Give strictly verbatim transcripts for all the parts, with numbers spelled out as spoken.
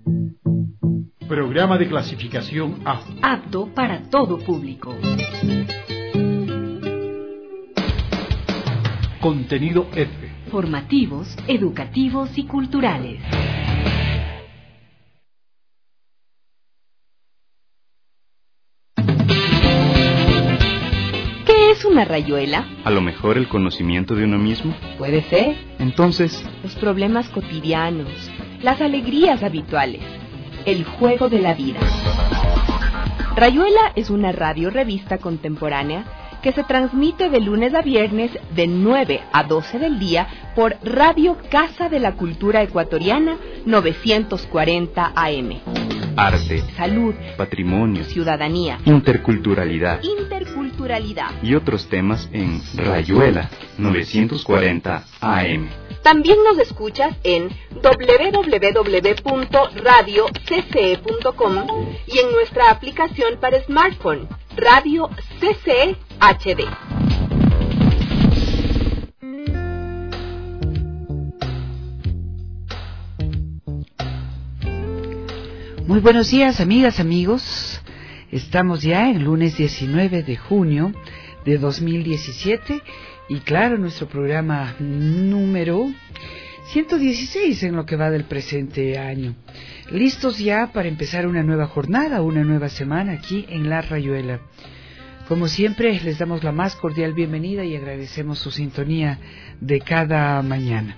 Programa de clasificación A. Apto para todo público. Contenido F. Formativos, educativos y culturales. ¿Qué es una rayuela? A lo mejor el conocimiento de uno mismo. Puede ser. Entonces, los problemas cotidianos, las alegrías habituales, el juego de la vida. Rayuela es una radio revista contemporánea que se transmite de lunes a viernes de nueve a doce del día por Radio Casa de la Cultura Ecuatoriana novecientos cuarenta A M. Arte, salud, patrimonio, ciudadanía, interculturalidad, interculturalidad y otros temas en Rayuela novecientos cuarenta A M. También nos escuchas en doble u doble u doble u punto radio c c e punto com y en nuestra aplicación para smartphone, Radio C C E H D. Muy buenos días, amigas, amigos. Estamos ya en lunes diecinueve de junio de dos mil diecisiete y claro, nuestro programa número ciento dieciséis en lo que va del presente año. Listos ya para empezar una nueva jornada, una nueva semana aquí en La Rayuela. Como siempre, les damos la más cordial bienvenida y agradecemos su sintonía de cada mañana.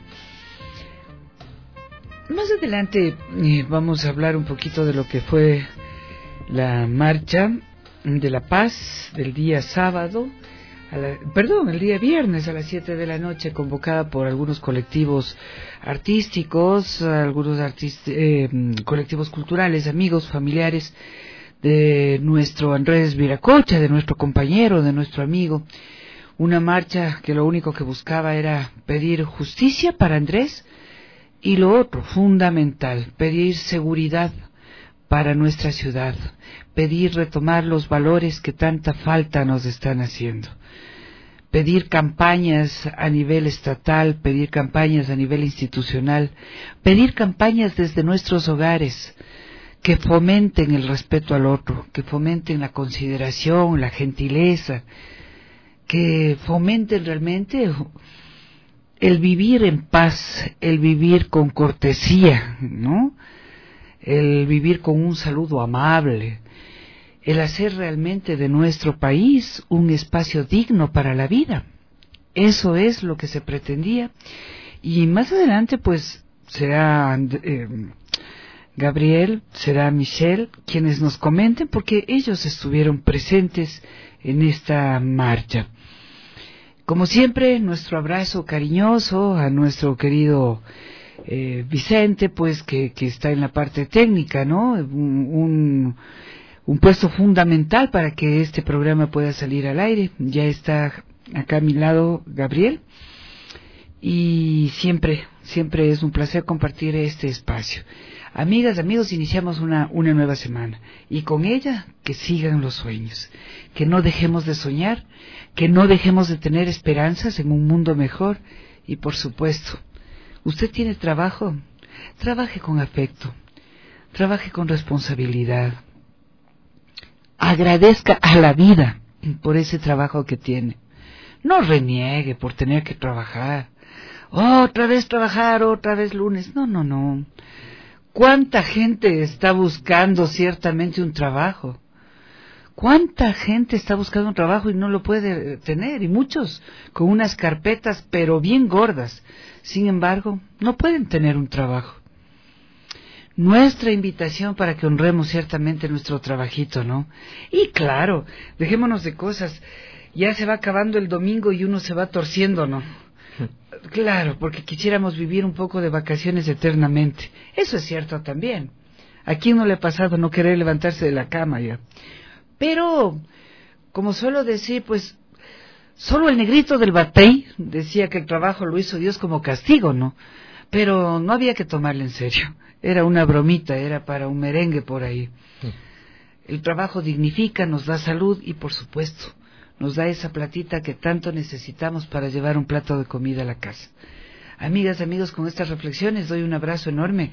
Más adelante eh, vamos a hablar un poquito de lo que fue la marcha de la paz del día sábado, a la, perdón, el día viernes a las siete de la noche, convocada por algunos colectivos artísticos, algunos artist, eh, colectivos culturales, amigos, familiares de nuestro Andrés Viracocha, de nuestro compañero, de nuestro amigo. Una marcha que lo único que buscaba era pedir justicia para Andrés y lo otro, fundamental, pedir seguridad para nuestra ciudad, pedir retomar los valores que tanta falta nos están haciendo, pedir campañas a nivel estatal, pedir campañas a nivel institucional, pedir campañas desde nuestros hogares que fomenten el respeto al otro, que fomenten la consideración, la gentileza, que fomenten realmente el vivir en paz, el vivir con cortesía, ¿no? El vivir con un saludo amable, el hacer realmente de nuestro país un espacio digno para la vida. Eso es lo que se pretendía. Y más adelante, pues, será eh, Gabriel, será Michelle, quienes nos comenten, porque ellos estuvieron presentes en esta marcha. Como siempre, nuestro abrazo cariñoso a nuestro querido eh, Vicente, pues que, que está en la parte técnica, ¿no? Un, un, un puesto fundamental para que este programa pueda salir al aire. Ya está acá a mi lado Gabriel y siempre, siempre es un placer compartir este espacio. Amigas, amigos, iniciamos una, una nueva semana y con ella que sigan los sueños, que no dejemos de soñar, que no dejemos de tener esperanzas en un mundo mejor y por supuesto, usted tiene trabajo, trabaje con afecto, trabaje con responsabilidad, agradezca a la vida por ese trabajo que tiene, no reniegue por tener que trabajar, otra vez trabajar, otra vez lunes, no, no, no. ¿Cuánta gente está buscando ciertamente un trabajo? ¿Cuánta gente está buscando un trabajo y no lo puede tener? Y muchos con unas carpetas pero bien gordas. Sin embargo, no pueden tener un trabajo. Nuestra invitación para que honremos ciertamente nuestro trabajito, ¿no? Y claro, dejémonos de cosas. Ya se va acabando el domingo y uno se va torciendo, ¿no? Claro, porque quisiéramos vivir un poco de vacaciones eternamente. Eso es cierto también. ¿A quién no le ha pasado no querer levantarse de la cama ya? Pero, como suelo decir, pues, solo el negrito del batey decía que el trabajo lo hizo Dios como castigo, ¿no? Pero no había que tomarle en serio. Era una bromita, era para un merengue por ahí. El trabajo dignifica, nos da salud y, por supuesto, nos da esa platita que tanto necesitamos para llevar un plato de comida a la casa. Amigas, amigos, con estas reflexiones doy un abrazo enorme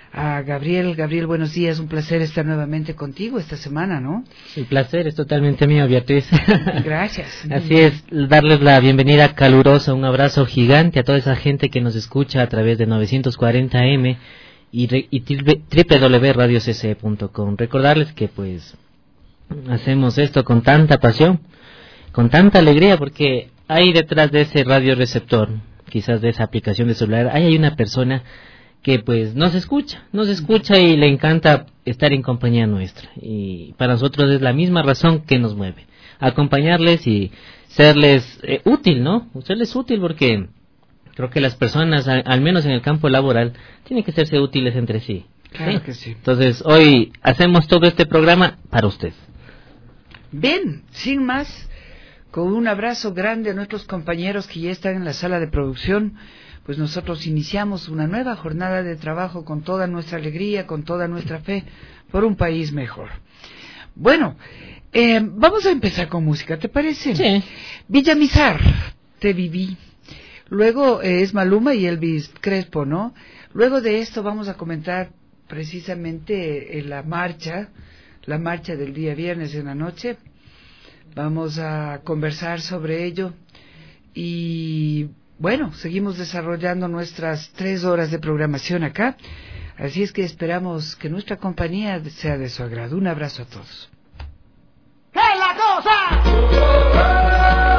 a Gabriel. Gabriel, buenos días, un placer estar nuevamente contigo esta semana, ¿no? El placer es totalmente mío, Beatriz. Gracias. Así es, darles la bienvenida calurosa, un abrazo gigante a toda esa gente que nos escucha a través de novecientos cuarenta A M y, re, y doble u doble u doble u punto radio c c punto com. Recordarles que pues hacemos esto con tanta pasión, con tanta alegría, porque hay detrás de ese radioreceptor, quizás de esa aplicación de celular, ahí hay una persona que pues nos escucha, nos escucha y le encanta estar en compañía nuestra. Y para nosotros es la misma razón que nos mueve, acompañarles y serles eh, útil, ¿no? Serles útil porque creo que las personas, al, al menos en el campo laboral, tienen que serse útiles entre sí. Claro ¿sí? que sí. Entonces, hoy hacemos todo este programa para usted. Bien, sin más, con un abrazo grande a nuestros compañeros que ya están en la sala de producción, pues nosotros iniciamos una nueva jornada de trabajo con toda nuestra alegría, con toda nuestra fe, por un país mejor. Bueno, eh, vamos a empezar con música, ¿te parece? Sí. Villamizar, Te viví. Luego eh, es Maluma y Elvis Crespo, ¿no? Luego de esto vamos a comentar precisamente eh, la marcha, la marcha del día viernes en la noche. Vamos a conversar sobre ello y bueno, seguimos desarrollando nuestras tres horas de programación acá, así es que esperamos que nuestra compañía sea de su agrado. Un abrazo a todos. ¡Qué la cosa!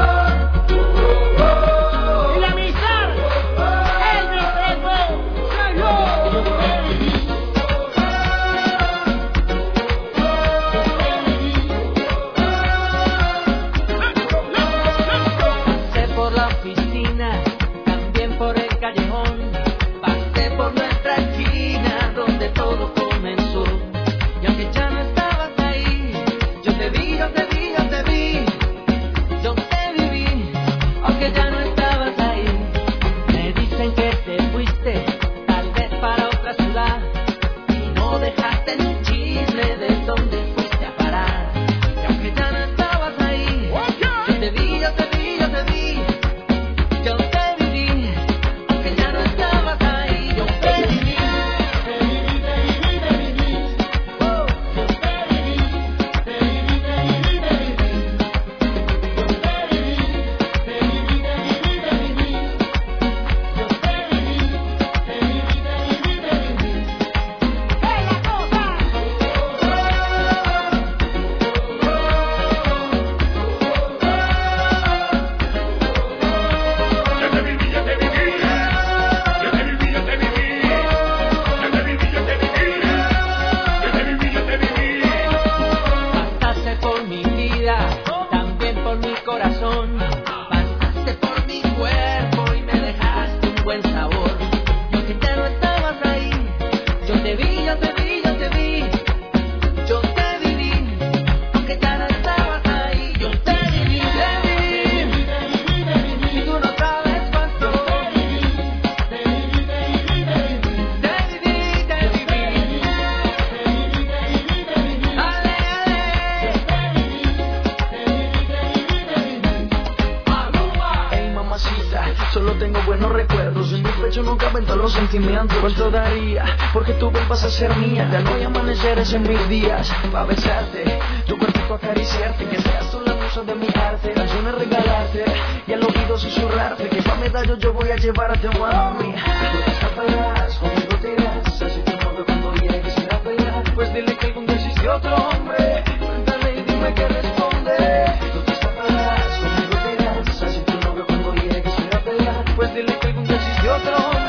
¿Cuánto daría porque tú vuelvas a ser mía? Ya no hay amaneceres en mis días pa' besarte, tu cuerpo acariciarte, que seas tú la musa de mi arte, canciones regalarte y al oído susurrarte, que pa' medallo yo voy a llevarte, mami. Tú te escaparás, conmigo te irás, así tu novio cuando llegue quisiera pelear, pues dile que algún día existe otro hombre, cuéntale y dime que responde. Tú te escaparás, conmigo te irás, así tu novio cuando llegue quisiera pelear, pues dile que algún día existe otro hombre.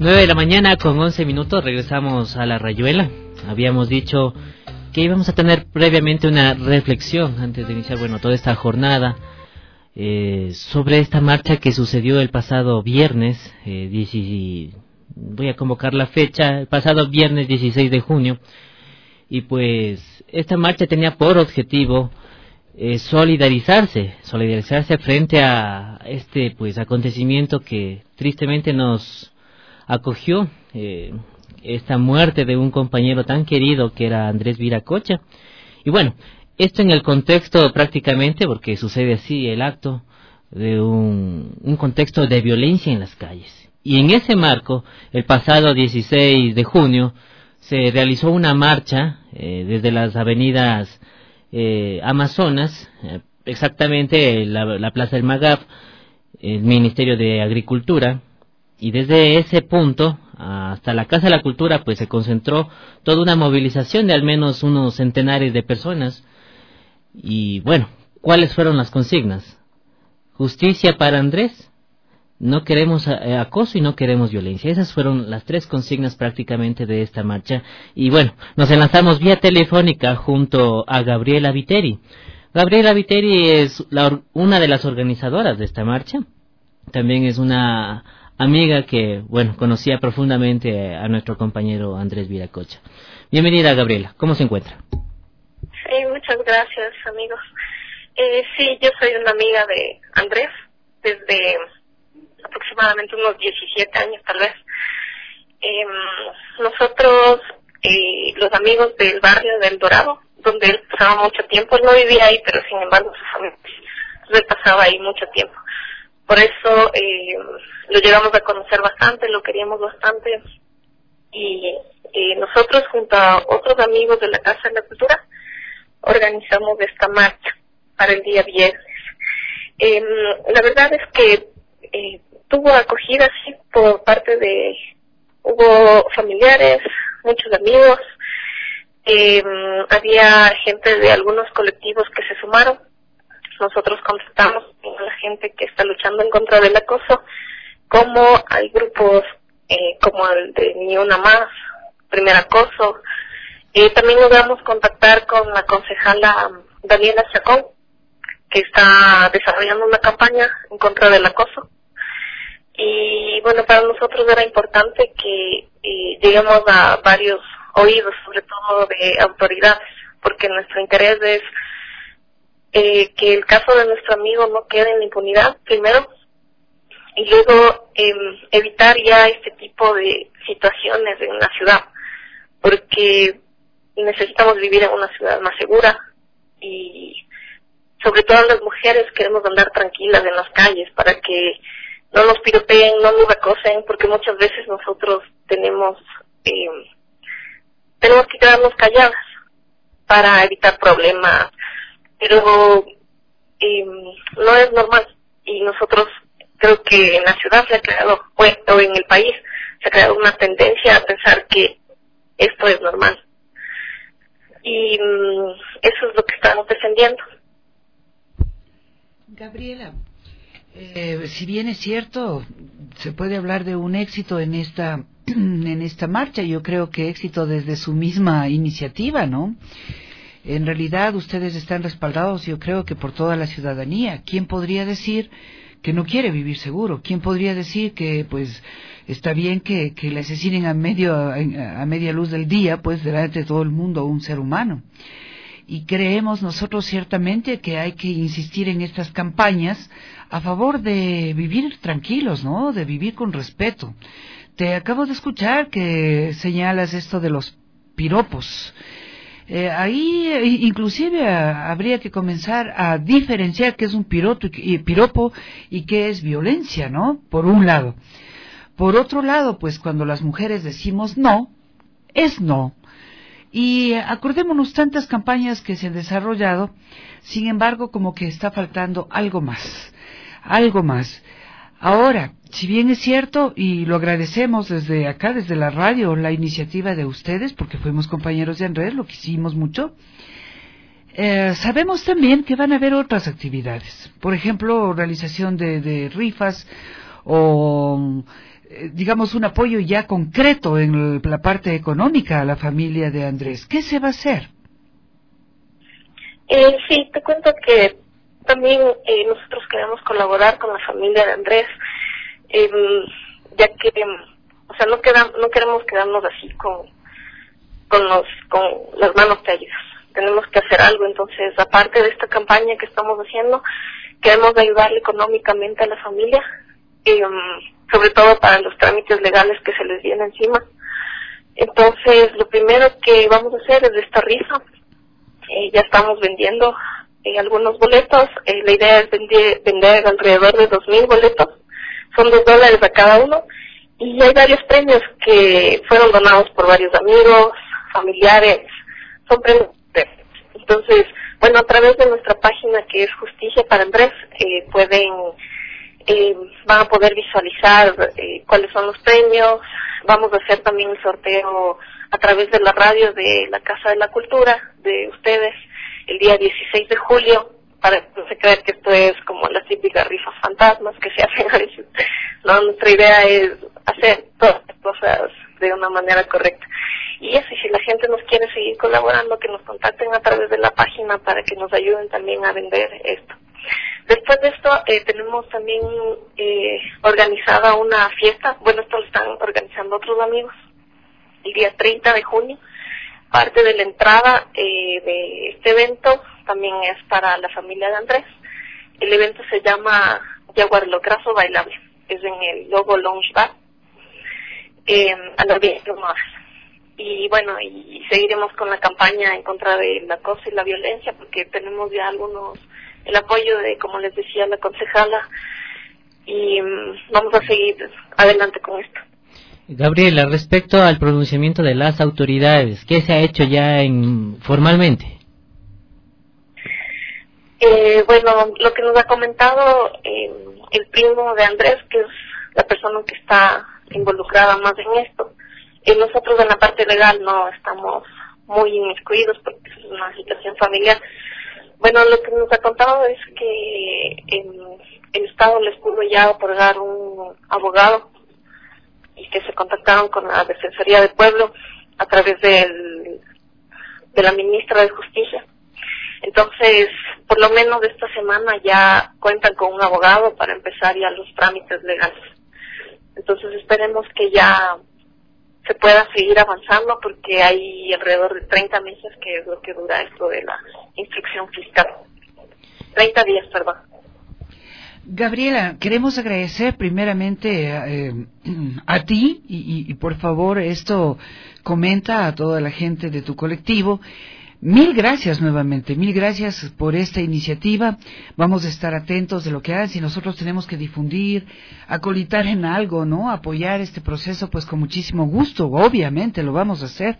nueve de la mañana con once minutos, regresamos a la Rayuela. Habíamos dicho que íbamos a tener previamente una reflexión antes de iniciar, bueno, toda esta jornada eh, sobre esta marcha que sucedió el pasado viernes, eh, diez, voy a convocar la fecha, el pasado viernes dieciséis de junio, y pues esta marcha tenía por objetivo eh, solidarizarse, solidarizarse frente a este pues acontecimiento que tristemente nos acogió, eh, esta muerte de un compañero tan querido que era Andrés Viracocha. Y bueno, esto en el contexto prácticamente, porque sucede así el acto, de un, un contexto de violencia en las calles. Y en ese marco, el pasado dieciséis de junio, se realizó una marcha eh, desde las avenidas eh, Amazonas, eh, exactamente la, la Plaza del Magab, el Ministerio de Agricultura, y desde ese punto hasta la Casa de la Cultura pues se concentró toda una movilización de al menos unos centenares de personas. Y bueno, ¿cuáles fueron las consignas? Justicia para Andrés, no queremos acoso y no queremos violencia. Esas fueron las tres consignas prácticamente de esta marcha. Y bueno, nos enlazamos vía telefónica junto a Gabriela Viteri. Gabriela Viteri es la, una de las organizadoras de esta marcha. También es una amiga que, bueno, conocía profundamente a nuestro compañero Andrés Viracocha. Bienvenida, Gabriela. ¿Cómo se encuentra? Sí, muchas gracias, amigos. Eh, sí, yo soy una amiga de Andrés desde aproximadamente unos diecisiete años, tal vez. Eh, nosotros, eh, los amigos del barrio del Dorado, donde él pasaba mucho tiempo, él no vivía ahí, pero sin embargo su familia él pasaba ahí mucho tiempo. Por eso eh, lo llegamos a conocer bastante, lo queríamos bastante, y eh, nosotros junto a otros amigos de la Casa de la Cultura organizamos esta marcha para el día viernes. Eh, la verdad es que eh, tuvo acogida sí por parte de, hubo familiares, muchos amigos, eh, había gente de algunos colectivos que se sumaron. Nosotros contactamos a la gente que está luchando en contra del acoso, como hay grupos eh, como el de Ni Una Más, Primer Acoso. Eh, también logramos contactar con la concejala Daniela Chacón, que está desarrollando una campaña en contra del acoso. Y bueno, para nosotros era importante que eh, lleguemos a varios oídos, sobre todo de autoridades, porque nuestro interés es Eh, que el caso de nuestro amigo no quede en la impunidad, primero, y luego eh, evitar ya este tipo de situaciones en la ciudad, porque necesitamos vivir en una ciudad más segura, y sobre todo las mujeres queremos andar tranquilas en las calles para que no nos piropeen, no nos acosen, porque muchas veces nosotros tenemos eh, tenemos que quedarnos calladas para evitar problemas. Pero eh, no es normal, y nosotros creo que en la ciudad se ha creado, o en el país se ha creado una tendencia a pensar que esto es normal, y um, eso es lo que estamos defendiendo. Gabriela, eh, si bien es cierto, se puede hablar de un éxito en esta en esta marcha, yo creo que éxito desde su misma iniciativa, ¿no? En realidad ustedes están respaldados, yo creo que por toda la ciudadanía. ¿Quién podría decir que no quiere vivir seguro? ¿Quién podría decir que pues está bien que, que le asesinen a medio a, a media luz del día, pues delante de todo el mundo, a un ser humano? Y creemos nosotros ciertamente que hay que insistir en estas campañas a favor de vivir tranquilos, ¿no? De vivir con respeto. Te acabo de escuchar que señalas esto de los piropos. Eh, ahí eh, inclusive a, habría que comenzar a diferenciar qué es un piroto y, y piropo y qué es violencia, ¿no? Por un lado. Por otro lado, pues cuando las mujeres decimos no, es no. Y eh, acordémonos tantas campañas que se han desarrollado, sin embargo como que está faltando algo más, algo más. Ahora, si bien es cierto, y lo agradecemos desde acá, desde la radio, la iniciativa de ustedes, porque fuimos compañeros de Andrés, lo quisimos mucho, eh, sabemos también que van a haber otras actividades. Por ejemplo, realización de, de rifas o eh, digamos, un apoyo ya concreto en la parte económica a la familia de Andrés. ¿Qué se va a hacer? Eh, sí, te cuento que también eh, nosotros queremos colaborar con la familia de Andrés, eh, ya que, o sea, no, queda, no queremos quedarnos así con, con, los, con las manos caídas. Tenemos que hacer algo, entonces, aparte de esta campaña que estamos haciendo, queremos ayudarle económicamente a la familia, eh, sobre todo para los trámites legales que se les viene encima. Entonces, lo primero que vamos a hacer es esta rifa. Eh, ya estamos vendiendo eh, algunos boletos. Eh, la idea es vender, vender alrededor de dos mil boletos. Son dos dólares a cada uno. Y hay varios premios que fueron donados por varios amigos, familiares. Son premios. Entonces, bueno, a través de nuestra página que es Justicia para Andrés, eh, pueden, eh, van a poder visualizar eh, cuáles son los premios. Vamos a hacer también el sorteo a través de la radio de la Casa de la Cultura de ustedes el día dieciséis de julio, para que no se crean que esto es como las típicas rifas fantasmas que se hacen a veces. No, nuestra idea es hacer todas las cosas de una manera correcta. Y eso, y si la gente nos quiere seguir colaborando, que nos contacten a través de la página para que nos ayuden también a vender esto. Después de esto, eh, tenemos también eh, organizada una fiesta. Bueno, esto lo están organizando otros amigos. El día treinta de junio. Parte de la entrada eh, de este evento también es para la familia de Andrés. El evento se llama Jaguar Locrazo Bailable. Es en el Logo Lounge Bar, eh, a las diez de la noche. Y bueno, y seguiremos con la campaña en contra del acoso y la violencia, porque tenemos ya algunos, el apoyo de, como les decía, la concejala, y um, vamos a seguir adelante con esto. Gabriela, respecto al pronunciamiento de las autoridades, ¿qué se ha hecho ya en, formalmente? Eh, bueno, lo que nos ha comentado eh, el primo de Andrés, que es la persona que está involucrada más en esto, Eh, nosotros en la parte legal no estamos muy inmiscuidos porque es una situación familiar. Bueno, lo que nos ha contado es que en, el Estado les pudo ya otorgar un abogado y que se contactaron con la Defensoría del Pueblo a través del, de la ministra de Justicia. Entonces, por lo menos esta semana ya cuentan con un abogado para empezar ya los trámites legales. Entonces esperemos que ya se pueda seguir avanzando, porque hay alrededor de treinta meses que es lo que dura esto de la instrucción fiscal. treinta días, perdón. Gabriela, queremos agradecer primeramente eh, a ti y, y, y por favor esto comenta a toda la gente de tu colectivo. Mil gracias nuevamente, mil gracias por esta iniciativa. Vamos a estar atentos de lo que hagan. Si nosotros tenemos que difundir, acolitar en algo, ¿no? Apoyar este proceso, pues con muchísimo gusto, obviamente lo vamos a hacer.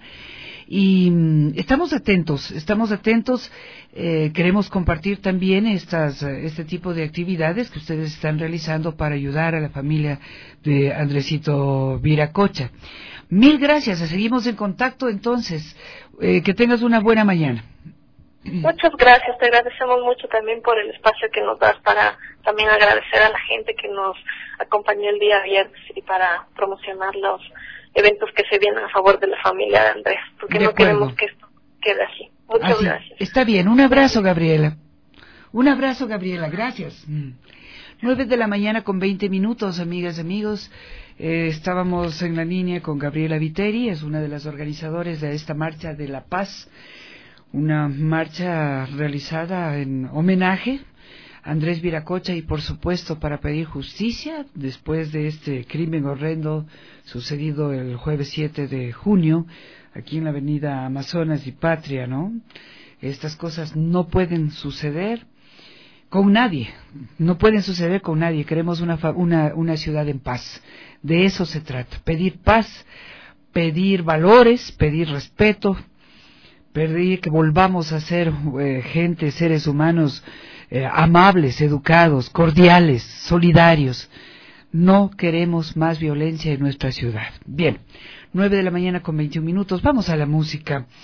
Y mm, estamos atentos, estamos atentos. Eh, queremos compartir también estas, este tipo de actividades que ustedes están realizando para ayudar a la familia de Andresito Viracocha. Mil gracias, seguimos en contacto entonces. Eh, que tengas una buena mañana. Muchas gracias, te agradecemos mucho también por el espacio que nos das para también agradecer a la gente que nos acompañó el día viernes y para promocionar los eventos que se vienen a favor de la familia de Andrés, porque no queremos que esto quede así. Muchas así, gracias. Está bien, un abrazo, Gabriela. Un abrazo, Gabriela, gracias. Nueve de la mañana con veinte minutos, amigas y amigos. Eh, estábamos en la línea con Gabriela Viteri, es una de las organizadoras de esta marcha de la paz, una marcha realizada en homenaje a Andrés Viracocha y por supuesto para pedir justicia después de este crimen horrendo sucedido el jueves siete de junio aquí en la avenida Amazonas y Patria, ¿no? Estas cosas no pueden suceder con nadie, no pueden suceder con nadie. Queremos una, una, una ciudad en paz. De eso se trata, pedir paz, pedir valores, pedir respeto, pedir que volvamos a ser eh, gente, seres humanos eh, amables, educados, cordiales, solidarios. No queremos más violencia en nuestra ciudad. Bien, nueve de la mañana con veintiún minutos, vamos a la música.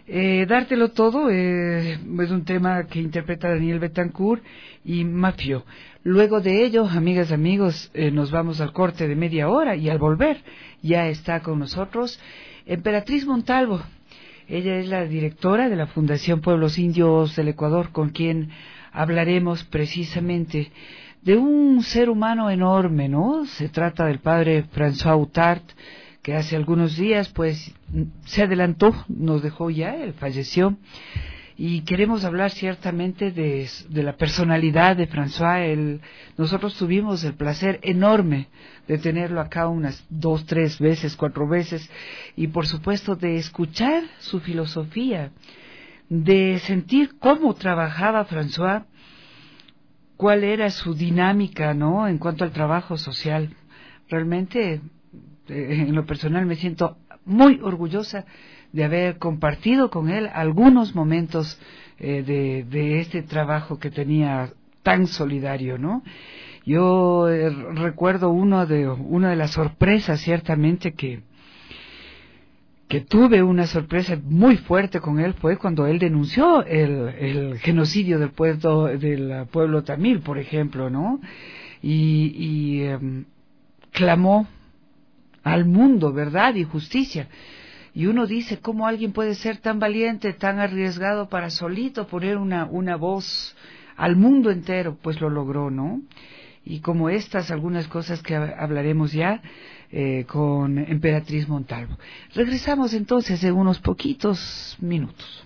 Eh, Dártelo todo eh, es un tema que interpreta Daniel Betancourt y Mafio. Luego de ello, amigas y amigos, eh, nos vamos al corte de media hora y al volver ya está con nosotros Emperatriz Montalvo. Ella es la directora de la Fundación Pueblos Indios del Ecuador, con quien hablaremos precisamente de un ser humano enorme, ¿no? Se trata del padre François Outard, que hace algunos días pues se adelantó, nos dejó ya, él falleció, y queremos hablar ciertamente de, de la personalidad de François. Él, nosotros tuvimos el placer enorme de tenerlo acá unas dos, tres veces, cuatro veces, y por supuesto de escuchar su filosofía, de sentir cómo trabajaba François, cuál era su dinámica, ¿no?, en cuanto al trabajo social. Realmente, en lo personal, me siento muy orgullosa de haber compartido con él algunos momentos eh, de, de este trabajo que tenía tan solidario, ¿no? Yo eh, recuerdo uno de, una de las sorpresas, ciertamente, que, que tuve una sorpresa muy fuerte con él, fue cuando él denunció el, el genocidio del pueblo, del pueblo tamil, por ejemplo, ¿no? Y, y eh, clamó al mundo verdad y justicia. Y uno dice, ¿cómo alguien puede ser tan valiente, tan arriesgado para solito poner una, una voz al mundo entero? Pues lo logró, ¿no? Y como estas, algunas cosas que hablaremos ya eh, con Emperatriz Montalvo. Regresamos entonces en unos poquitos minutos.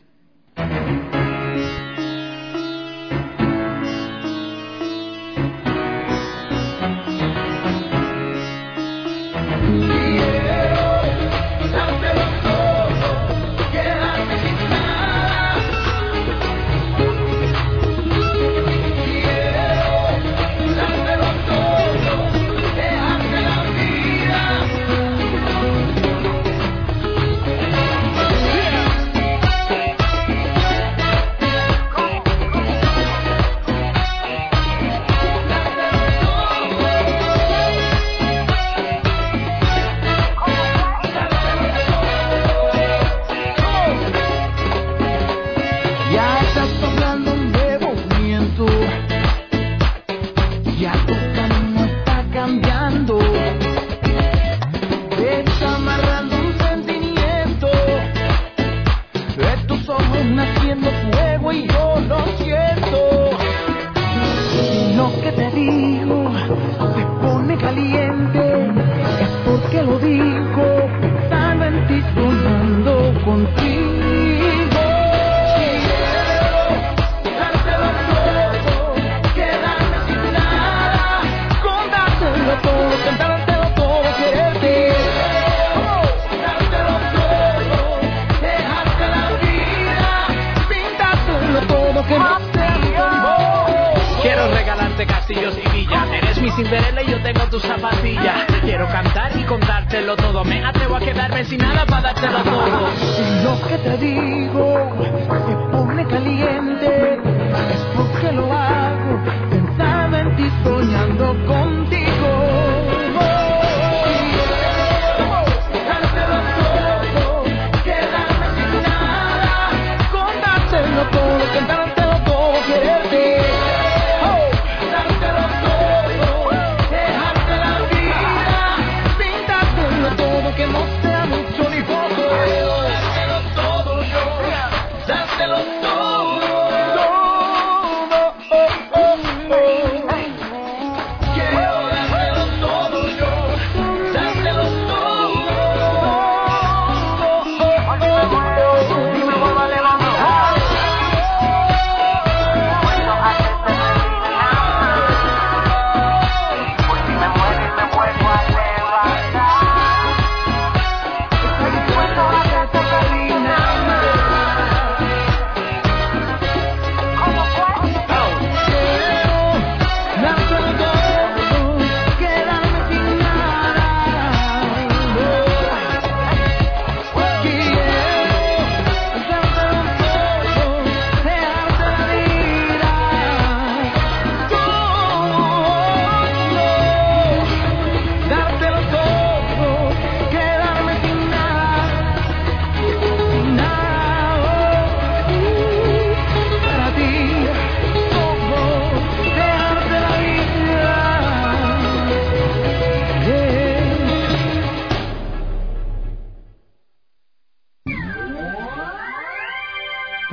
Quiero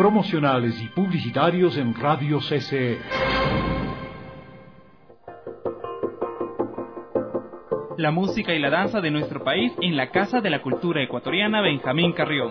promocionales y publicitarios en Radio C C E. La música y la danza de nuestro país en la Casa de la Cultura Ecuatoriana Benjamín Carrión.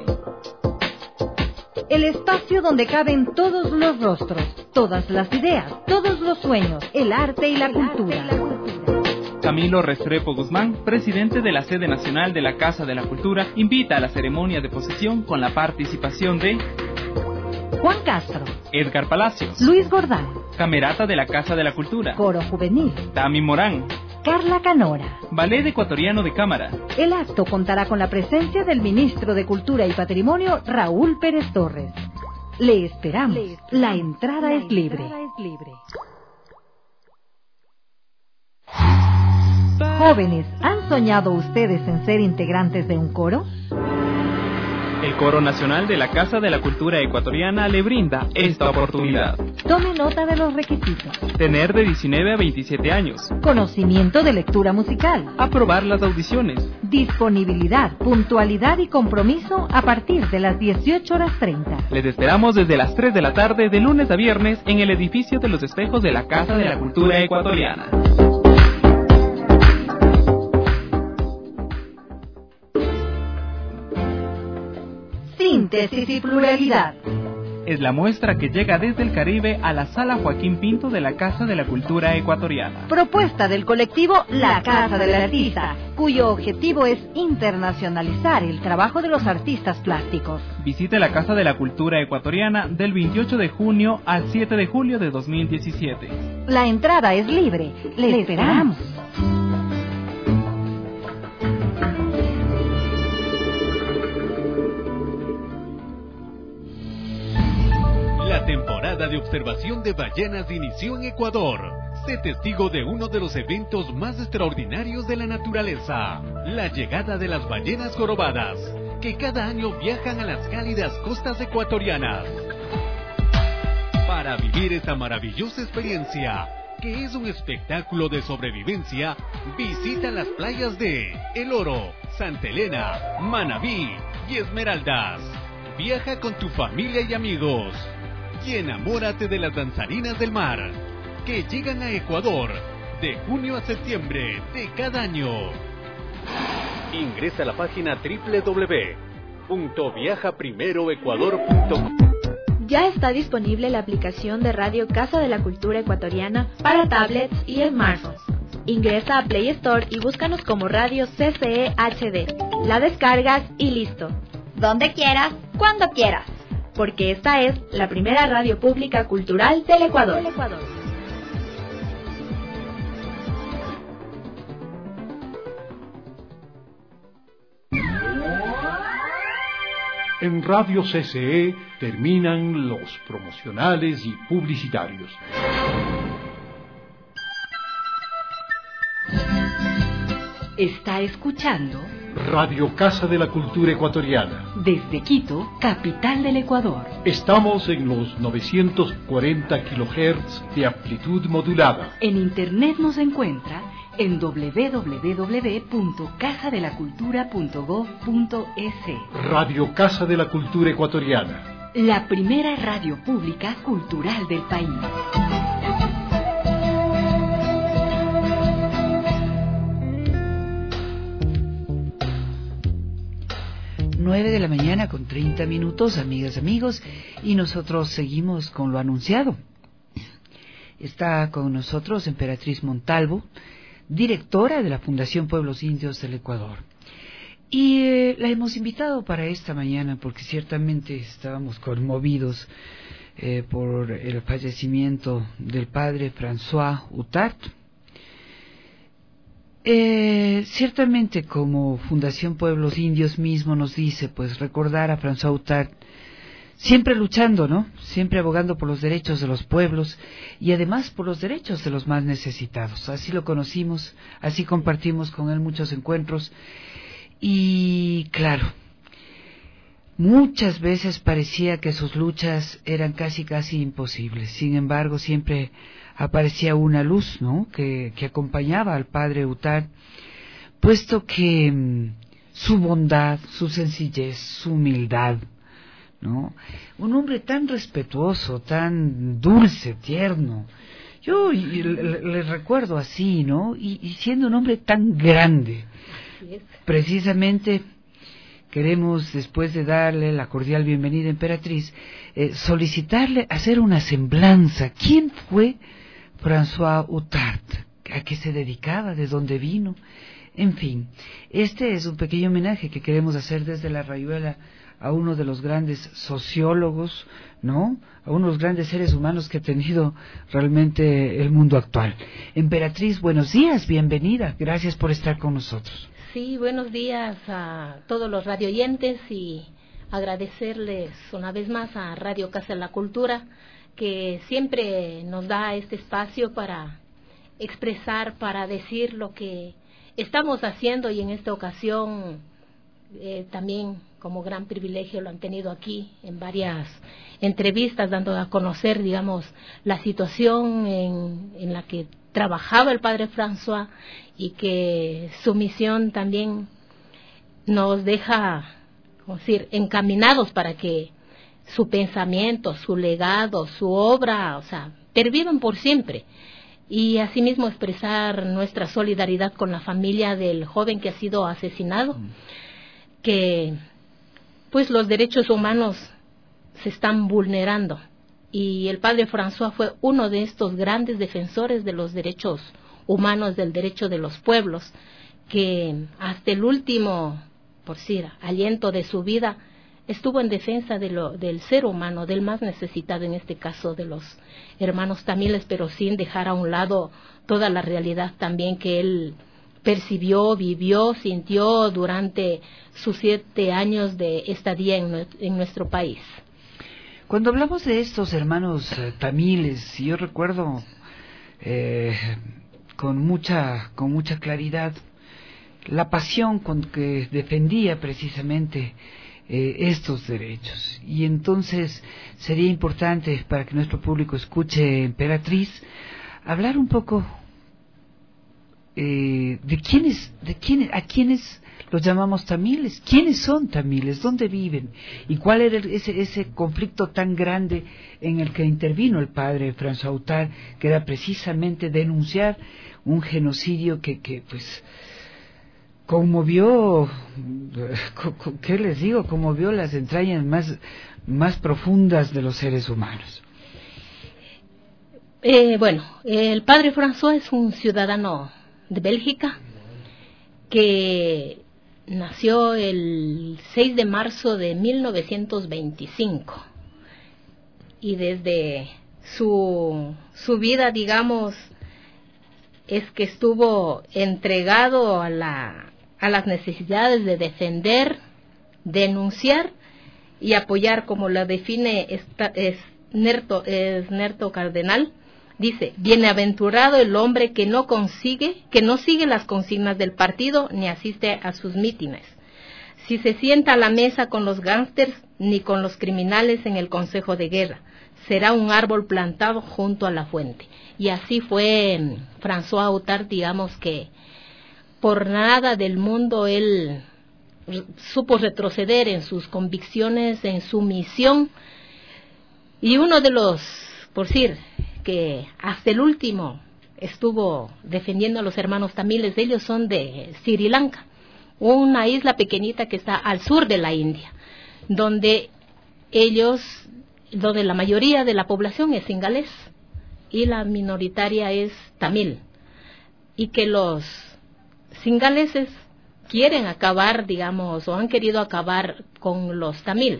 El espacio donde caben todos los rostros, todas las ideas, todos los sueños, el arte y la cultura. Camilo Restrepo Guzmán, presidente de la sede nacional de la Casa de la Cultura, invita a la ceremonia de posesión con la participación de Juan Castro, Edgar Palacios, Luis Gordán, Camerata de la Casa de la Cultura, Coro Juvenil, Tami Morán, Carla Canora, Ballet Ecuatoriano de Cámara. El acto contará con la presencia del ministro de Cultura y Patrimonio, Raúl Pérez Torres. Le esperamos. Le esperamos. La entrada, la es, libre. entrada es libre. Jóvenes, ¿han soñado ustedes en ser integrantes de un coro? El Coro Nacional de la Casa de la Cultura Ecuatoriana le brinda esta oportunidad. Tome nota de los requisitos. Tener de diecinueve a veintisiete años. Conocimiento de lectura musical. Aprobar las audiciones. Disponibilidad, puntualidad y compromiso a partir de las dieciocho horas treinta. Les esperamos desde las tres de la tarde de lunes a viernes en el edificio de los espejos de la Casa de la Cultura Ecuatoriana. Síntesis y pluralidad. Es la muestra que llega desde el Caribe a la Sala Joaquín Pinto de la Casa de la Cultura Ecuatoriana. Propuesta del colectivo La Casa del Artista, cuyo objetivo es internacionalizar el trabajo de los artistas plásticos. Visite la Casa de la Cultura Ecuatoriana del veintiocho de junio al siete de julio de dos mil diecisiete. La entrada es libre. Le, Le esperamos. La temporada de observación de ballenas inició en Ecuador. Sé testigo de uno de los eventos más extraordinarios de la naturaleza, la llegada de las ballenas jorobadas, que cada año viajan a las cálidas costas ecuatorianas. Para vivir esta maravillosa experiencia, que es un espectáculo de sobrevivencia, visita las playas de El Oro, Santa Elena, Manabí y Esmeraldas. Viaja con tu familia y amigos y enamórate de las danzarinas del mar, que llegan a Ecuador de junio a septiembre de cada año. Ingresa a la página doble u doble u doble u punto viaja primero ecuador punto com. Ya está disponible la aplicación de Radio Casa de la Cultura Ecuatoriana para tablets y smartphones. Ingresa a Play Store y búscanos como Radio C C E H D. La descargas y listo. Donde quieras, cuando quieras. Porque esta es la primera radio pública cultural del Ecuador. Del Ecuador. En Radio C C E terminan los promocionales y publicitarios. Está escuchando Radio Casa de la Cultura Ecuatoriana. Desde Quito, capital del Ecuador. Estamos en los novecientos cuarenta kilohertz de amplitud modulada. En internet nos encuentra en doble u doble u doble u punto casa de la cultura punto gob punto es. Radio Casa de la Cultura Ecuatoriana. La primera radio pública cultural del país. nueve de la mañana con treinta minutos, amigas, amigos, y nosotros seguimos con lo anunciado. Está con nosotros Emperatriz Montalvo, directora de la Fundación Pueblos Indios del Ecuador. Y eh, la hemos invitado para esta mañana porque ciertamente estábamos conmovidos eh, por el fallecimiento del padre François Utart. Eh, ciertamente, como Fundación Pueblos Indios mismo nos dice, pues recordar a François Utart, siempre luchando, ¿no? Siempre abogando por los derechos de los pueblos y además por los derechos de los más necesitados. Así lo conocimos, así compartimos con él muchos encuentros y, claro, muchas veces parecía que sus luchas eran casi casi imposibles. Sin embargo, siempre aparecía una luz, ¿no?, que, que acompañaba al padre Utart, puesto que mmm, su bondad, su sencillez, su humildad, ¿no? Un hombre tan respetuoso, tan dulce, tierno. Yo y, le, le recuerdo así, ¿no? Y, y siendo un hombre tan grande. Precisamente queremos, después de darle la cordial bienvenida, Emperatriz, eh, solicitarle hacer una semblanza. ¿Quién fue François Outard? ¿A qué se dedicaba? ¿De dónde vino? En fin, este es un pequeño homenaje que queremos hacer desde la Rayuela a uno de los grandes sociólogos, ¿no? A uno de los grandes seres humanos que ha tenido realmente el mundo actual. Emperatriz, buenos días, bienvenida, gracias por estar con nosotros. Sí, buenos días a todos los radioyentes y agradecerles una vez más a Radio Casa de la Cultura, que siempre nos da este espacio para expresar, para decir lo que estamos haciendo, y en esta ocasión eh, también como gran privilegio lo han tenido aquí en varias entrevistas, dando a conocer, digamos, la situación en, en la que trabajaba el padre François, y que su misión también nos deja, como decir, encaminados para que su pensamiento, su legado, su obra, o sea, pervivan por siempre. Y asimismo expresar nuestra solidaridad con la familia del joven que ha sido asesinado, mm. que pues los derechos humanos se están vulnerando, y el padre François fue uno de estos grandes defensores de los derechos humanos, del derecho de los pueblos, que hasta el último, por decir, aliento de su vida estuvo en defensa de lo, del ser humano, del más necesitado, en este caso de los hermanos tamiles, pero sin dejar a un lado toda la realidad también que él percibió, vivió, sintió durante sus siete años de estadía en, en nuestro país. Cuando hablamos de estos hermanos eh, tamiles, yo recuerdo eh, con mucha con mucha claridad la pasión con que defendía precisamente Eh, estos derechos. Y entonces sería importante, para que nuestro público escuche, Emperatriz, hablar un poco eh, de quiénes, de quiénes, a quiénes los llamamos tamiles, quiénes son tamiles, dónde viven, y cuál era ese, ese conflicto tan grande en el que intervino el padre François Outard, que era precisamente denunciar un genocidio que, que pues conmovió, ¿qué les digo? Conmovió las entrañas más, más profundas de los seres humanos. Eh, bueno, el padre François es un ciudadano de Bélgica que nació el seis de marzo de mil novecientos veinticinco, y desde su, su vida, digamos, es que estuvo entregado a la a las necesidades de defender, denunciar y apoyar, como la define esta, es Nerto, es Nerto Cardenal. Dice: bienaventurado el hombre que no consigue, que no sigue las consignas del partido ni asiste a sus mítines. Si se sienta a la mesa con los gángsters ni con los criminales en el consejo de guerra, será un árbol plantado junto a la fuente. Y así fue François Outard, digamos que por nada del mundo él supo retroceder en sus convicciones, en su misión, y uno de los, por decir, que hasta el último estuvo defendiendo a los hermanos tamiles, ellos son de Sri Lanka, una isla pequeñita que está al sur de la India, donde ellos, donde la mayoría de la población es singalés y la minoritaria es tamil, y que los singaleses quieren acabar, digamos, o han querido acabar con los tamiles,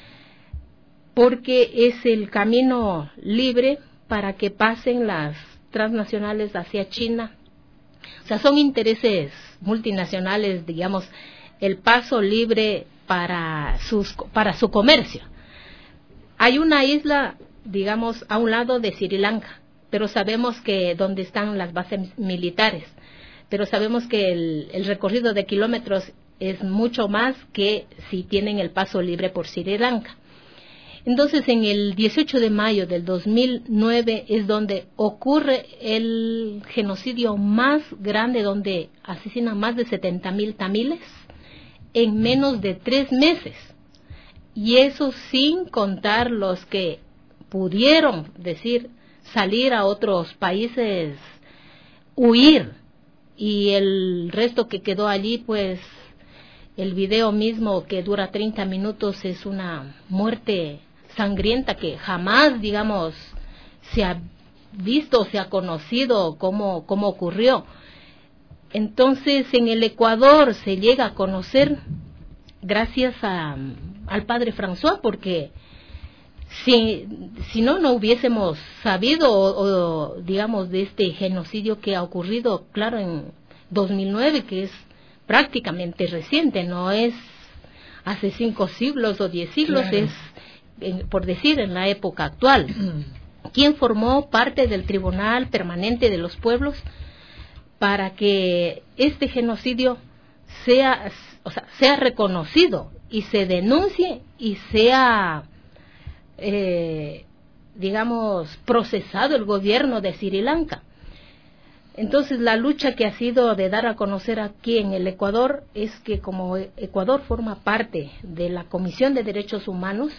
porque es el camino libre para que pasen las transnacionales hacia China. O sea, son intereses multinacionales, digamos, el paso libre para sus para su comercio. Hay una isla, digamos, a un lado de Sri Lanka, pero sabemos que donde están las bases militares, pero sabemos que el, el recorrido de kilómetros es mucho más que si tienen el paso libre por Sri Lanka. Entonces, en el dieciocho de mayo del dos mil nueve es donde ocurre el genocidio más grande, donde asesinan más de setenta mil tamiles en menos de tres meses. y eso sin contar los que pudieron decir salir a otros países, huir, y el resto que quedó allí, pues el video mismo que dura treinta minutos es una muerte sangrienta que jamás, digamos, se ha visto, se ha conocido cómo, cómo ocurrió. Entonces, en el Ecuador se llega a conocer gracias a, al padre François, porque si, si no, no hubiésemos sabido, o, o digamos, de este genocidio que ha ocurrido, claro, en dos mil nueve, que es prácticamente reciente, no es hace cinco siglos o diez siglos, claro. Es, en, por decir, en la época actual. Quien formó parte del Tribunal Permanente de los Pueblos para que este genocidio sea, o sea, sea reconocido y se denuncie y sea, eh, digamos, procesado el gobierno de Sri Lanka. Entonces, la lucha que ha sido de dar a conocer aquí en el Ecuador es que como Ecuador forma parte de la Comisión de Derechos Humanos,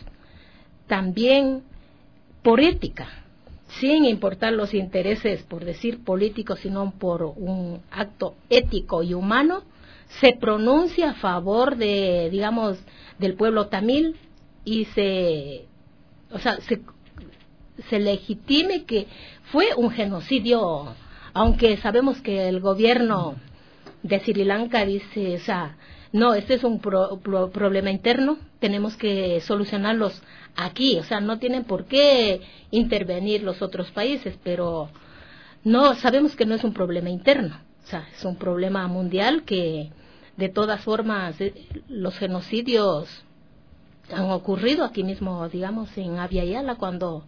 también por ética, sin importar los intereses, por decir políticos, sino por un acto ético y humano, se pronuncia a favor de, digamos, del pueblo tamil y se, o sea, se, se legitime que fue un genocidio, aunque sabemos que el gobierno de Sri Lanka dice, o sea, no, este es un pro, pro, problema interno, tenemos que solucionarlos aquí, o sea, no tienen por qué intervenir los otros países, pero no, sabemos que no es un problema interno, o sea, es un problema mundial que de todas formas los genocidios han ocurrido aquí mismo, digamos, en Abya Yala, cuando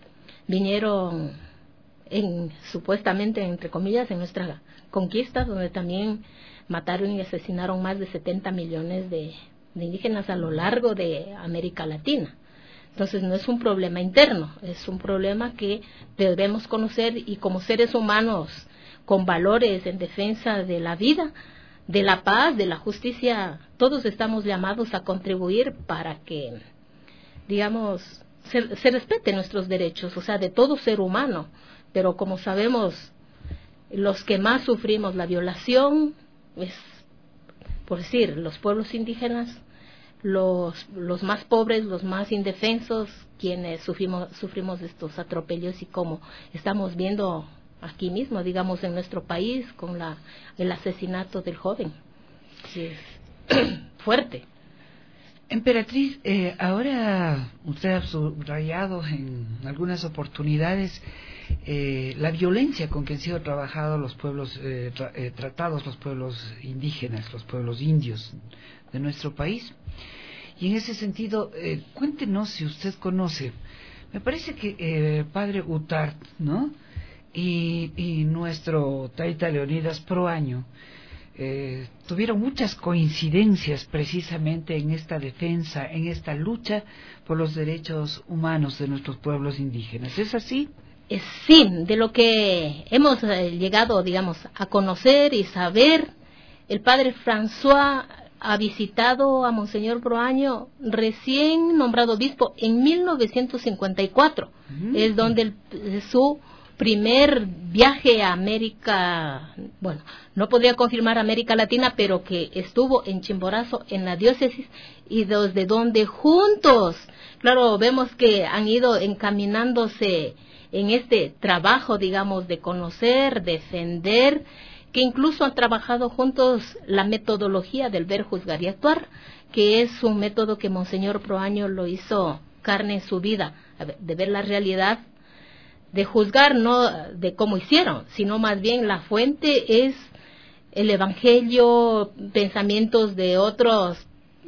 vinieron en, supuestamente, entre comillas, en nuestra conquista, donde también mataron y asesinaron más de setenta millones de, de indígenas a lo largo de América Latina. Entonces no es un problema interno, es un problema que debemos conocer, y como seres humanos con valores en defensa de la vida, de la paz, de la justicia, todos estamos llamados a contribuir para que, digamos, se, se respeten nuestros derechos, o sea, de todo ser humano. Pero como sabemos, los que más sufrimos la violación es, por decir, los pueblos indígenas, los los más pobres, los más indefensos, quienes sufrimos sufrimos estos atropellos, y como estamos viendo aquí mismo, digamos, en nuestro país, con la el asesinato del joven, que es fuerte. Emperatriz, eh, ahora usted ha subrayado en algunas oportunidades eh, la violencia con que han sido trabajados los pueblos, eh, tra eh, tratados los pueblos indígenas, los pueblos indios de nuestro país. Y en ese sentido, eh, cuéntenos si usted conoce, me parece que eh, padre Utart, ¿no? Y, y nuestro Taita Leonidas Proaño eh, tuvieron muchas coincidencias precisamente en esta defensa, en esta lucha por los derechos humanos de nuestros pueblos indígenas. ¿Es así? Sí, de lo que hemos eh, llegado, digamos, a conocer y saber, el padre François ha visitado a Monseñor Proaño, recién nombrado obispo, en mil novecientos cincuenta y cuatro. Mm. Es donde el, su primer viaje a América, bueno, no podría confirmar América Latina, pero que estuvo en Chimborazo, en la diócesis, y desde donde juntos, claro, vemos que han ido encaminándose en este trabajo, digamos, de conocer, defender, que incluso han trabajado juntos la metodología del ver, juzgar y actuar, que es un método que Monseñor Proaño lo hizo carne en su vida, de ver la realidad, de juzgar no de cómo hicieron, sino más bien la fuente es el evangelio, pensamientos de otros,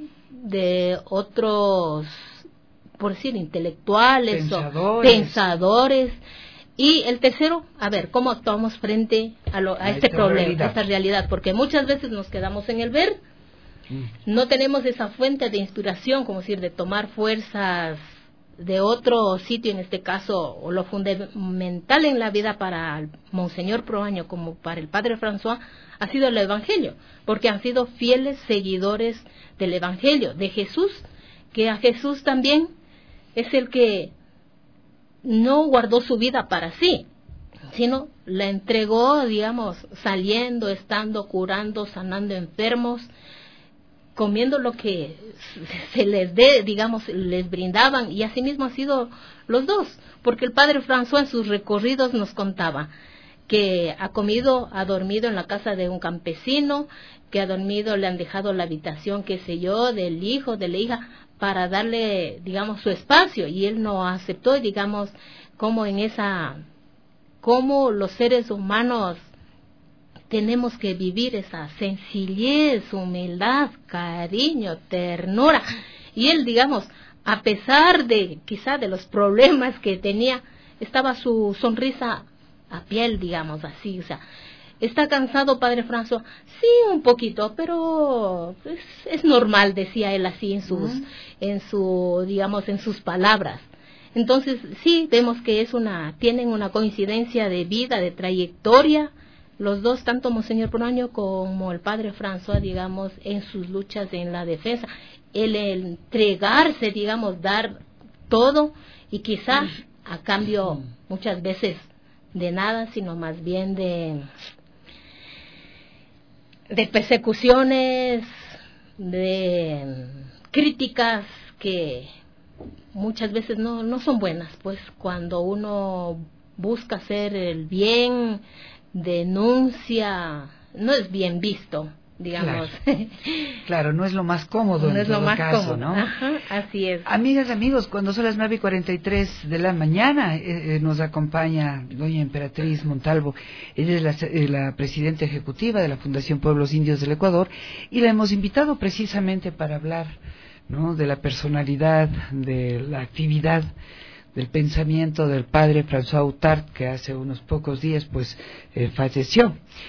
de otros, por decir, intelectuales pensadores. o pensadores. Y el tercero, a ver, ¿cómo actuamos frente a, lo, a, a este problema, realidad. a esta realidad? Porque muchas veces nos quedamos en el ver, mm. no tenemos esa fuente de inspiración, como decir, de tomar fuerzas de otro sitio, en este caso, o lo fundamental en la vida para el Monseñor Proaño como para el Padre François, ha sido el Evangelio, porque han sido fieles seguidores del Evangelio, de Jesús, que a Jesús también es el que no guardó su vida para sí, sino la entregó, digamos, saliendo, estando, curando, sanando enfermos, comiendo lo que se les dé, digamos, les brindaban, y así mismo ha sido los dos, porque el padre François en sus recorridos nos contaba que ha comido, ha dormido en la casa de un campesino, que ha dormido, le han dejado la habitación, qué sé yo, del hijo, de la hija, para darle, digamos, su espacio, y él no aceptó, digamos, como en esa, como los seres humanos tenemos que vivir esa sencillez, humildad, cariño, ternura, y él, digamos, a pesar de, quizá de los problemas que tenía, estaba su sonrisa a piel, digamos, así, o sea, ¿está cansado, padre François? Sí, un poquito, pero es, es normal, decía él así en sus, uh-huh. en su, digamos, en sus palabras. Entonces, sí, vemos que es una, tienen una coincidencia de vida, de trayectoria, los dos, tanto Monseñor Proaño como el padre François, digamos, en sus luchas en la defensa, el entregarse, digamos, dar todo, y quizá a cambio muchas veces de nada, sino más bien de de persecuciones, de críticas que muchas veces no, no son buenas, pues cuando uno busca hacer el bien, denuncia, no es bien visto, digamos. Claro, claro, no es lo más cómodo no en es todo lo más caso, cómodo. ¿no? Ajá, así es. Amigas, amigos, cuando son las nueve y cuarenta y tres de la mañana, eh, eh, nos acompaña doña Emperatriz Montalvo. Ella es la, eh, la presidenta ejecutiva de la Fundación Pueblos Indios del Ecuador, y la hemos invitado precisamente para hablar, ¿no?, de la personalidad, de la actividad, del pensamiento del padre François Outart, que hace unos pocos días pues eh, falleció.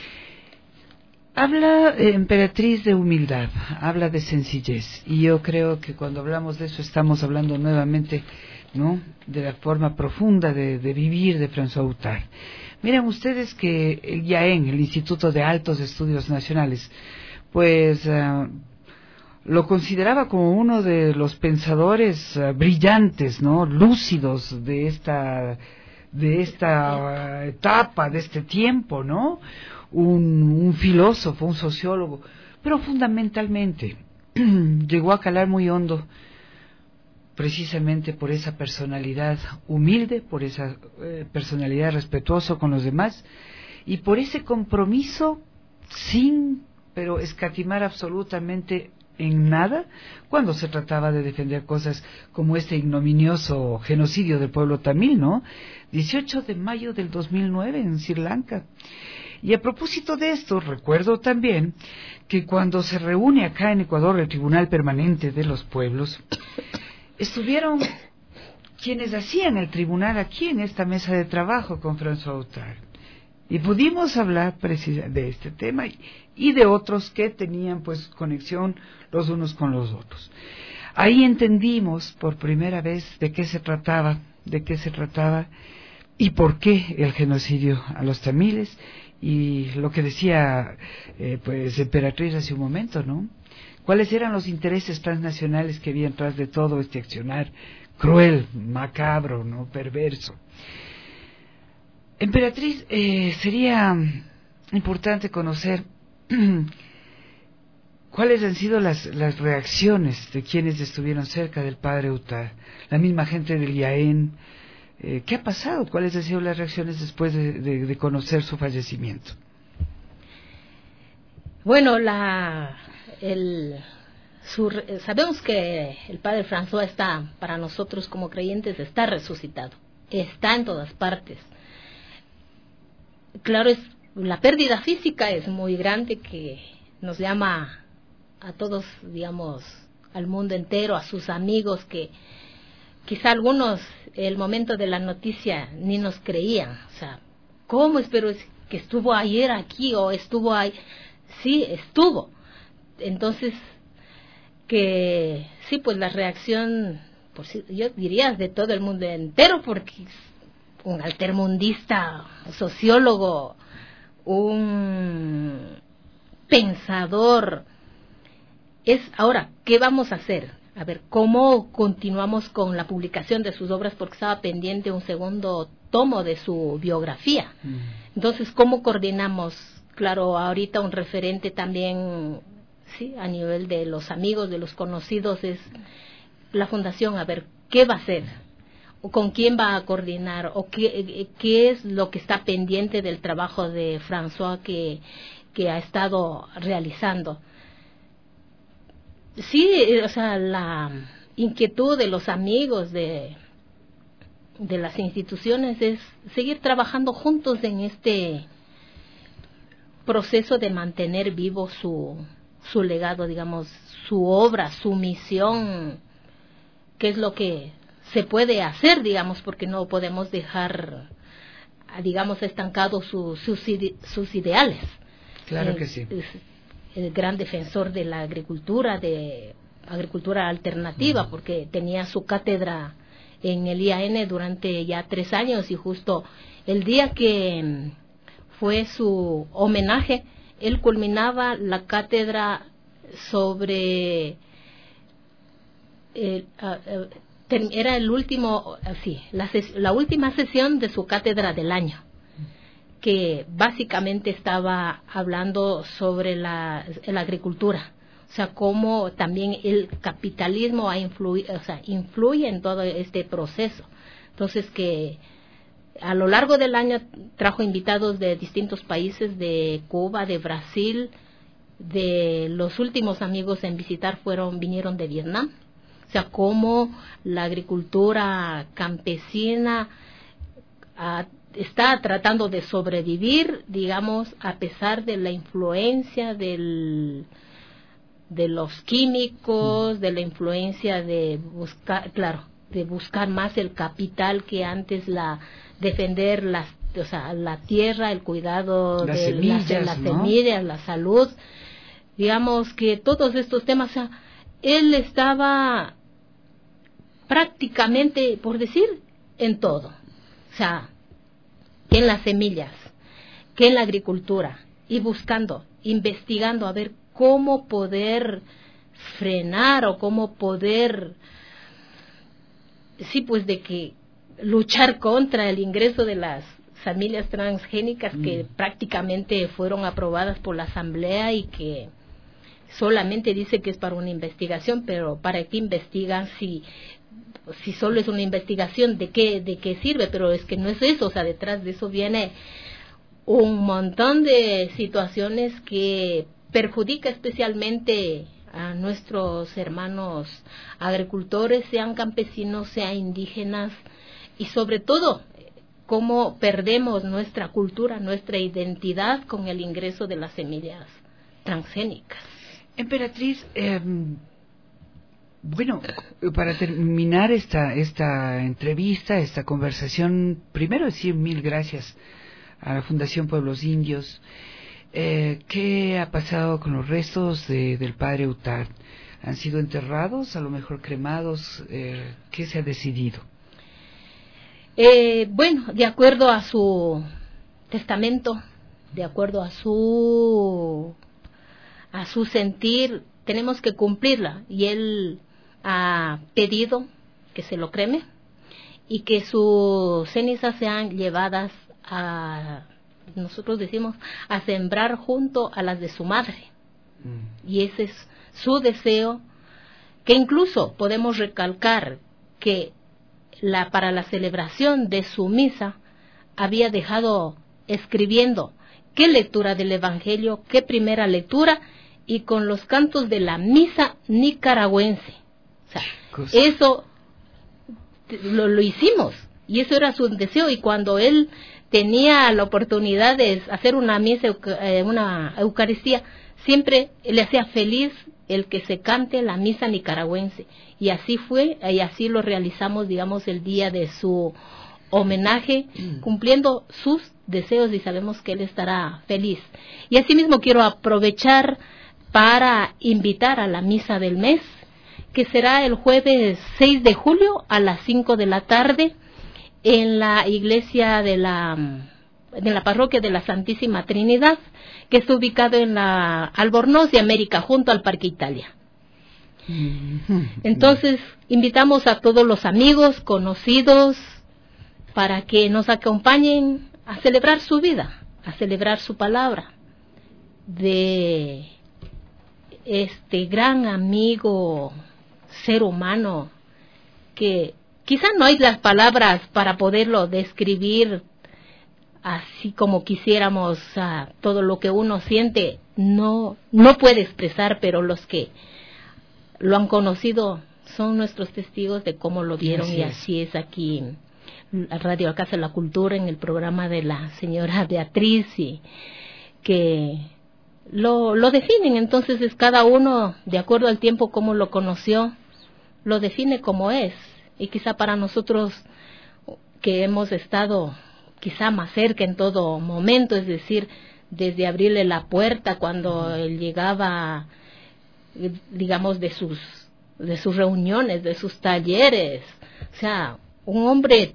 Habla, eh, Emperatriz, de humildad, habla de sencillez, y yo creo que cuando hablamos de eso estamos hablando nuevamente, ¿no?, de la forma profunda de, de vivir de François Outart. Miren ustedes que el I A E N, el Instituto de Altos Estudios Nacionales, pues uh, lo consideraba como uno de los pensadores uh, brillantes, ¿no?, lúcidos de esta de esta uh, etapa, de este tiempo, ¿no? Un, un filósofo, un sociólogo, pero fundamentalmente llegó a calar muy hondo precisamente por esa personalidad humilde, por esa eh, personalidad respetuosa con los demás, y por ese compromiso sin, pero escatimar absolutamente en nada cuando se trataba de defender cosas como este ignominioso genocidio del pueblo tamil, ¿no? dieciocho de mayo del dos mil nueve en Sri Lanka. Y a propósito de esto, recuerdo también que cuando se reúne acá en Ecuador el Tribunal Permanente de los Pueblos, estuvieron quienes hacían el tribunal aquí en esta mesa de trabajo con François Outart. Y pudimos hablar precisamente de este tema y de otros que tenían pues conexión los unos con los otros. Ahí entendimos por primera vez de qué se trataba, de qué se trataba y por qué el genocidio a los tamiles, y lo que decía eh, pues Emperatriz hace un momento, ¿no? ¿Cuáles eran los intereses transnacionales que había detrás de todo este accionar cruel, macabro, ¿no?, perverso? Emperatriz, eh, sería importante conocer cuáles han sido las, las reacciones de quienes estuvieron cerca del padre Outart, la misma gente del I A E N. Eh, ¿Qué ha pasado? ¿Cuáles han sido las reacciones después de, de, de conocer su fallecimiento? Bueno, la, el, su, sabemos que el padre François está, para nosotros como creyentes, está resucitado, está en todas partes. Claro, es, la pérdida física es muy grande, que nos llama a todos, digamos, al mundo entero, a sus amigos, que quizá algunos, el momento de la noticia, ni nos creían. O sea, ¿cómo espero que estuvo ayer aquí o estuvo ahí? Sí, estuvo. Entonces, que sí, pues la reacción, pues yo diría de todo el mundo entero, porque un altermundista, un sociólogo, un pensador. Es ahora, ¿qué vamos a hacer? a ver cómo continuamos con la publicación de sus obras, porque estaba pendiente un segundo tomo de su biografía. Mm. Entonces, ¿cómo coordinamos? Claro, ahorita un referente también, sí, a nivel de los amigos, de los conocidos, es la fundación, a ver, ¿qué va a hacer? ¿O con quién va a coordinar? ¿O qué, qué es lo que está pendiente del trabajo de François que, que ha estado realizando? Sí, o sea, la inquietud de los amigos, de, de las instituciones, es seguir trabajando juntos en este proceso de mantener vivo su, su legado, digamos, su obra, su misión, que es lo que se puede hacer, digamos, porque no podemos dejar, digamos, estancados sus, sus, ide, sus ideales. Claro eh, que sí. Es el gran defensor de la agricultura, de agricultura alternativa, mm. porque tenía su cátedra en el I A N durante ya tres años y justo el día que fue su homenaje, él culminaba la cátedra sobre eh, uh, uh, era el último, sí, la, la última sesión de su cátedra del año, que básicamente estaba hablando sobre la, la agricultura, o sea, cómo también el capitalismo ha influido, o sea, influye en todo este proceso. Entonces, que a lo largo del año trajo invitados de distintos países, de Cuba, de Brasil, de los últimos amigos en visitar fueron vinieron de Vietnam. O sea, cómo la agricultura campesina ha, está tratando de sobrevivir, digamos, a pesar de la influencia del, de los químicos, de la influencia de buscar, claro, de buscar más el capital que antes la defender las, o sea, la tierra, el cuidado las de semillas, las, de las ¿no? semillas, la salud, digamos que todos estos temas, o sea, él estaba prácticamente, por decir, en todo, o sea, que en las semillas, que en la agricultura, y buscando, investigando a ver cómo poder frenar o cómo poder, sí, pues de que luchar contra el ingreso de las familias transgénicas mm. que prácticamente fueron aprobadas por la Asamblea y que solamente dice que es para una investigación, pero ¿para qué investigan si si solo es una investigación? ¿De qué de qué sirve? Pero es que no es eso, o sea, detrás de eso viene un montón de situaciones que perjudica especialmente a nuestros hermanos agricultores, sean campesinos, sean indígenas, y sobre todo cómo perdemos nuestra cultura, nuestra identidad con el ingreso de las semillas transgénicas. Emperatriz, eh, bueno, para terminar esta esta entrevista, esta conversación, primero decir mil gracias a la Fundación Pueblos Indios. Eh, ¿Qué ha pasado con los restos de, del padre Utard? ¿Han sido enterrados, a lo mejor cremados? Eh, ¿Qué se ha decidido? Eh, bueno, de acuerdo a su testamento, de acuerdo a su a su sentir, tenemos que cumplirla, y él ha pedido que se lo creme y que sus cenizas sean llevadas a, nosotros decimos, a sembrar junto a las de su madre. Mm. Y ese es su deseo, que incluso podemos recalcar que la para la celebración de su misa había dejado escribiendo qué lectura del Evangelio, qué primera lectura, y con los cantos de la misa nicaragüense. O sea, Cosa. eso lo, lo hicimos, y eso era su deseo, y cuando él tenía la oportunidad de hacer una misa, una Eucaristía, siempre le hacía feliz el que se cante la misa nicaragüense, y así fue, y así lo realizamos, digamos, el día de su homenaje, cumpliendo sus deseos, y sabemos que él estará feliz. Y asimismo quiero aprovechar para invitar a la misa del mes, que será el jueves seis de julio a las cinco de la tarde en la iglesia de la de la parroquia de la Santísima Trinidad, que está ubicado en la Albornoz de América, junto al Parque Italia. Entonces, invitamos a todos los amigos, conocidos, para que nos acompañen a celebrar su vida, a celebrar su palabra, de este gran amigo, ser humano, que quizá no hay las palabras para poderlo describir así como quisiéramos, uh, todo lo que uno siente, no, no puede expresar, pero los que lo han conocido son nuestros testigos de cómo lo vieron, y así es aquí en Radio Casa de la Cultura, en el programa de la señora Beatriz, y que lo, lo definen. Entonces es cada uno, de acuerdo al tiempo como lo conoció, lo define como es. Y quizá para nosotros que hemos estado quizá más cerca en todo momento, es decir, desde abrirle la puerta cuando él llegaba, digamos, de sus de sus reuniones, de sus talleres, o sea, un hombre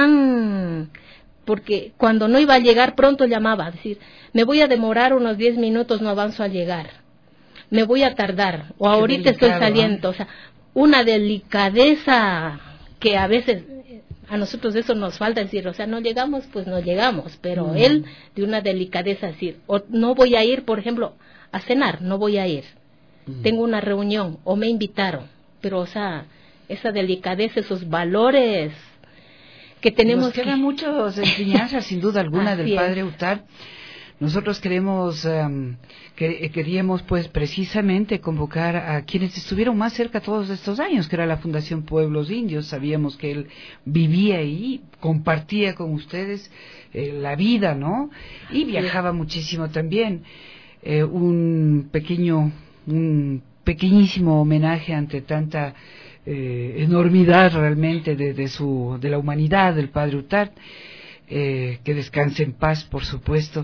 tan, porque cuando no iba a llegar pronto llamaba, a decir, me voy a demorar unos diez minutos, no avanzo a llegar, me voy a tardar, o ahorita estoy saliendo, ¿eh? O sea, una delicadeza que a veces a nosotros eso nos falta, decir, o sea, no llegamos, pues no llegamos, pero mm. él de una delicadeza, decir, o no voy a ir, por ejemplo, a cenar, no voy a ir, mm. tengo una reunión, o me invitaron, pero, o sea, esa delicadeza, esos valores que tenemos. Nos quedan que... muchas enseñanzas, sin duda alguna, del padre Utar. Nosotros queremos, um, que, queríamos pues precisamente convocar a quienes estuvieron más cerca todos estos años, que era la Fundación Pueblos Indios. Sabíamos que él vivía ahí, compartía con ustedes eh, la vida, ¿no? Y viajaba muchísimo también. Eh, un pequeño, un pequeñísimo homenaje ante tanta eh, enormidad realmente de, de, su, de la humanidad del padre Utar. Eh, que descanse en paz, por supuesto.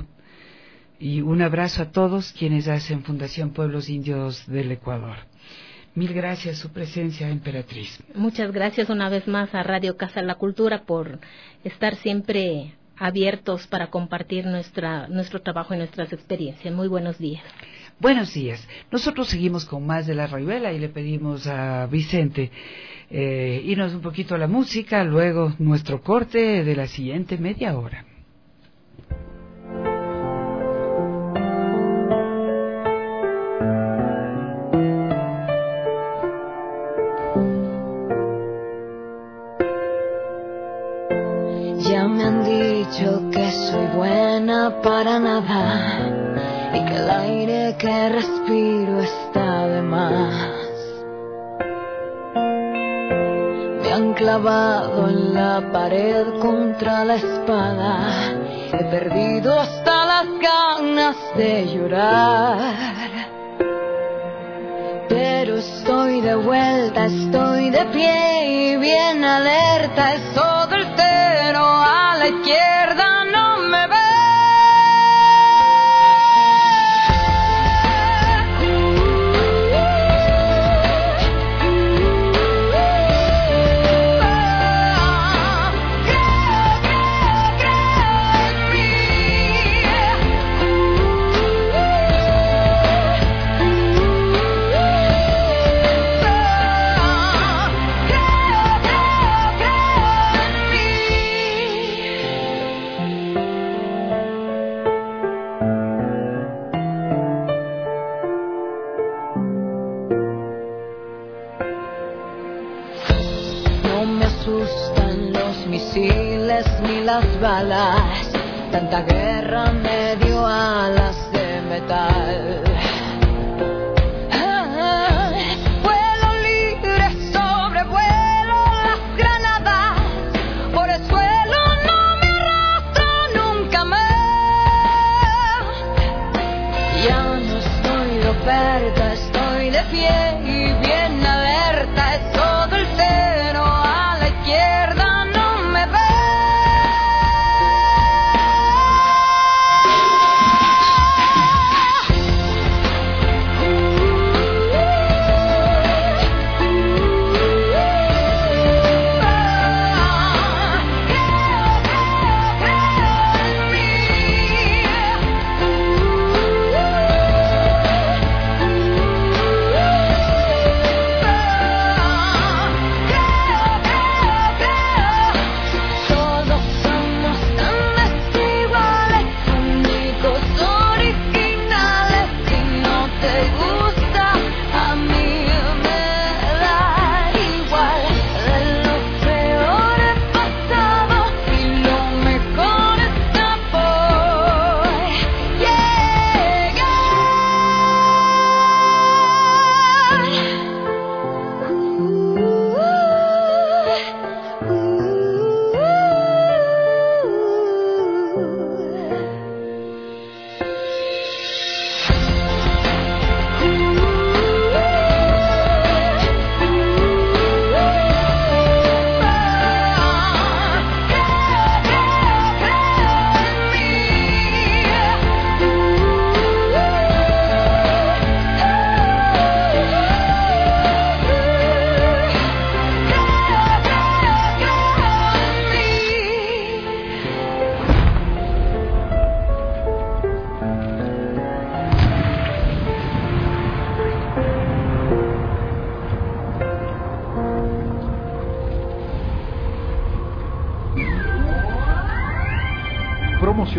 Y un abrazo a todos quienes hacen Fundación Pueblos Indios del Ecuador. Mil gracias su presencia, Emperatriz. Muchas gracias una vez más a Radio Casa de la Cultura por estar siempre abiertos para compartir nuestra, nuestro trabajo y nuestras experiencias. Muy buenos días. Buenos días. Nosotros seguimos con más de La Rayuela y le pedimos a Vicente eh, irnos un poquito a la música, luego nuestro corte de la siguiente media hora. Ya me han dicho que soy buena para nada y que el aire que respiro está de más. Me han clavado en la pared contra la espada, he perdido hasta las ganas de llorar. Pero estoy de vuelta, estoy de pie y bien alerta, es todo el cero a la izquierda, no me ve. Ni las balas, tanta guerra me dio alas de metal. Ah, vuelo libre, sobrevuelo las granadas, por el suelo no me arrastro nunca más. Ya no estoy de oferta, estoy de pie y bien alerta, es todo el cero a la izquierda.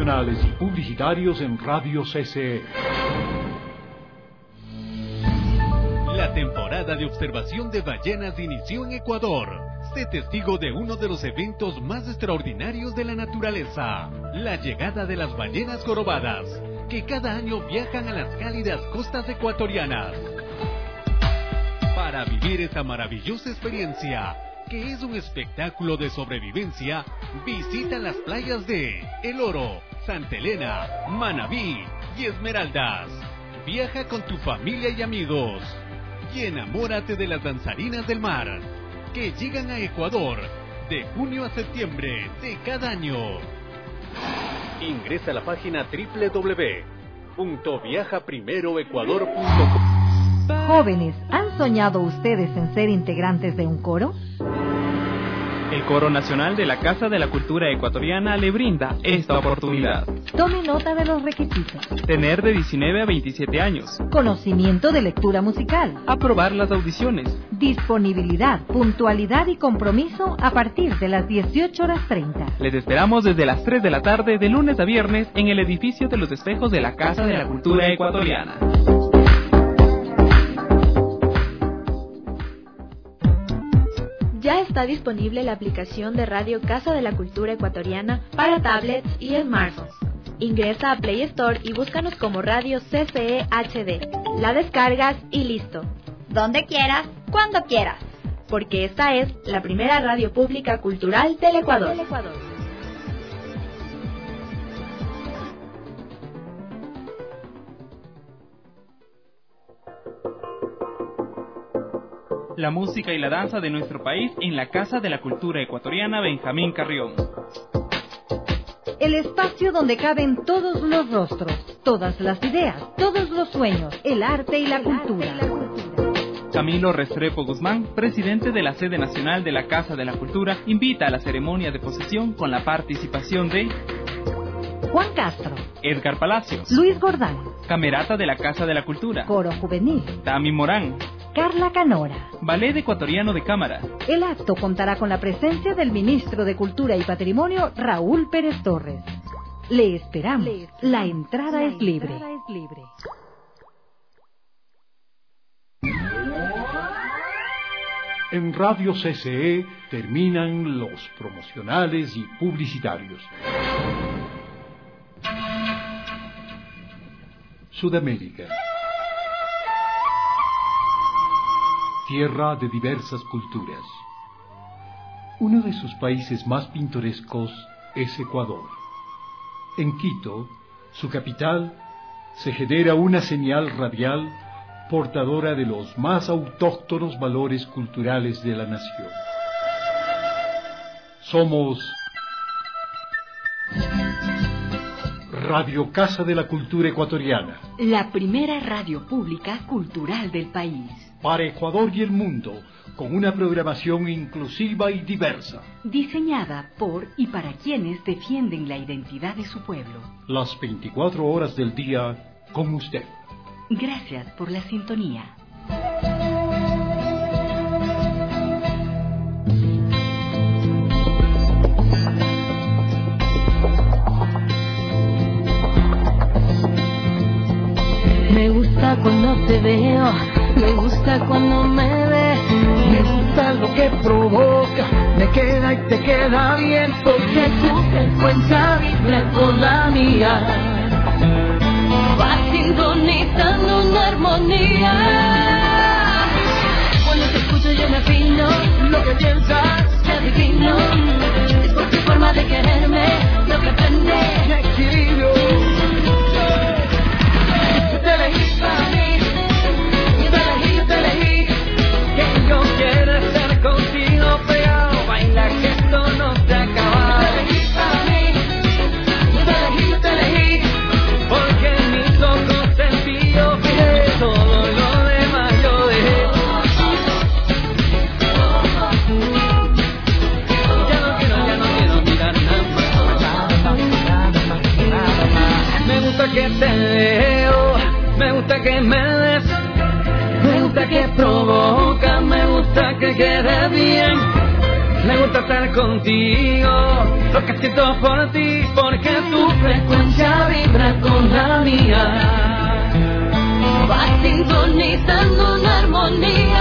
promocionales y publicitarios en Radio C C E. La temporada de observación de ballenas inició en Ecuador. Sé testigo de uno de los eventos más extraordinarios de la naturaleza, la llegada de las ballenas jorobadas, que cada año viajan a las cálidas costas ecuatorianas. Para vivir esta maravillosa experiencia, que es un espectáculo de sobrevivencia, visita las playas de El Oro, Santa Elena, Manabí y Esmeraldas. Viaja con tu familia y amigos y enamórate de las danzarinas del mar, que llegan a Ecuador de junio a septiembre de cada año. Ingresa a la página doble u doble u doble u punto viaja primero ecuador punto com. Jóvenes, ¿han soñado ustedes en ser integrantes de un coro? El Coro Nacional de la Casa de la Cultura Ecuatoriana le brinda esta oportunidad. Tome nota de los requisitos. Tener de diecinueve a veintisiete años. Conocimiento de lectura musical. Aprobar las audiciones. Disponibilidad, puntualidad y compromiso a partir de las dieciocho horas treinta. Les esperamos desde las tres de la tarde de lunes a viernes en el edificio de los espejos de la Casa de la Cultura Ecuatoriana. Ya está disponible la aplicación de Radio Casa de la Cultura Ecuatoriana para tablets y smartphones. Ingresa a Play Store y búscanos como Radio C C E H D. La descargas y listo. Donde quieras, cuando quieras. Porque esta es la primera radio pública cultural del Ecuador. Del Ecuador. La música y la danza de nuestro país en la Casa de la Cultura Ecuatoriana Benjamín Carrión. El espacio donde caben todos los rostros, todas las ideas, todos los sueños, el arte y la cultura. Camilo Restrepo Guzmán, presidente de la sede nacional de la Casa de la Cultura, invita a la ceremonia de posesión con la participación de Juan Castro, Edgar Palacios, Luis Gordán, Camerata de la Casa de la Cultura, Coro Juvenil, Tami Morán, Carla Canora, Ballet Ecuatoriano de Cámara. El acto contará con la presencia del ministro de Cultura y Patrimonio, Raúl Pérez Torres. Le esperamos. Le esperamos. La entrada, la es, libre. entrada es libre. En Radio C C E terminan los promocionales y publicitarios. Sudamérica. Tierra de diversas culturas. Uno de sus países más pintorescos es Ecuador. En Quito, su capital, se genera una señal radial portadora de los más autóctonos valores culturales de la nación. Somos Radio Casa de la Cultura Ecuatoriana, la primera radio pública cultural del país. Para Ecuador y el mundo, con una programación inclusiva y diversa. Diseñada por y para quienes defienden la identidad de su pueblo. Las veinticuatro horas del día con usted. Gracias por la sintonía. Me gusta cuando te veo, me gusta cuando me ves, me gusta lo que provoca, me queda y te queda bien, porque tu frecuencia vibra con la mía, va sintonizando una armonía. Cuando te escucho yo me afino, lo que piensas te adivino, es por tu forma de quererme, lo que prende mi equilibrio. Te elegí para mí, yo te elegí, yo te elegí, que yo quiero estar contigo pegado, baila que esto no se acaba. Yo te elegí para mí, yo te elegí, yo te elegí, porque en mis ojos sentí yo que todo lo demás yo dejé. Ya no quiero, ya no quiero mirar nada más. Me gusta que te veo, me gusta que me des, me gusta que provoca, me gusta que quede bien, Me gusta estar contigo, lo que siento por ti, porque tu frecuencia vibra con la mía. Va sintonizando una armonía.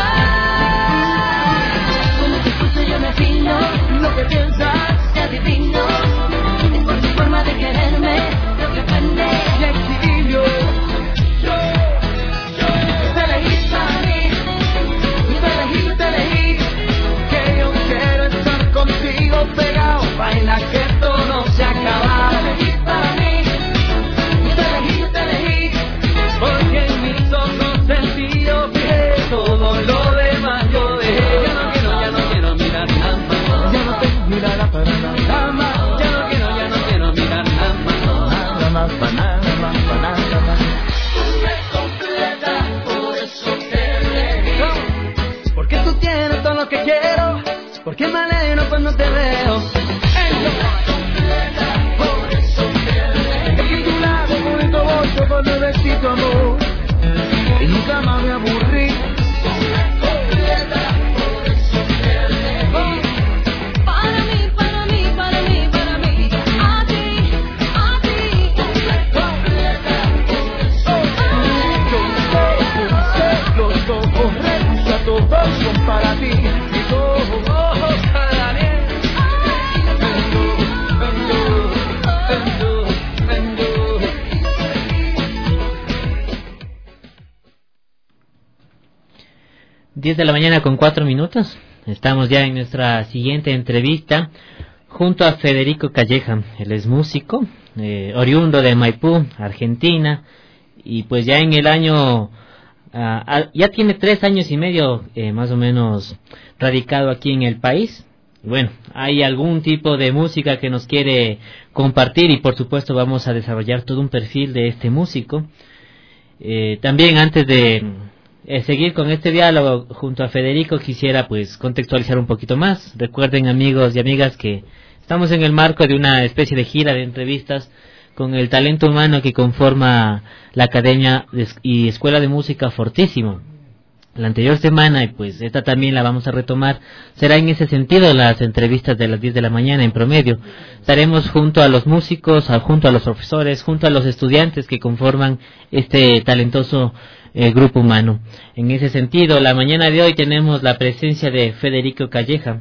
Cuando te escucho yo me afino, lo que piensas te adivino. Es por tu forma de quererme, lo que prende el equilibrio. Yo, yo, te elegí para mí, te elegí, te elegí. Que yo quiero estar contigo pegado, baila que esto no se acaba. Te elegí para mí, te elegí, te elegí. Porque en mis ojos sentí yo que todo lo demás yo dejé. Ya no quiero, ya no quiero mirar nada más. Ya no te mirará para nada más. Ya no quiero, ya no quiero mirar nada más. Nada más, para nada más, para nada más. Tú me completas, por eso te elegí. Porque tú tienes todo lo que quiero. Porque me alegro cuando te veo. Por eso te elegí. Es que tu lado bonito bolso con el vestido amor. Y nunca más me aburrí. Para mí, para mí, para mí, para mí. A ti, a ti. Los ojos revisados todos son para ti. Mis ojos para mí. diez de la mañana con cuatro minutos. Estamos ya en nuestra siguiente entrevista junto a Federico Calleja. Él es músico, eh, oriundo de Maipú, Argentina, y pues ya en el año, uh, ya tiene tres años y medio eh, más o menos radicado aquí en el país. Bueno, hay algún tipo de música que nos quiere compartir y por supuesto vamos a desarrollar todo un perfil de este músico. Eh, también antes de Eh, seguir con este diálogo junto a Federico, quisiera pues contextualizar un poquito más. Recuerden, amigos y amigas, que estamos en el marco de una especie de gira de entrevistas con el talento humano que conforma la Academia y Escuela de Música Fortísimo. La anterior semana, y pues esta también la vamos a retomar, será en ese sentido las entrevistas de las diez de la mañana en promedio. Estaremos junto a los músicos, junto a los profesores, junto a los estudiantes que conforman este talentoso el grupo humano. En ese sentido, la mañana de hoy tenemos la presencia de Federico Calleja.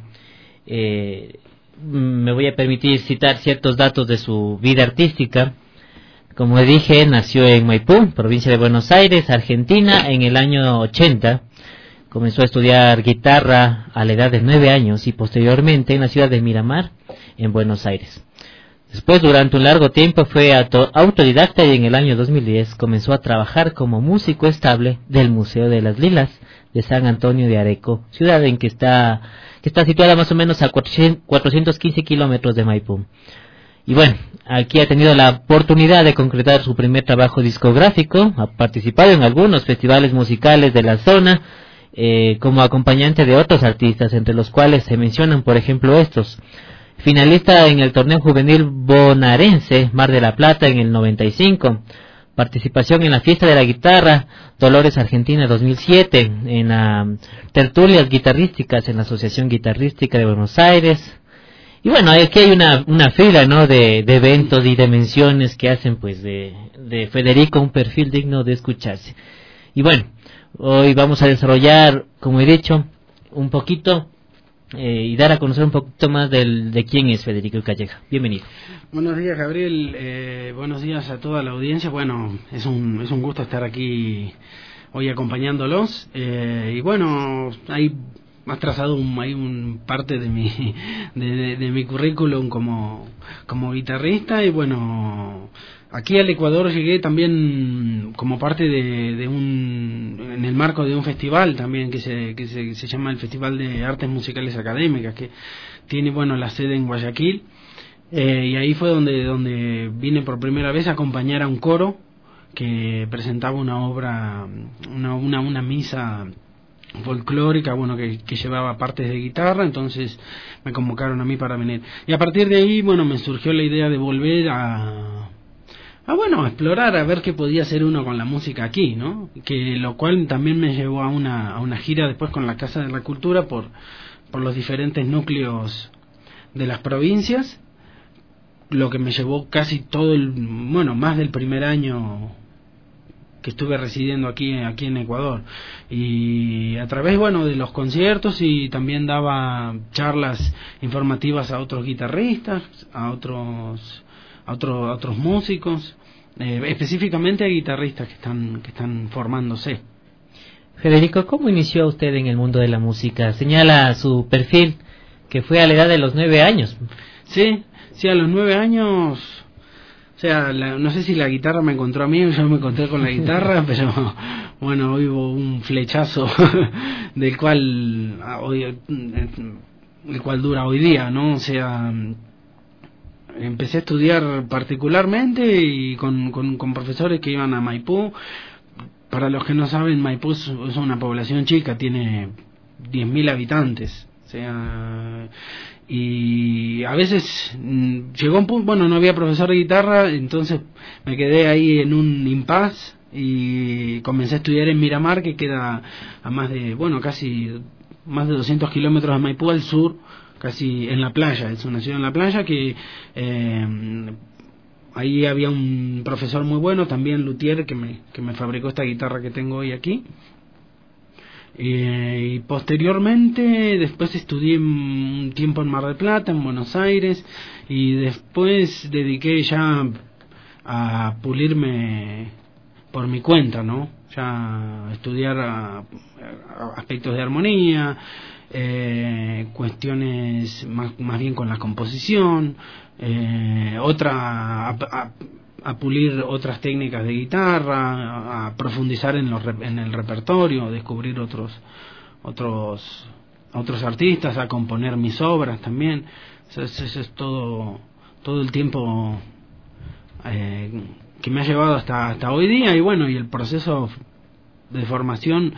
Eh, me voy a permitir citar ciertos datos de su vida artística. Como dije, nació en Maipú, provincia de Buenos Aires, Argentina, en el año ochenta. Comenzó a estudiar guitarra a la edad de nueve años y posteriormente en la ciudad de Miramar, en Buenos Aires. Después, durante un largo tiempo, fue auto autodidacta y en el año dos mil diez comenzó a trabajar como músico estable del Museo de las Lilas de San Antonio de Areco, ciudad en que está, que está situada más o menos a cuatrocientos quince kilómetros de Maipú. Y bueno, aquí ha tenido la oportunidad de concretar su primer trabajo discográfico, ha participado en algunos festivales musicales de la zona, eh, como acompañante de otros artistas, entre los cuales se mencionan, por ejemplo, estos. Finalista en el torneo juvenil bonaerense Mar de la Plata en el noventa y cinco. Participación en la Fiesta de la Guitarra Dolores Argentina dos mil siete. En la uh, tertulias guitarrísticas en la Asociación Guitarrística de Buenos Aires. Y bueno, aquí hay una, una fila, ¿no?, de, de eventos y de menciones que hacen pues de, de Federico un perfil digno de escucharse. Y bueno, hoy vamos a desarrollar, como he dicho, un poquito Eh, y dar a conocer un poquito más del, de quién es Federico Calleja. Bienvenido. Buenos días, Gabriel. Eh, buenos días a toda la audiencia. Bueno, es un, es un gusto estar aquí hoy acompañándolos. Eh, y bueno, hay has trazado un, hay un parte de mi de, de, de mi currículum como como guitarrista. Y bueno, aquí al Ecuador llegué también como parte de, de un en el marco de un festival también que se que se, se llama el Festival de Artes Musicales Académicas, que tiene bueno la sede en Guayaquil, eh, y ahí fue donde donde vine por primera vez a acompañar a un coro que presentaba una obra, una una, una misa folclórica, bueno, que, que llevaba partes de guitarra. Entonces me convocaron a mí para venir, y a partir de ahí, bueno, me surgió la idea de volver a Ah, bueno, a explorar, a ver qué podía hacer uno con la música aquí, ¿no? Que lo cual también me llevó a una a una gira después con la Casa de la Cultura por por los diferentes núcleos de las provincias, lo que me llevó casi todo el, bueno, más del primer año que estuve residiendo aquí aquí en Ecuador, y a través, bueno, de los conciertos, y también daba charlas informativas a otros guitarristas, a otros a otros a otros músicos, eh, específicamente a guitarristas que están que están formándose. Federico, ¿cómo inició usted en el mundo de la música? Señala su perfil que fue a la edad de los nueve años. Sí, sí, a los nueve años. O sea, la, no sé si la guitarra me encontró a mí o yo me encontré con la guitarra, pero bueno, hoy hubo un flechazo del cual hoy, el cual dura hoy día, ¿no? O sea, empecé a estudiar particularmente y con, con, con profesores que iban a Maipú. Para los que no saben, Maipú es una población chica, tiene diez mil habitantes. O sea, y a veces mmm, llegó un punto, bueno, no había profesor de guitarra, entonces me quedé ahí en un impasse y comencé a estudiar en Miramar, que queda a más de, bueno, casi más de doscientos kilómetros de Maipú al sur, casi en la playa. Es una ciudad en la playa que eh, ahí había un profesor muy bueno, también luthier, que me, que me fabricó esta guitarra que tengo hoy aquí. Eh, y posteriormente, después estudié un tiempo en Mar del Plata, en Buenos Aires, y después dediqué ya a pulirme por mi cuenta, ¿no? Ya a estudiar a, a aspectos de armonía, eh, cuestiones más, más bien con la composición, eh, otra... A, a, a pulir otras técnicas de guitarra, a profundizar en, los, en el repertorio, a descubrir otros otros otros artistas, a componer mis obras también. Eso, eso es todo todo el tiempo eh, que me ha llevado hasta hasta hoy día. Y bueno, y el proceso de formación,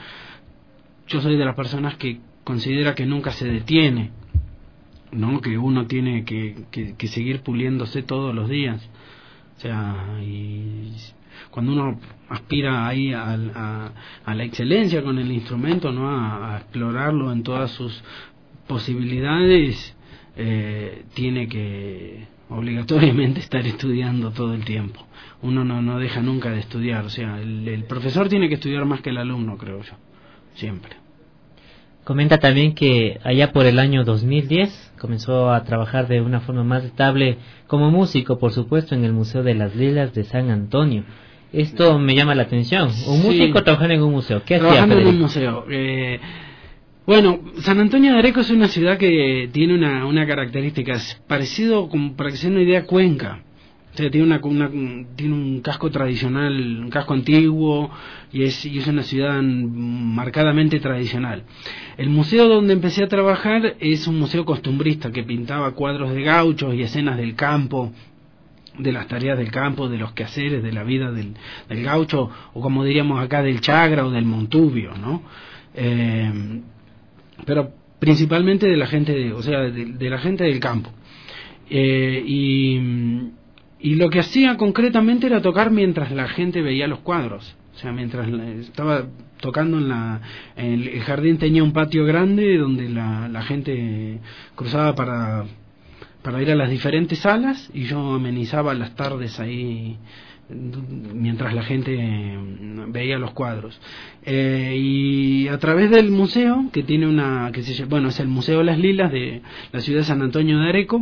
yo soy de las personas que considera que nunca se detiene, ¿no? Que uno tiene que, que, que seguir puliéndose todos los días. O sea, y cuando uno aspira ahí a, a, a la excelencia con el instrumento, ¿no? A, a explorarlo en todas sus posibilidades, eh, tiene que obligatoriamente estar estudiando todo el tiempo. Uno no, no deja nunca de estudiar. O sea, el, el profesor tiene que estudiar más que el alumno, creo yo, siempre. Comenta también que allá por el año dos mil diez comenzó a trabajar de una forma más estable como músico, por supuesto, en el Museo de las Lilas de San Antonio. Esto me llama la atención. Un sí. músico trabajando en un museo. ¿Qué hacía, Trabajando Federico? en un museo. Eh, bueno, San Antonio de Areco es una ciudad que tiene una, una característica. Es parecido, como para que se den una idea, Cuenca. O sea, tiene, una, una, tiene un casco tradicional, un casco antiguo, y es, y es una ciudad marcadamente tradicional. El museo donde empecé a trabajar es un museo costumbrista que pintaba cuadros de gauchos y escenas del campo, de las tareas del campo, de los quehaceres, de la vida del, del gaucho, o como diríamos acá, del chagra o del montubio, ¿no? Eh, pero principalmente de la gente, de, o sea, de, de la gente del campo. Eh, y... Y lo que hacía concretamente era tocar mientras la gente veía los cuadros. O sea, mientras estaba tocando en la... En el jardín tenía un patio grande donde la, la gente cruzaba para, para ir a las diferentes salas, y yo amenizaba las tardes ahí mientras la gente veía los cuadros. Eh, y a través del museo, que tiene una... que se, bueno, es el Museo de las Lilas de la ciudad de San Antonio de Areco,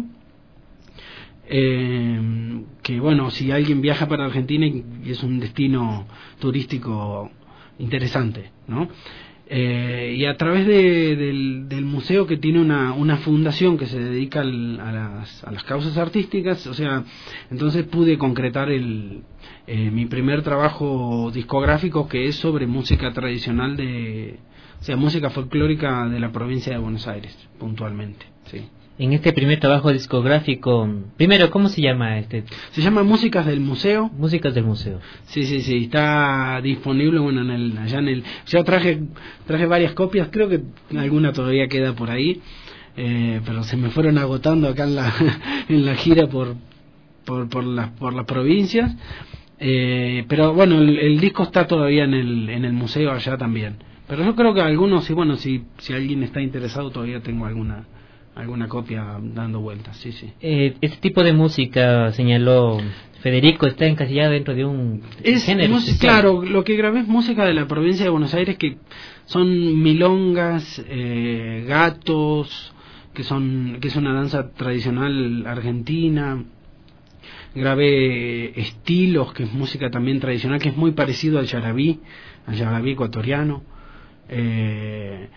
Eh, que bueno, si alguien viaja para Argentina, es un destino turístico interesante, ¿no? Eh, y a través de, del, del museo, que tiene una, una fundación que se dedica al, a, las, a las causas artísticas, o sea, entonces pude concretar el, eh, mi primer trabajo discográfico, que es sobre música tradicional de, o sea, música folclórica de la provincia de Buenos Aires, puntualmente, sí. En este primer trabajo discográfico, primero, ¿cómo se llama este? Se llama Músicas del Museo. Músicas del Museo. Sí, sí, sí, está disponible, bueno, en el, allá en el... Yo traje traje varias copias, creo que alguna todavía queda por ahí, eh, pero se me fueron agotando acá en la en la gira por por por las por las provincias, eh, pero bueno, el, el disco está todavía en el en el museo allá también. pero yo creo que algunos, sí, bueno, si, si alguien está interesado, todavía tengo alguna alguna copia dando vueltas, sí, sí. Eh, este tipo de música, señaló Federico, está encasillada dentro de un es género música, claro, lo que grabé es música de la provincia de Buenos Aires, que son milongas, eh, gatos, que son que es una danza tradicional argentina. Grabé estilos, que es música también tradicional, que es muy parecido al yarabí, al yarabí ecuatoriano. Eh,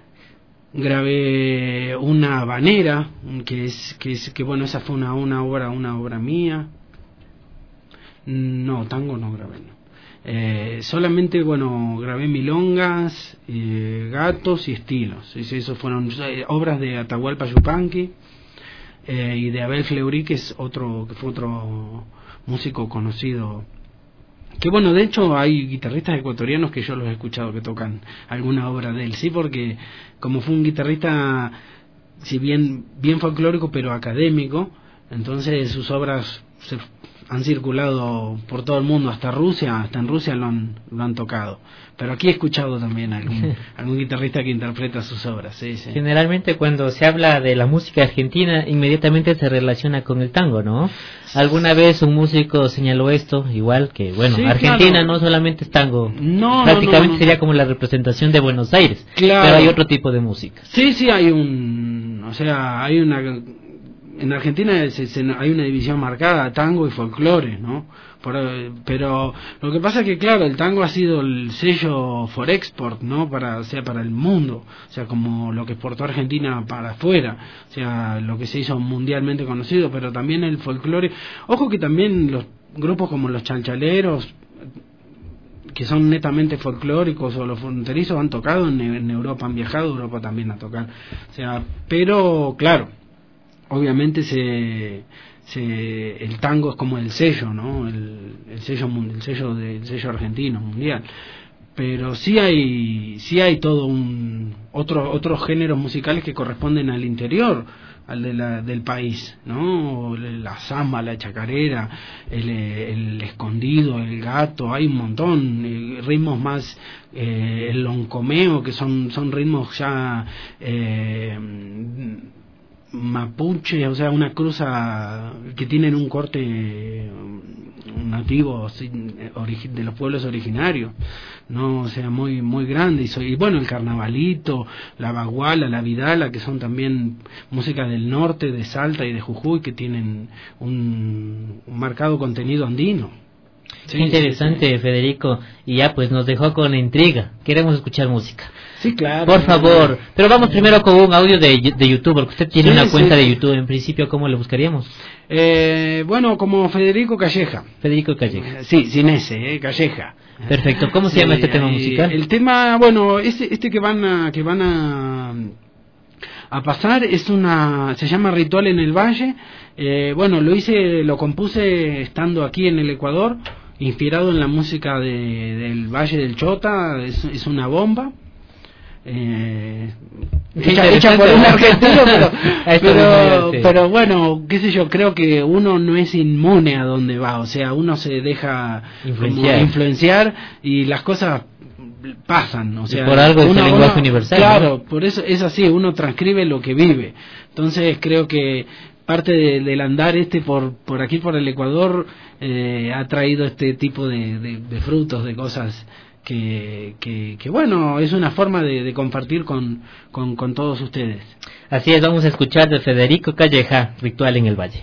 grabé una habanera, que es que es que bueno, esa fue una una obra una obra mía. No, tango no grabé, no. Eh, solamente, bueno, grabé milongas, eh, gatos y estilos. Esos fueron eh, obras de Atahualpa Yupanqui eh, y de Abel Fleury, que es otro, que fue otro músico conocido. Que bueno, de hecho hay guitarristas ecuatorianos que yo los he escuchado que tocan alguna obra de él, sí, porque como fue un guitarrista, si bien bien folclórico pero académico, entonces sus obras se han circulado por todo el mundo, hasta Rusia, hasta en Rusia lo han, lo han tocado. Pero aquí he escuchado también algún, algún guitarrista que interpreta sus obras. Sí, sí. Generalmente cuando se habla de la música argentina, inmediatamente se relaciona con el tango, ¿no? Alguna vez un músico señaló esto, igual que, bueno, sí, Argentina claro. No solamente es tango, no, prácticamente no, no, no. sería como la representación de Buenos Aires, claro. Pero hay otro tipo de música. Sí, sí, hay un, o sea, hay una... En Argentina se, se, hay una división marcada, tango y folclore, ¿no? Por, pero lo que pasa es que, claro, el tango ha sido el sello for export, ¿no? Para, o sea, para el mundo, o sea, como lo que exportó Argentina para afuera, o sea, lo que se hizo mundialmente conocido, pero también el folclore. Ojo que también los grupos como los chalchaleros, que son netamente folclóricos, o los fronterizos, han tocado en, en Europa, han viajado a Europa también a tocar, o sea, pero, claro, obviamente se, se el tango es como el sello, ¿no? El, el sello el sello de, el sello argentino mundial. Pero sí hay sí hay todo un otro otros géneros musicales que corresponden al interior, al de la, del país, ¿no? La samba, la chacarera, el, el escondido, el gato, hay un montón, eh, ritmos más, eh, el loncomeo, que son son ritmos ya eh, mapuche, o sea, una cruza que tienen un corte nativo de los pueblos originarios, no, o sea, muy muy grande, y, soy, y bueno, el carnavalito, la baguala, la vidala, que son también música del norte, de Salta y de Jujuy, que tienen un, un marcado contenido andino. Sí, Qué interesante, sí, sí. Federico, y ya pues nos dejó con intriga, queremos escuchar música. Sí, claro. Por favor, pero vamos primero con un audio de, de YouTube, porque usted tiene sí, una cuenta sí. de YouTube, en principio, ¿cómo lo buscaríamos? Eh, bueno, como Federico Calleja. Federico Calleja. Sí, sin ese, eh, Calleja. Perfecto, ¿cómo se sí, llama este tema musical? El tema, bueno, este, este que van a, que van a, a pasar es una, se llama Ritual en el Valle. Eh, bueno, lo hice, lo compuse estando aquí en el Ecuador, inspirado en la música de, del Valle del Chota, es, es una bomba. Eh, hecha, hecha por un argentino, pero, pero, pero bueno, qué sé yo, creo que uno no es inmune a donde va, o sea, uno se deja influenciar, influenciar y las cosas pasan, o sea, y por algo es el lenguaje uno, universal, claro, ¿no? Por eso es así, uno transcribe lo que vive, entonces creo que parte de, del andar este por por aquí por el Ecuador eh, ha traído este tipo de, de, de frutos, de cosas que, que, que bueno, es una forma de, de compartir con, con, con todos ustedes. Así es, vamos a escuchar de Federico Calleja, Ritual en el Valle.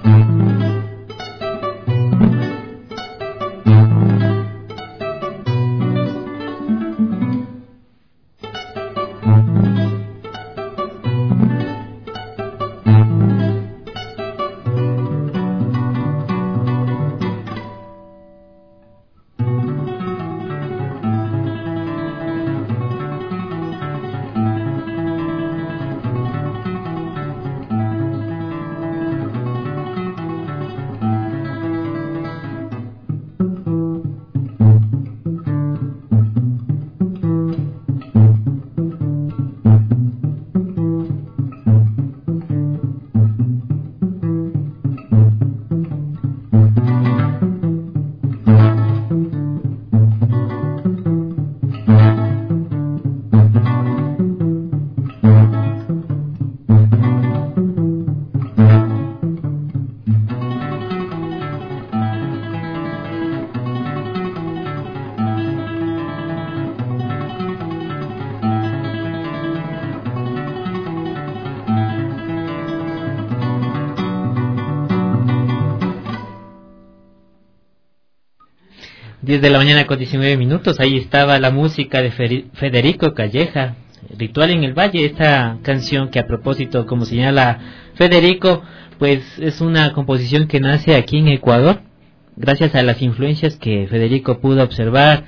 diez de la mañana con diecinueve minutos, ahí estaba la música de Federico Calleja, Ritual en el Valle, esta canción que a propósito, como señala Federico, pues es una composición que nace aquí en Ecuador, gracias a las influencias que Federico pudo observar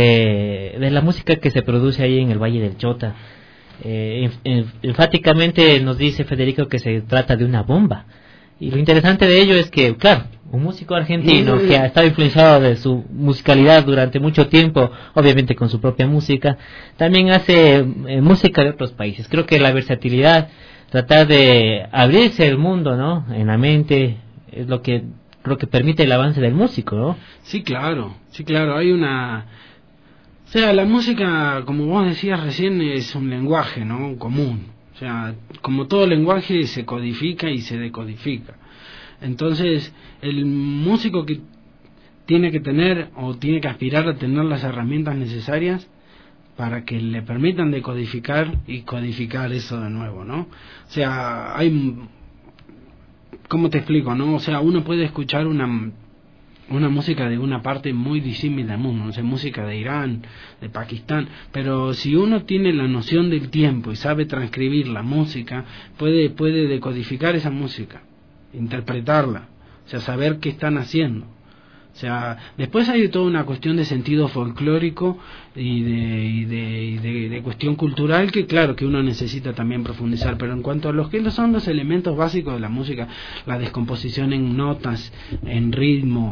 de, de la música que se produce ahí en el Valle del Chota. Eh, enfáticamente nos dice Federico que se trata de una bomba. Y lo interesante de ello es que, claro, un músico argentino que ha estado influenciado de su musicalidad durante mucho tiempo, obviamente con su propia música, también hace eh, música de otros países. Creo que la versatilidad, tratar de abrirse el mundo, ¿no?, en la mente, es lo que creo que permite el avance del músico, ¿no? Sí, claro, sí, claro, hay una... O sea, la música, como vos decías recién, es un lenguaje, ¿no?, común. O sea, como todo lenguaje se codifica y se decodifica. Entonces, el músico que tiene que tener o tiene que aspirar a tener las herramientas necesarias para que le permitan decodificar y codificar eso de nuevo, ¿no? O sea, hay... ¿Cómo te explico, no? O sea, uno puede escuchar una... una música de una parte muy disímil del mundo, no sé, música de Irán, de Pakistán, pero si uno tiene la noción del tiempo y sabe transcribir la música, puede puede decodificar esa música, interpretarla, o sea, saber qué están haciendo. O sea, después hay toda una cuestión de sentido folclórico y de, y de, y de, de cuestión cultural que claro que uno necesita también profundizar, pero en cuanto a los que son los elementos básicos de la música, la descomposición en notas, en ritmo,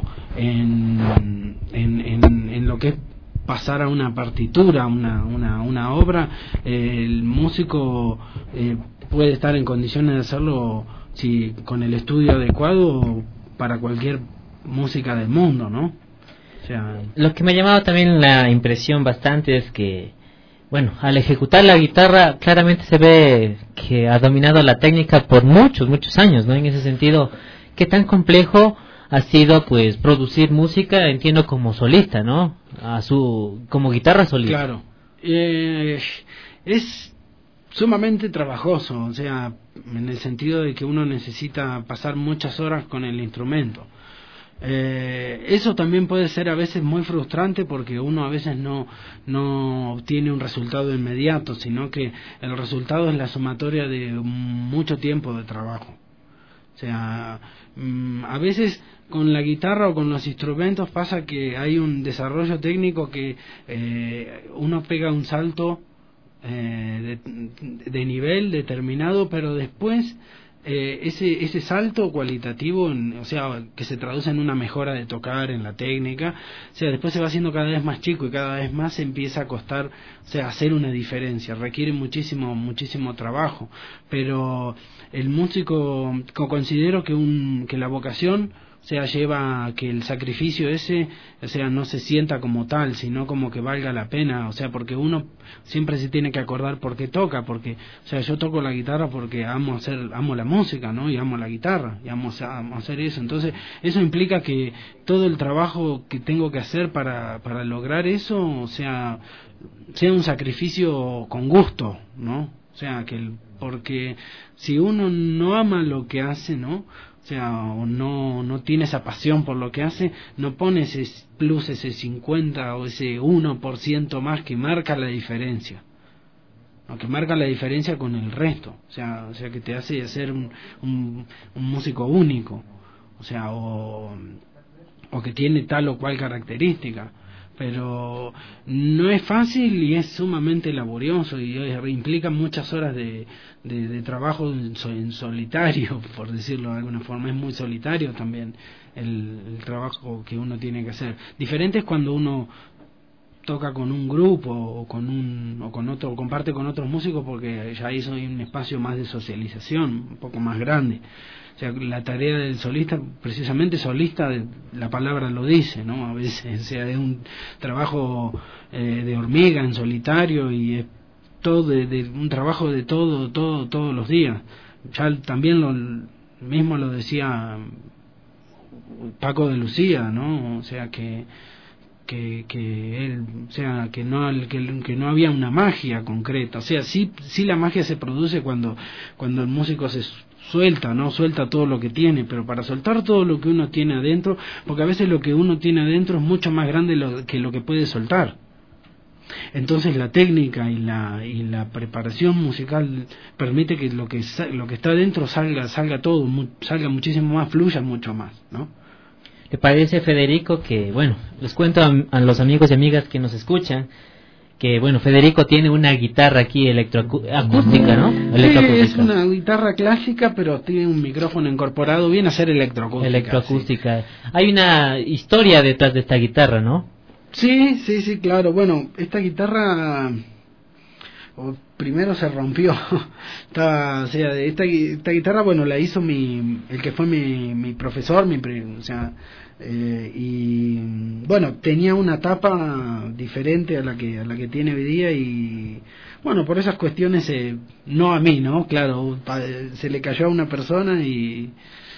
en, en, en, en lo que es pasar a una partitura, una, una, una obra, eh, el músico eh, puede estar en condiciones de hacerlo si con el estudio adecuado para cualquier música del mundo, ¿no? O sea, lo que me ha llamado también la impresión bastante es que, bueno, al ejecutar la guitarra claramente se ve que ha dominado la técnica por muchos, muchos años, ¿no? En ese sentido, ¿qué tan complejo ha sido, pues, producir música, entiendo, como solista, ¿no? A su, como guitarra solista. Claro. Eh, es sumamente trabajoso, o sea, en el sentido de que uno necesita pasar muchas horas con el instrumento. Eh, eso también puede ser a veces muy frustrante porque uno a veces no no obtiene un resultado inmediato, sino que el resultado es la sumatoria de mucho tiempo de trabajo. O sea, a veces con la guitarra o con los instrumentos pasa que hay un desarrollo técnico que eh, uno pega un salto eh, de, de nivel determinado, pero después Eh, ese ese salto cualitativo, en, o sea, que se traduce en una mejora de tocar, en la técnica, o sea, después se va haciendo cada vez más chico y cada vez más se empieza a costar, o sea, hacer una diferencia, requiere muchísimo muchísimo trabajo, pero el músico, considero que un que la vocación, o sea, lleva a que el sacrificio ese, o sea, no se sienta como tal, sino como que valga la pena, o sea, porque uno siempre se tiene que acordar por qué toca, porque, o sea, yo toco la guitarra porque amo hacer, amo la música, ¿no? Y amo la guitarra, y amo, amo hacer eso, entonces, eso implica que todo el trabajo que tengo que hacer para, para lograr eso, o sea, sea un sacrificio con gusto, ¿no? O O sea, que el, porque si uno no ama lo que hace, ¿no? O sea, o no, no tiene esa pasión por lo que hace, no pone ese plus, ese cincuenta o ese uno por ciento más que marca la diferencia. ¿No? Que marca la diferencia con el resto. O sea, o sea que te hace ser un, un, un músico único. O sea, o, o que tiene tal o cual característica. Pero no es fácil y es sumamente laborioso y implica muchas horas de, de, de trabajo en, so, en solitario, por decirlo de alguna forma. Es muy solitario también el, el trabajo que uno tiene que hacer. Diferente es cuando uno toca con un grupo o con un o con otro, o comparte con otros músicos, porque ya hizo un espacio más de socialización, un poco más grande. O sea, la tarea del solista, precisamente solista, la palabra lo dice, ¿no? A veces, o sea, es un trabajo eh, de hormiga en solitario y es todo de, de un trabajo de todo, todo, todos los días. Ya también lo mismo lo decía Paco de Lucía, ¿no? O sea que que que él, o sea, que no que, que no había una magia concreta. O sea, sí sí la magia se produce cuando cuando el músico se suelta, no suelta todo lo que tiene, pero para soltar todo lo que uno tiene adentro, porque a veces lo que uno tiene adentro es mucho más grande lo, que lo que puede soltar. Entonces la técnica y la y la preparación musical permite que lo que lo que está adentro salga salga todo, mu, salga muchísimo más, fluya mucho más, ¿no? ¿Le parece, Federico, que, bueno, les cuento a, a los amigos y amigas que nos escuchan, que, bueno, Federico tiene una guitarra aquí electroacústica, ¿no? Sí, es una guitarra clásica, pero tiene un micrófono incorporado, viene a ser electroacústica. Electroacústica. Sí. Hay una historia detrás de esta guitarra, ¿no? Sí, sí, sí, claro. Bueno, esta guitarra primero se rompió. Estaba, o sea, esta, esta guitarra, bueno, la hizo mi, el que fue mi, mi profesor, mi, o sea, eh, y bueno, tenía una tapa diferente a la que a la que tiene hoy día y bueno, por esas cuestiones, eh, no a mí, ¿no? Claro, se le cayó a una persona y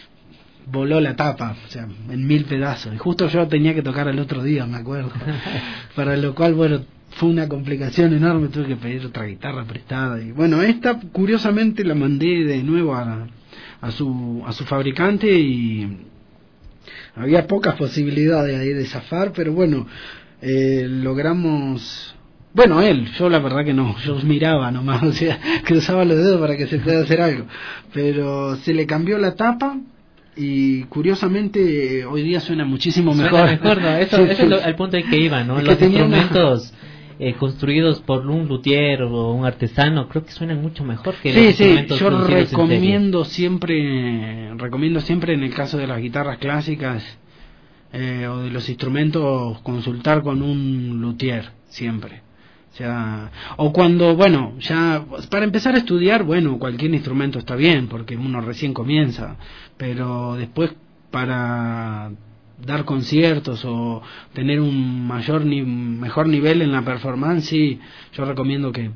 voló la tapa, o sea, en mil pedazos. Y justo yo tenía que tocar el otro día, me acuerdo. Para lo cual, bueno, fue una complicación enorme, tuve que pedir otra guitarra prestada. Y bueno, esta curiosamente la mandé de nuevo a, a su a su fabricante y había pocas posibilidades ahí de zafar, pero bueno, eh, logramos... Bueno, él, yo la verdad que no, yo miraba nomás, o sea, cruzaba los dedos para que se pueda hacer algo. Pero se le cambió la tapa y curiosamente hoy día suena muchísimo mejor. Suena mejor, ¿no? Eso, sí, eso sí. Es lo, al punto en que iba, ¿no? Es Los instrumentos una... eh, construidos por un luthier o un artesano creo que suenan mucho mejor que sí, los sí, instrumentos yo recomiendo siempre, recomiendo siempre en el caso de las guitarras clásicas eh, o de los instrumentos consultar con un luthier, siempre. O sea, o cuando, bueno, ya para empezar a estudiar, bueno, cualquier instrumento está bien porque uno recién comienza, pero después para dar conciertos o tener un mayor ni mejor nivel en la performance, sí, yo recomiendo que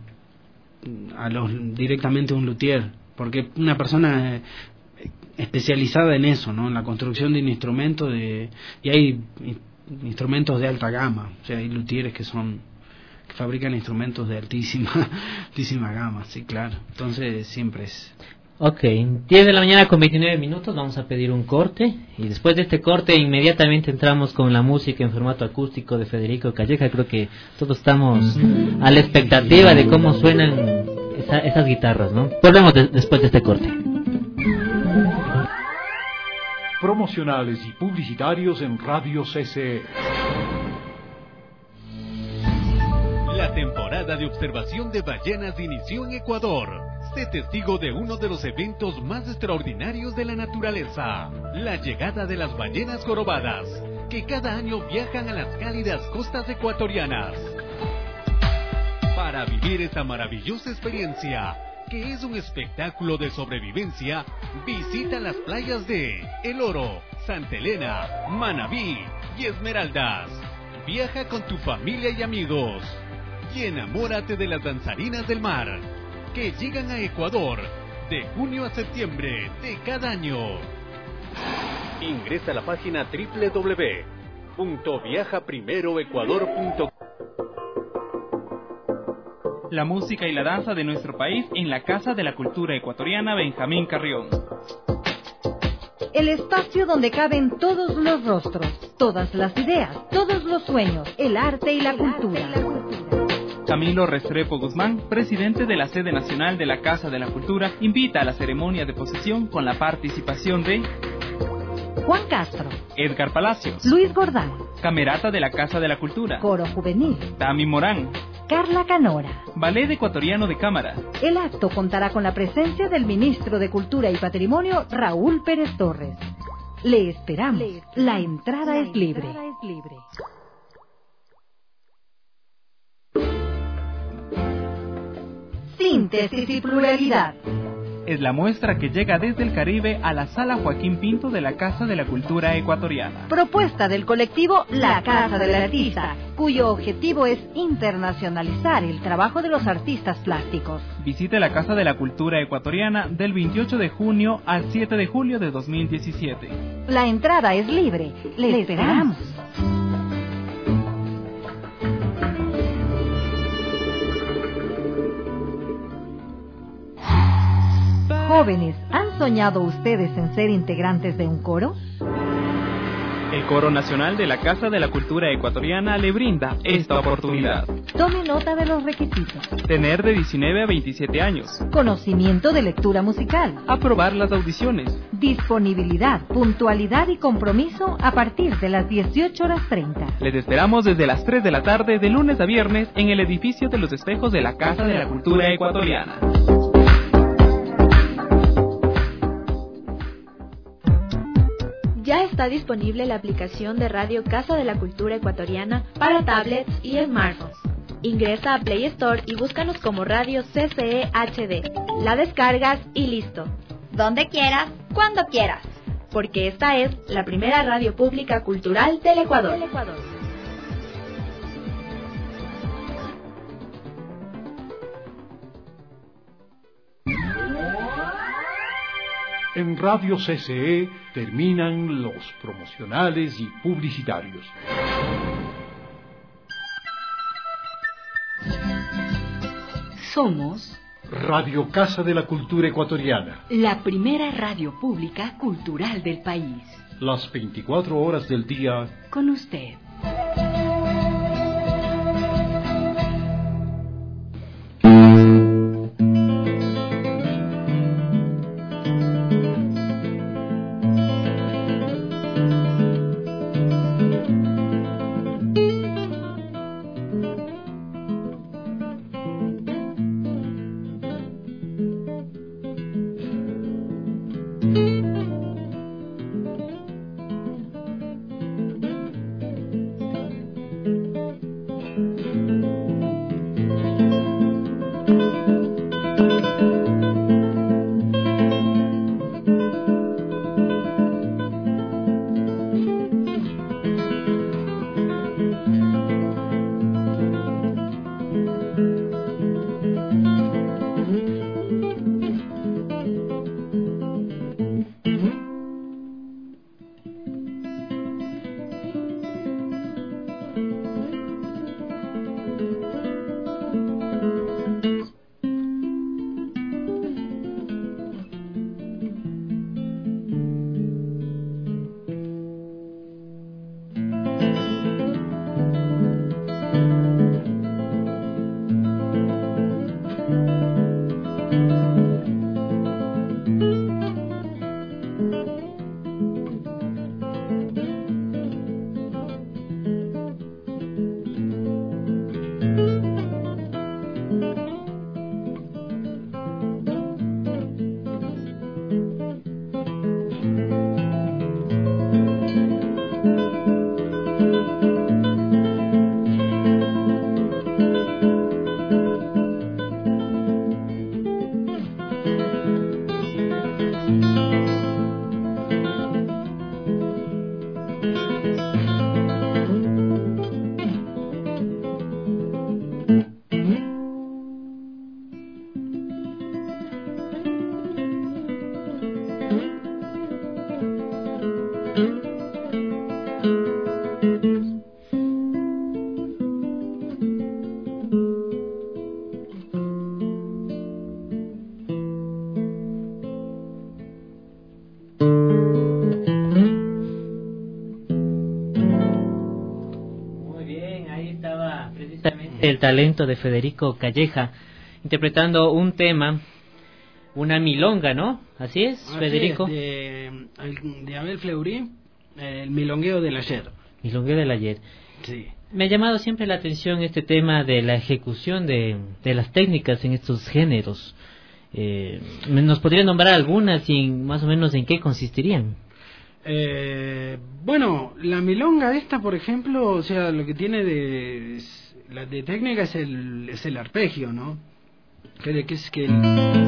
a los directamente un luthier, porque una persona especializada en eso, ¿no? En la construcción de un instrumento de y hay instrumentos de alta gama, o sea, hay luthieres que son que fabrican instrumentos de altísima altísima gama, sí, claro. Entonces siempre es. Ok, diez de la mañana con veintinueve minutos, vamos a pedir un corte y después de este corte inmediatamente entramos con la música en formato acústico de Federico Calleja. Creo que todos estamos a la expectativa de cómo suenan esa, esas guitarras, ¿no? Volvemos de, después de este corte. Promocionales y publicitarios en Radio C C E. La temporada de observación de ballenas inició en Ecuador. Sé testigo de uno de los eventos más extraordinarios de la naturaleza, la llegada de las ballenas jorobadas, que cada año viajan a las cálidas costas ecuatorianas. Para vivir esta maravillosa experiencia, que es un espectáculo de sobrevivencia, visita las playas de El Oro, Santa Elena, Manabí y Esmeraldas. Viaja con tu familia y amigos y enamórate de las danzarinas del mar, que llegan a Ecuador de junio a septiembre de cada año. Ingresa a la página doble u doble u doble u punto viaja primero ecuador punto com. La música y la danza de nuestro país en la Casa de la Cultura Ecuatoriana Benjamín Carrión. El espacio donde caben todos los rostros, todas las ideas, todos los sueños, el arte y la cultura. Camilo Restrepo Guzmán, presidente de la sede nacional de la Casa de la Cultura, invita a la ceremonia de posesión con la participación de Juan Castro, Edgar Palacios, Luis Gordán, Camerata de la Casa de la Cultura, Coro Juvenil, Tami Morán, Carla Canora, Ballet Ecuatoriano de Cámara. El acto contará con la presencia del ministro de Cultura y Patrimonio, Raúl Pérez Torres. Le esperamos. La entrada es libre. Síntesis y pluralidad. Es la muestra que llega desde el Caribe a la Sala Joaquín Pinto de la Casa de la Cultura Ecuatoriana. Propuesta del colectivo La Casa del Artista, cuyo objetivo es internacionalizar el trabajo de los artistas plásticos. Visite la Casa de la Cultura Ecuatoriana del veintiocho de junio al siete de julio de dos mil diecisiete. La entrada es libre. Le esperamos. Jóvenes, ¿han soñado ustedes en ser integrantes de un coro? El Coro Nacional de la Casa de la Cultura Ecuatoriana le brinda esta oportunidad. Tome nota de los requisitos. Tener de diecinueve a veintisiete años. Conocimiento de lectura musical. Aprobar las audiciones. Disponibilidad, puntualidad y compromiso a partir de las dieciocho horas treinta. Les esperamos desde las tres de la tarde de lunes a viernes en el edificio de los espejos de la Casa de la Cultura Ecuatoriana. Ya está disponible la aplicación de Radio Casa de la Cultura Ecuatoriana para tablets y smartphones. Ingresa a Play Store y búscanos como Radio C C E H D. La descargas y listo. Donde quieras, cuando quieras. Porque esta es la primera radio pública cultural del Ecuador. En Radio C C E terminan los promocionales y publicitarios. Somos Radio Casa de la Cultura Ecuatoriana, la primera radio pública cultural del país. Las veinticuatro horas del día con usted. El talento de Federico Calleja, interpretando un tema, una milonga, ¿no? Así es, Así Federico. Es, de, de Abel Fleury, el milongueo del ayer. Milongueo del ayer. Sí. Me ha llamado siempre la atención este tema de la ejecución de, de las técnicas en estos géneros. Eh, ¿Nos podría nombrar algunas y más o menos en qué consistirían? Eh, bueno, la milonga esta, por ejemplo, o sea, lo que tiene de, la de técnica es el, es el arpegio, ¿no? Que, que es que el...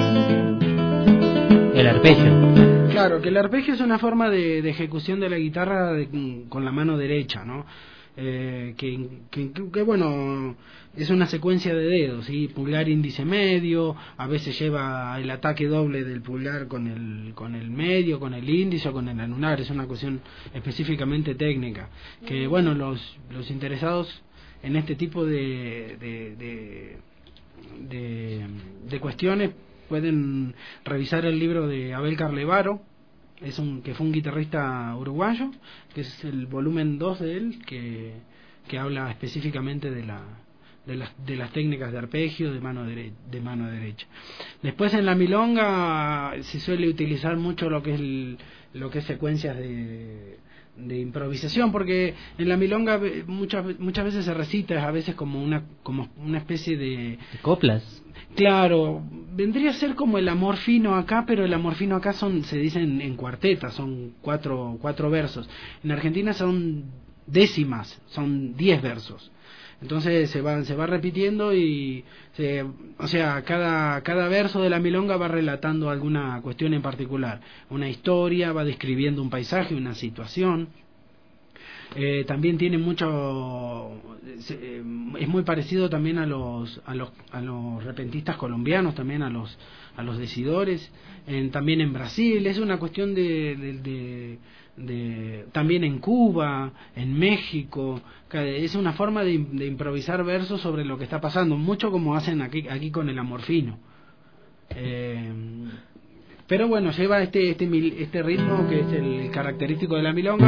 el arpegio. Claro, que el arpegio es una forma de, de ejecución de la guitarra de, con la mano derecha, ¿no? Eh, que, que, que bueno, es una secuencia de dedos, ¿sí? Pulgar, índice, medio, a veces lleva el ataque doble del pulgar con el con el medio, con el índice o con el anular. Es una cuestión específicamente técnica, que bueno, los los interesados en este tipo de de, de, de, de cuestiones pueden revisar el libro de Abel Carlevaro, es un que fue un guitarrista uruguayo, que es el volumen dos de él, que, que habla específicamente de la de las de las técnicas de arpegio de mano dere, de mano derecha. Después en la milonga se suele utilizar mucho lo que es el, lo que es secuencias de de improvisación, porque en la milonga muchas muchas veces se recita, a veces como una como una especie de, de coplas. Claro, vendría a ser como el amor fino acá, pero el amor fino acá son se dicen en cuartetas, son cuatro cuatro versos. En Argentina son décimas, son diez versos. Entonces se va se va repitiendo y se, o sea, cada cada verso de la milonga va relatando alguna cuestión en particular, una historia, va describiendo un paisaje, una situación. Eh, también tiene mucho, eh, es muy parecido también a los a los a los repentistas colombianos, también a los a los decidores, en, también en Brasil. Es una cuestión de, de, de, de también en Cuba, en México. Es una forma de, de improvisar versos sobre lo que está pasando, mucho como hacen aquí aquí con el amor fino. Eh, pero bueno, lleva este este este ritmo que es el característico de la milonga,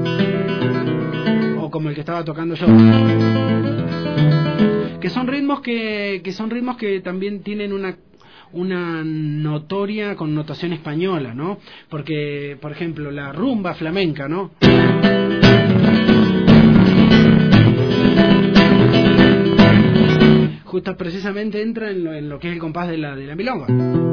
o como el que estaba tocando yo, que son ritmos que que son ritmos que también tienen una una notoria connotación española, ¿no? Porque, por ejemplo, la rumba flamenca, ¿no? Justo precisamente entra en lo, en lo que es el compás de la de la milonga.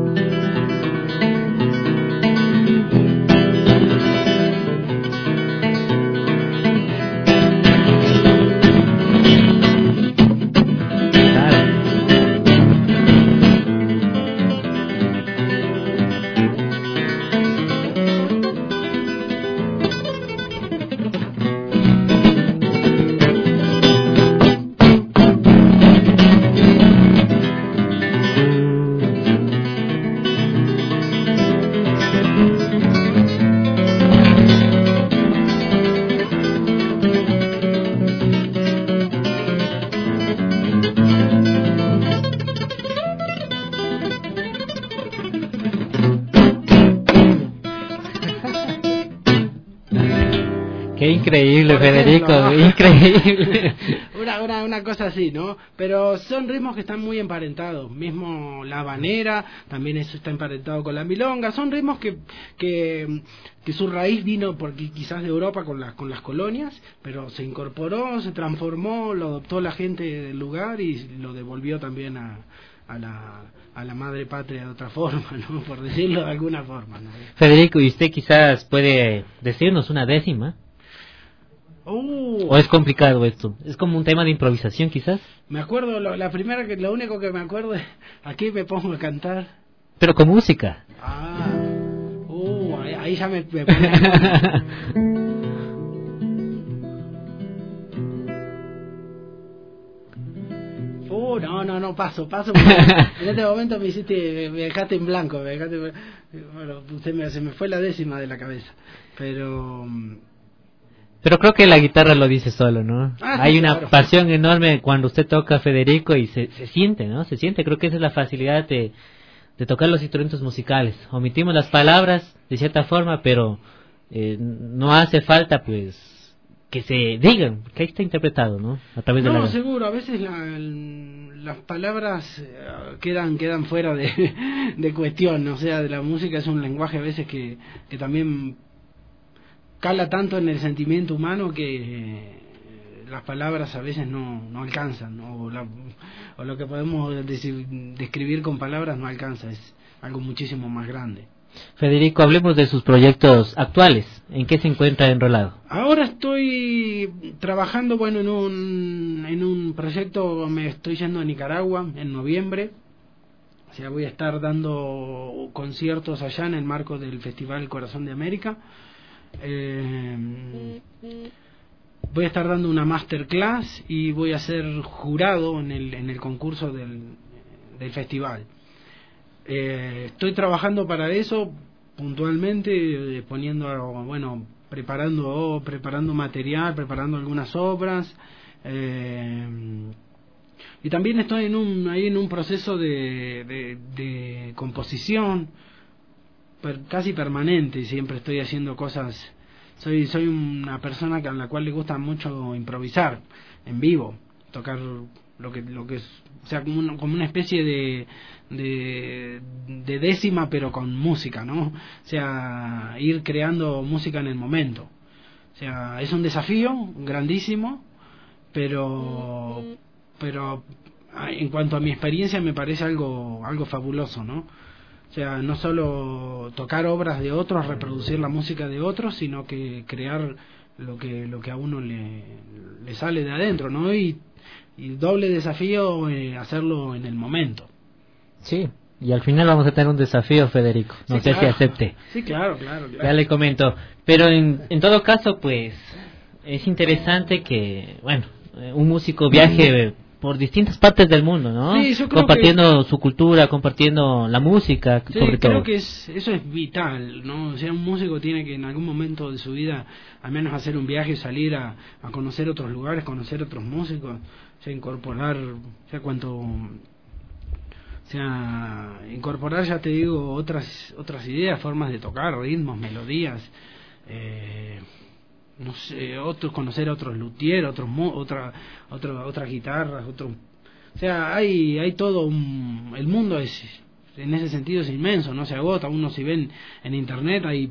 Increíble, Federico, ¿no? Increíble. Una, una, una cosa así, ¿no? Pero son ritmos que están muy emparentados. Mismo la habanera, también eso está emparentado con la milonga. Son ritmos que que, que su raíz vino porque quizás de Europa con las con las colonias, pero se incorporó, se transformó, lo adoptó la gente del lugar y lo devolvió también a a la a la madre patria de otra forma, ¿no? Por decirlo de alguna forma, ¿no? Federico, ¿y usted quizás puede decirnos una décima? Uh, ¿O es complicado esto? ¿Es como un tema de improvisación quizás? Me acuerdo, lo, la primera que lo único que me acuerdo es, aquí me pongo a cantar. Pero con música. Ah, uh, ahí, ahí ya me, me pone. Uh, no, no, no, paso, paso. En este momento me hiciste, me dejaste en blanco, me dejaste, bueno, usted me, se me fue la décima de la cabeza, pero... Pero creo que la guitarra lo dice solo, ¿no? Ah, Hay sí, una claro. pasión enorme cuando usted toca, Federico, y se, se siente, ¿no? Se siente, creo que esa es la facilidad de, de tocar los instrumentos musicales. Omitimos las palabras, de cierta forma, pero eh, no hace falta, pues, que se digan, que ahí está interpretado, ¿no? A través no, de la... seguro, a veces la, el, las palabras eh, quedan quedan fuera de, de cuestión, o sea, de la música es un lenguaje a veces que, que también cala tanto en el sentimiento humano que eh, las palabras a veces no, no alcanzan, o, la, o lo que podemos decir, describir con palabras no alcanza, es algo muchísimo más grande. Federico, hablemos de sus proyectos actuales. ¿En qué se encuentra enrolado? Ahora estoy trabajando, bueno, en un en un proyecto, me estoy yendo a Nicaragua en noviembre. O sea, voy a estar dando conciertos allá en el marco del Festival Corazón de América. Eh, voy a estar dando una masterclass y voy a ser jurado en el en el concurso del, del festival. Eh, estoy trabajando para eso puntualmente, eh, poniendo, bueno, preparando preparando material, preparando algunas obras, eh, y también estoy en un ahí en un proceso de, de, de composición per, casi permanente, y siempre estoy haciendo cosas. Soy soy una persona que a la cual le gusta mucho improvisar en vivo, tocar lo que lo que es, o sea, como una, como una especie de, de de décima pero con música, ¿no? O sea, ir creando música en el momento. O sea, es un desafío grandísimo, pero pero en cuanto a mi experiencia me parece algo algo fabuloso, ¿no? O sea, no solo tocar obras de otros, reproducir la música de otros, sino que crear lo que lo que a uno le le sale de adentro, ¿no? Y y doble desafío, eh, hacerlo en el momento. Sí, y al final vamos a tener un desafío, Federico. No sí, sé claro. si acepte. Sí, claro, claro, claro. Ya le comento. Pero en, en todo caso, pues, es interesante que, bueno, un músico viaje por distintas partes del mundo, ¿no? Sí, yo creo compartiendo que... su cultura, compartiendo la música, sí, sobre creo todo. que es, eso es vital, ¿no? O sea, un músico tiene que en algún momento de su vida al menos hacer un viaje, salir a, a conocer otros lugares, conocer otros músicos, o sea, incorporar, o sea, cuanto... O sea, incorporar, ya te digo, otras otras ideas, formas de tocar, ritmos, melodías, eh, no sé, otros, conocer a otros luthiers, otros otra otra otras guitarras, otros, o sea, hay hay todo un, el mundo es, en ese sentido es inmenso, no se agota. Uno, si ven en internet, hay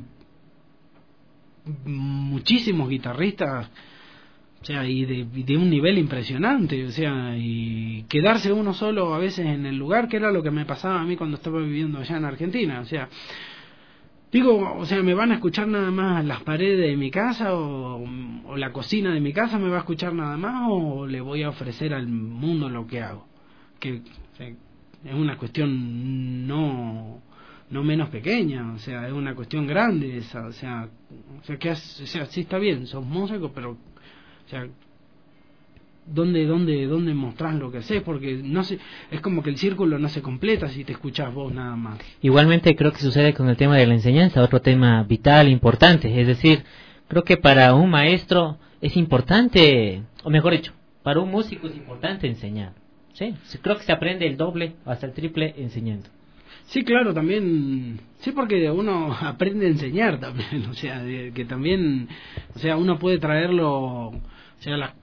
muchísimos guitarristas, o sea, y de, de un nivel impresionante, o sea, y quedarse uno solo a veces en el lugar, que era lo que me pasaba a mí cuando estaba viviendo allá en Argentina. O sea, digo, o sea, me van a escuchar nada más las paredes de mi casa, o, o la cocina de mi casa me va a escuchar nada más, o le voy a ofrecer al mundo lo que hago, que, o sea, es una cuestión no no menos pequeña, o sea, es una cuestión grande esa, o sea, o sea que es, o sea, sí está bien, sos músico, pero, o sea, ¿dónde, dónde, dónde mostrás lo que haces? Porque no sé, es como que el círculo no se completa si te escuchás vos nada más. Igualmente creo que sucede con el tema de la enseñanza, otro tema vital, importante, es decir, creo que para un maestro es importante, o mejor dicho, para un músico es importante enseñar, sí, creo que se aprende el doble hasta el triple enseñando. Sí, claro, también, sí, porque uno aprende a enseñar también, o sea, de, que también, o sea, uno puede traerlo, o sea, la,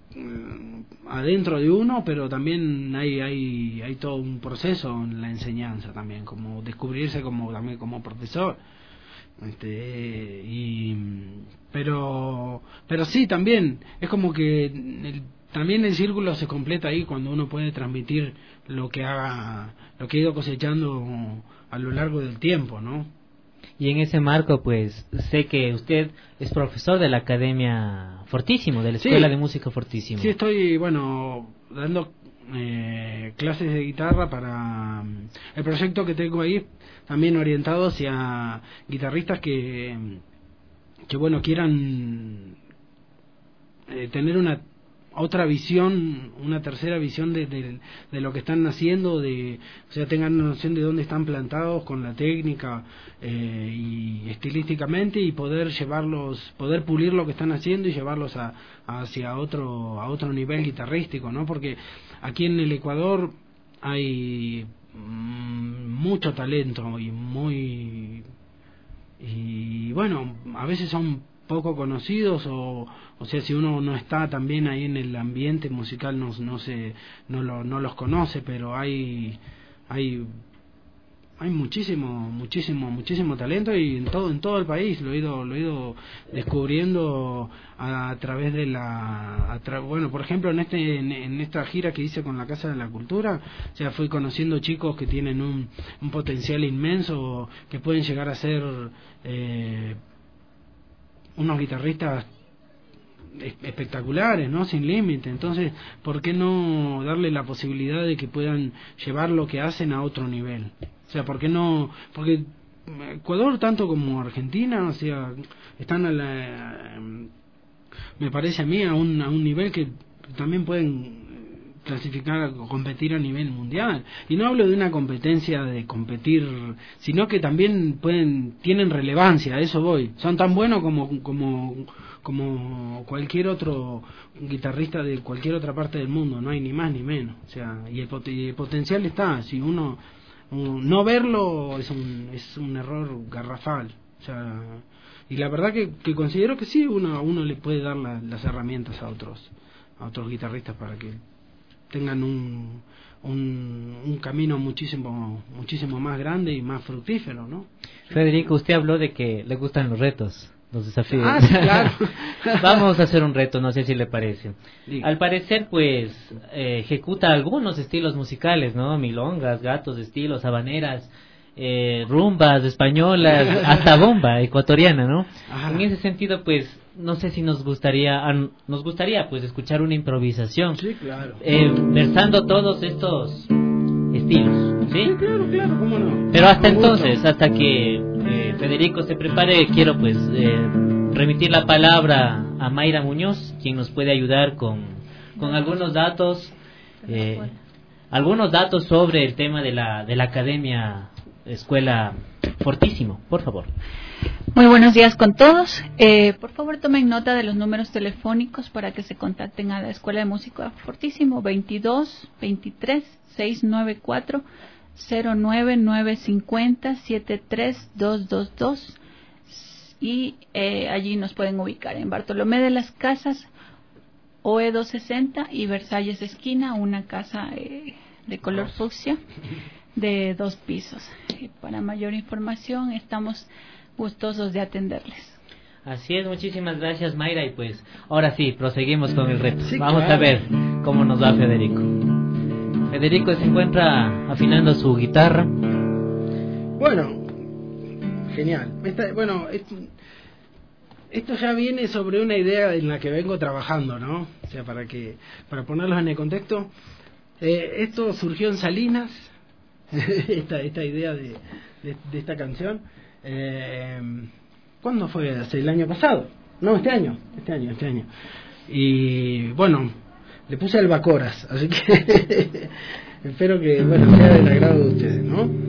adentro de uno, pero también hay hay hay todo un proceso en la enseñanza también, como descubrirse como también como profesor, este, y pero pero sí, también es como que el, también el círculo se completa ahí cuando uno puede transmitir lo que haga, lo que ha ido cosechando a lo largo del tiempo, ¿no? Y en ese marco, pues, sé que usted es profesor de la Academia Fortísimo, de la Escuela sí, de Música Fortísimo. Sí, estoy, bueno, dando eh, clases de guitarra para el proyecto que tengo ahí, también orientado hacia guitarristas que, que bueno, quieran eh, tener una otra visión, una tercera visión de, de, de lo que están haciendo, de, o sea, tengan una noción de dónde están plantados con la técnica eh, y estilísticamente, y poder llevarlos, poder pulir lo que están haciendo y llevarlos a, a hacia otro a otro nivel guitarrístico, ¿no? Porque aquí en el Ecuador hay mmm, mucho talento y muy y bueno, a veces son poco conocidos o o sea si uno no está también ahí en el ambiente musical no no se no lo, no los conoce, pero hay hay hay muchísimo muchísimo muchísimo talento y en todo en todo el país lo he ido lo he ido descubriendo a, a través de la a tra, bueno por ejemplo en este en, en esta gira que hice con la Casa de la Cultura, o sea fui conociendo chicos que tienen un, un potencial inmenso, que pueden llegar a ser eh, unos guitarristas espectaculares, ¿no? Sin límite. Entonces, ¿por qué no darle la posibilidad de que puedan llevar lo que hacen a otro nivel? O sea, ¿por qué no? Porque Ecuador, tanto como Argentina, o sea, están a la, me parece a mí, a un, a un nivel que también pueden clasificar o competir a nivel mundial. Y no hablo de una competencia de competir, sino que también pueden tienen relevancia, a eso voy. Son tan buenos como como como cualquier otro guitarrista de cualquier otra parte del mundo, no hay ni más ni menos. O sea, y el, pot y el potencial está, si uno un, no verlo es un es un error garrafal. O sea, y la verdad que, que considero que sí, uno a uno le puede dar la, las herramientas a otros a otros guitarristas para que tengan un, un un camino muchísimo muchísimo más grande y más fructífero, ¿no? Federico, usted habló de que le gustan los retos, los desafíos. Ah, sí, claro. Vamos a hacer un reto, no sé si le parece. Diga. Al parecer, pues, eh, ejecuta algunos estilos musicales, ¿no? Milongas, gatos, estilos, habaneras, eh, rumbas españolas, hasta bomba ecuatoriana, ¿no? Ajá. En ese sentido, pues, no sé si nos gustaría, nos gustaría, pues, escuchar una improvisación. Sí, claro. Eh, versando todos estos estilos, ¿sí? Sí, claro, claro, cómo no. Pero hasta entonces, hasta que eh, Federico se prepare, quiero, pues, eh, remitir la palabra a Mayra Muñoz, quien nos puede ayudar con, con algunos datos, eh, algunos datos sobre el tema de la, de la Academia Escuela Fortísimo, por favor. Muy buenos días con todos. Eh, por favor, tomen nota de los números telefónicos para que se contacten a la Escuela de Música Fortísimo: veintidós, veintitrés, seiscientos noventa y cuatro, cero nueve nueve cincuenta, setenta y tres doscientos veintidós, y eh, allí nos pueden ubicar en Bartolomé de las Casas, O E doscientos sesenta, y Versalles Esquina, una casa eh, de color fucsia de dos pisos. Y para mayor información estamos gustosos de atenderles. Así es, muchísimas gracias, Mayra, y pues ahora sí, proseguimos con el reto. Sí, Vamos claro. a ver cómo nos va Federico. Federico se encuentra afinando su guitarra. Bueno, genial. Esta, bueno, esto, esto ya viene sobre una idea en la que vengo trabajando, ¿no? O sea, para que para ponerlos en el contexto, eh, esto surgió en Salinas, esta esta idea de, de, de esta canción. Eh, ¿Cuándo fue? ¿Hace el año pasado? No, este año, este año, este año. Y bueno, le puse albacoras, así que espero que bueno sea del agrado de ustedes, ¿no?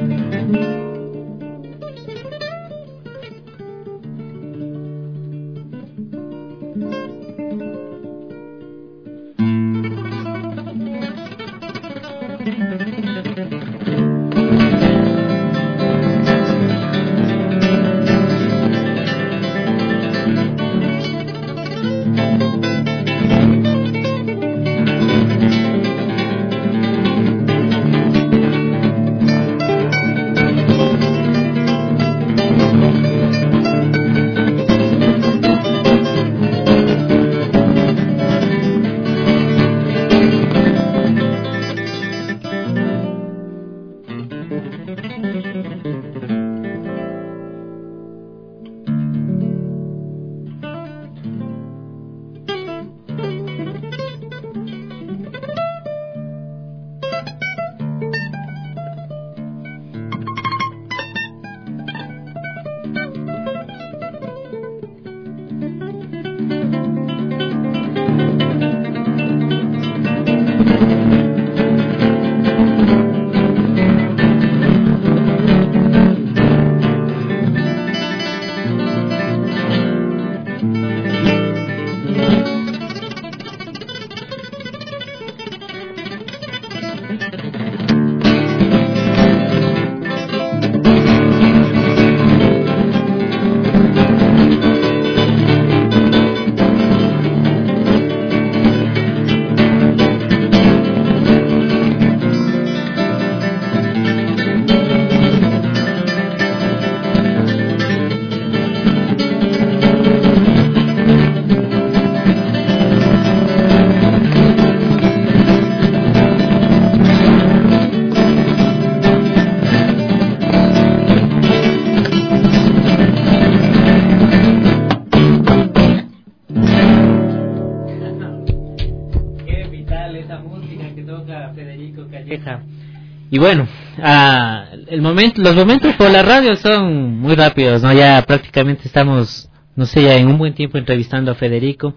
Y bueno, ah, el momento, los momentos por la radio son muy rápidos, ¿no? Ya prácticamente estamos, no sé, ya en un buen tiempo entrevistando a Federico.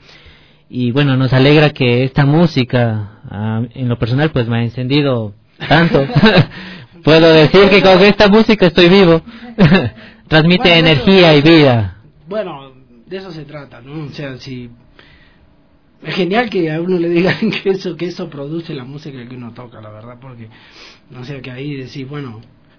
Y bueno, nos alegra que esta música, ah, en lo personal, pues me ha encendido tanto. Puedo decir que con esta música estoy vivo. Transmite bueno, energía y vida. Bueno, de eso se trata, ¿no? O sea, si... Es genial que a uno le digan que eso que eso produce la música que uno toca, la verdad, porque no sé, que ahí decís, bueno,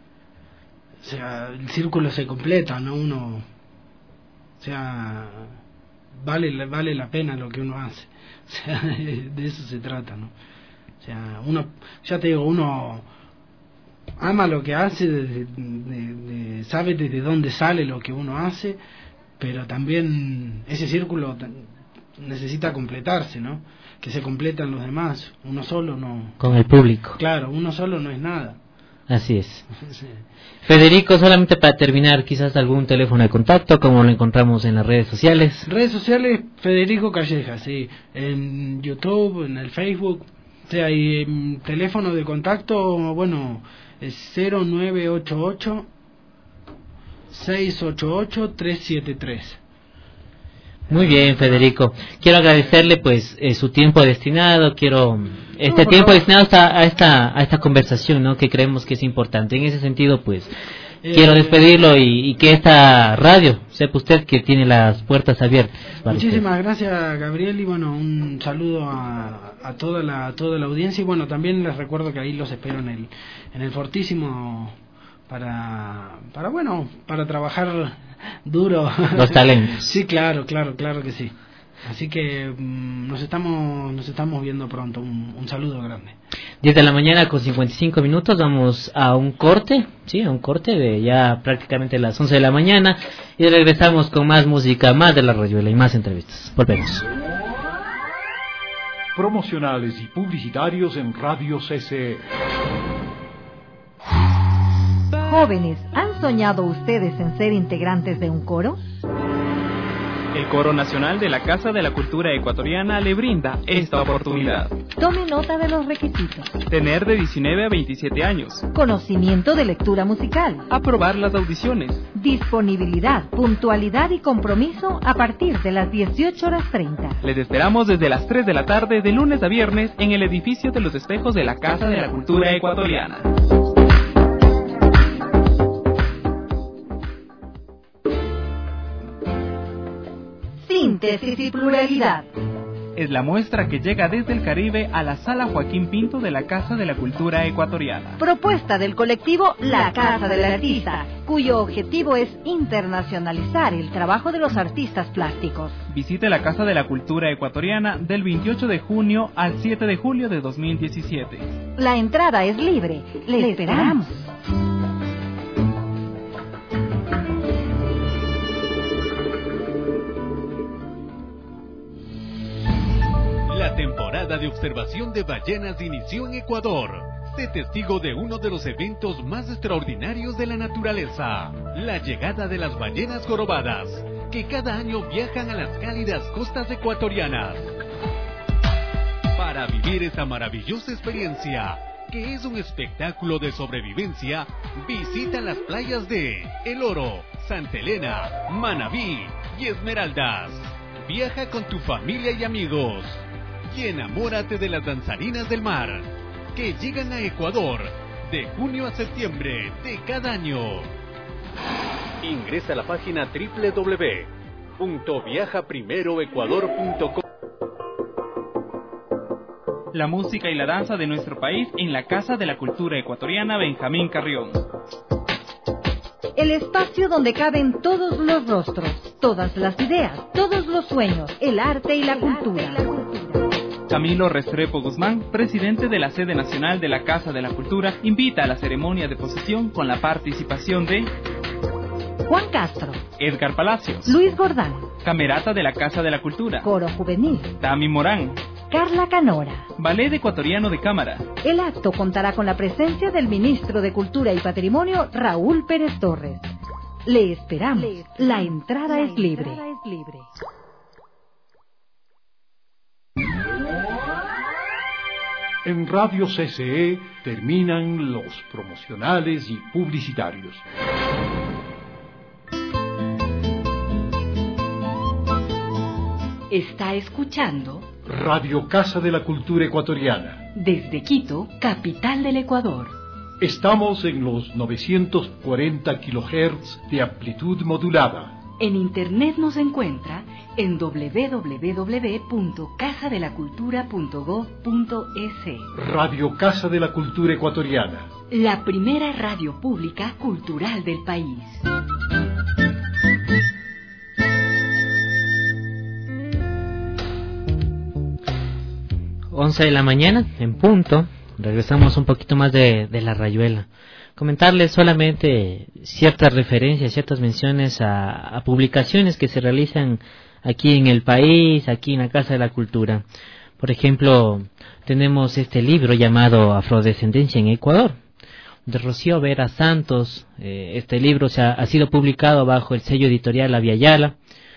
o sea, el círculo se completa, ¿no? Uno, o sea, vale vale la pena lo que uno hace, o sea, de, de eso se trata, ¿no? O sea, uno, ya te digo, uno ama lo que hace, de, de, de, de, sabe desde dónde sale lo que uno hace, pero también ese círculo necesita completarse, ¿no? Que se completan los demás. Uno solo no... Con el público. Claro, uno solo no es nada. Así es. Sí. Federico, solamente para terminar, quizás algún teléfono de contacto, como lo encontramos en las redes sociales. Redes sociales, Federico Calleja, sí. En YouTube, en el Facebook. O sea, y en teléfono de contacto, bueno, es cero nueve ocho ocho, seis ocho ocho, tres siete tres. Muy bien, Federico. Quiero agradecerle pues eh, su tiempo destinado, quiero este no, tiempo no. destinado a, a esta a esta conversación, ¿no? Que creemos que es importante. En ese sentido, pues eh, quiero despedirlo y, y que esta radio sepa usted que tiene las puertas abiertas. Muchísimas usted. Gracias, Gabriel, y bueno, un saludo a, a toda la a toda la audiencia y bueno, también les recuerdo que ahí los espero en el en el Fortísimo para para bueno, para trabajar duro. Los talentos. Sí, claro, claro, claro que sí. Así que mmm, nos estamos nos estamos viendo pronto. Un, un saludo grande. diez de la mañana con cincuenta y cinco minutos, vamos a un corte, sí, a un corte de ya prácticamente las once de la mañana y regresamos con más música, más de la Rayuela y más entrevistas. Volvemos. Promocionales y publicitarios en Radio C C E. Jóvenes, ¿han soñado ustedes en ser integrantes de un coro? El Coro Nacional de la Casa de la Cultura Ecuatoriana le brinda esta oportunidad. Tome nota de los requisitos. Tener de diecinueve a veintisiete años. Conocimiento de lectura musical. Aprobar las audiciones. Disponibilidad, puntualidad y compromiso a partir de las dieciocho horas treinta. Les esperamos desde las tres de la tarde de lunes a viernes en el edificio de los espejos de la Casa de la Cultura Ecuatoriana. síntesis y pluralidad. Es la muestra que llega desde el Caribe a la Sala Joaquín Pinto de la Casa de la Cultura Ecuatoriana. Propuesta del colectivo La Casa del Artista, cuyo objetivo es internacionalizar el trabajo de los artistas plásticos. Visite la Casa de la Cultura Ecuatoriana del veintiocho de junio al siete de julio de dos mil diecisiete. La entrada es libre. Le, Le esperamos. La temporada de observación de ballenas inició en Ecuador. Sé testigo de uno de los eventos más extraordinarios de la naturaleza, la llegada de las ballenas jorobadas, que cada año viajan a las cálidas costas ecuatorianas. Para vivir esta maravillosa experiencia, que es un espectáculo de sobrevivencia, visita las playas de El Oro, Santa Elena, Manabí y Esmeraldas. Viaja con tu familia y amigos y enamórate de las danzarinas del mar, que llegan a Ecuador de junio a septiembre de cada año. Ingresa a la página doble u doble u doble u punto viaja primero ecuador punto com. La música y la danza de nuestro país en la Casa de la Cultura Ecuatoriana Benjamín Carrión. El espacio donde caben todos los rostros, todas las ideas, todos los sueños, el arte y la cultura. Camilo Restrepo Guzmán, presidente de la sede nacional de la Casa de la Cultura, invita a la ceremonia de posesión con la participación de Juan Castro, Edgar Palacios, Luis Gordán, Camerata de la Casa de la Cultura, Coro Juvenil, Tami Morán, Carla Canora, Ballet Ecuatoriano de Cámara. El acto contará con la presencia del ministro de Cultura y Patrimonio, Raúl Pérez Torres. Le esperamos. La entrada es libre. En Radio C C E terminan los promocionales y publicitarios. Está escuchando Radio Casa de la Cultura Ecuatoriana. Desde Quito, capital del Ecuador. Estamos en los novecientos cuarenta kilohertz de amplitud modulada. En internet nos encuentra en doble u doble u doble u punto casa de la cultura punto gob punto es. Radio Casa de la Cultura Ecuatoriana. La primera radio pública cultural del país. once de la mañana, en punto. Regresamos un poquito más de, de la rayuela. Comentarles solamente ciertas referencias, ciertas menciones a, a publicaciones que se realizan aquí en el país, aquí en la Casa de la Cultura. Por ejemplo, tenemos este libro llamado Afrodescendencia en Ecuador, de Rocío Vera Santos. Eh, este libro se ha, ha sido publicado bajo el sello editorial Aviala.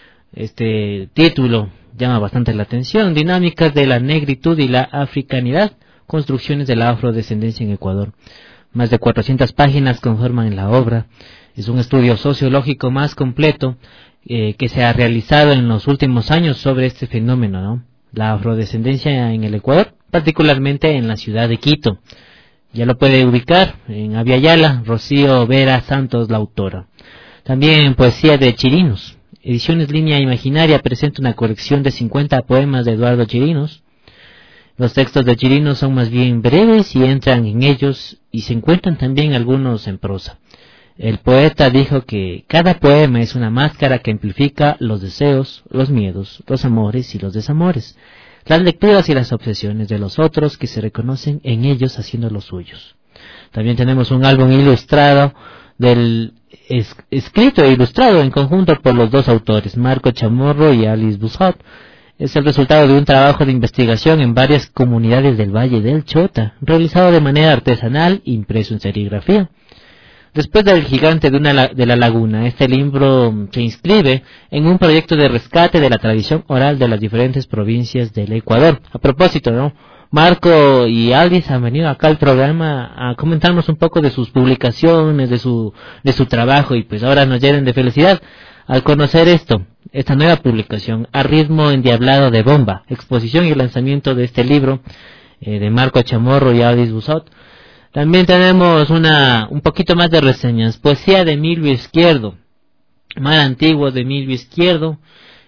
Este título llama bastante la atención: Dinámicas de la negritud y la africanidad, construcciones de la afrodescendencia en Ecuador. Más de cuatrocientas páginas conforman la obra. Es un estudio sociológico más completo eh, que se ha realizado en los últimos años sobre este fenómeno, ¿no? La afrodescendencia en el Ecuador, particularmente en la ciudad de Quito. Ya lo puede ubicar en Aviala, Rocío Vera Santos, la autora. También poesía de Chirinos. Ediciones Línea Imaginaria presenta una colección de cincuenta poemas de Eduardo Chirinos. Los textos de Chirinos son más bien breves y entran en ellos, y se encuentran también algunos en prosa. El poeta dijo que cada poema es una máscara que amplifica los deseos, los miedos, los amores y los desamores, las lecturas y las obsesiones de los otros que se reconocen en ellos haciendo los suyos. También tenemos un álbum ilustrado del es, escrito e ilustrado en conjunto por los dos autores, Marco Chamorro y Alice Busot. Es el resultado de un trabajo de investigación en varias comunidades del Valle del Chota, realizado de manera artesanal, impreso en serigrafía. Después del Gigante de, una, de la Laguna, este libro se inscribe en un proyecto de rescate de la tradición oral de las diferentes provincias del Ecuador. A propósito, ¿no? Marco y Alice han venido acá al programa a comentarnos un poco de sus publicaciones, de su, de su trabajo, y pues ahora nos llenan de felicidad al conocer esto, esta nueva publicación, A ritmo endiablado de bomba, exposición y lanzamiento de este libro eh, de Marco Chamorro y Alice Busot. También tenemos una un poquito más de reseñas, poesía de Emilio Izquierdo, Mar Antiguo de Emilio Izquierdo,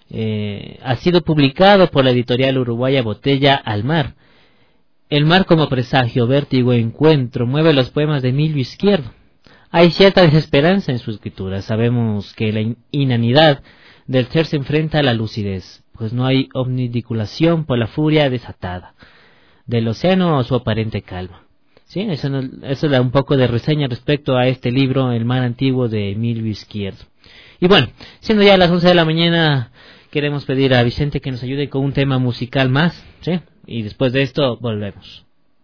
eh, ha sido publicado por la editorial uruguaya Botella al Mar. El mar como presagio, vértigo, encuentro, mueve los poemas de Emilio Izquierdo. Hay cierta desesperanza en su escritura. Sabemos que la inanidad del ser se enfrenta a la lucidez, pues no hay omnidiculación por la furia desatada del océano o su aparente calma. Sí, eso, no, eso da un poco de reseña respecto a este libro, El mar antiguo, de Emilio Izquierdo. Y bueno, siendo ya las once de la mañana, queremos pedir a Vicente que nos ayude con un tema musical más, ¿sí? Y después de esto volvemos.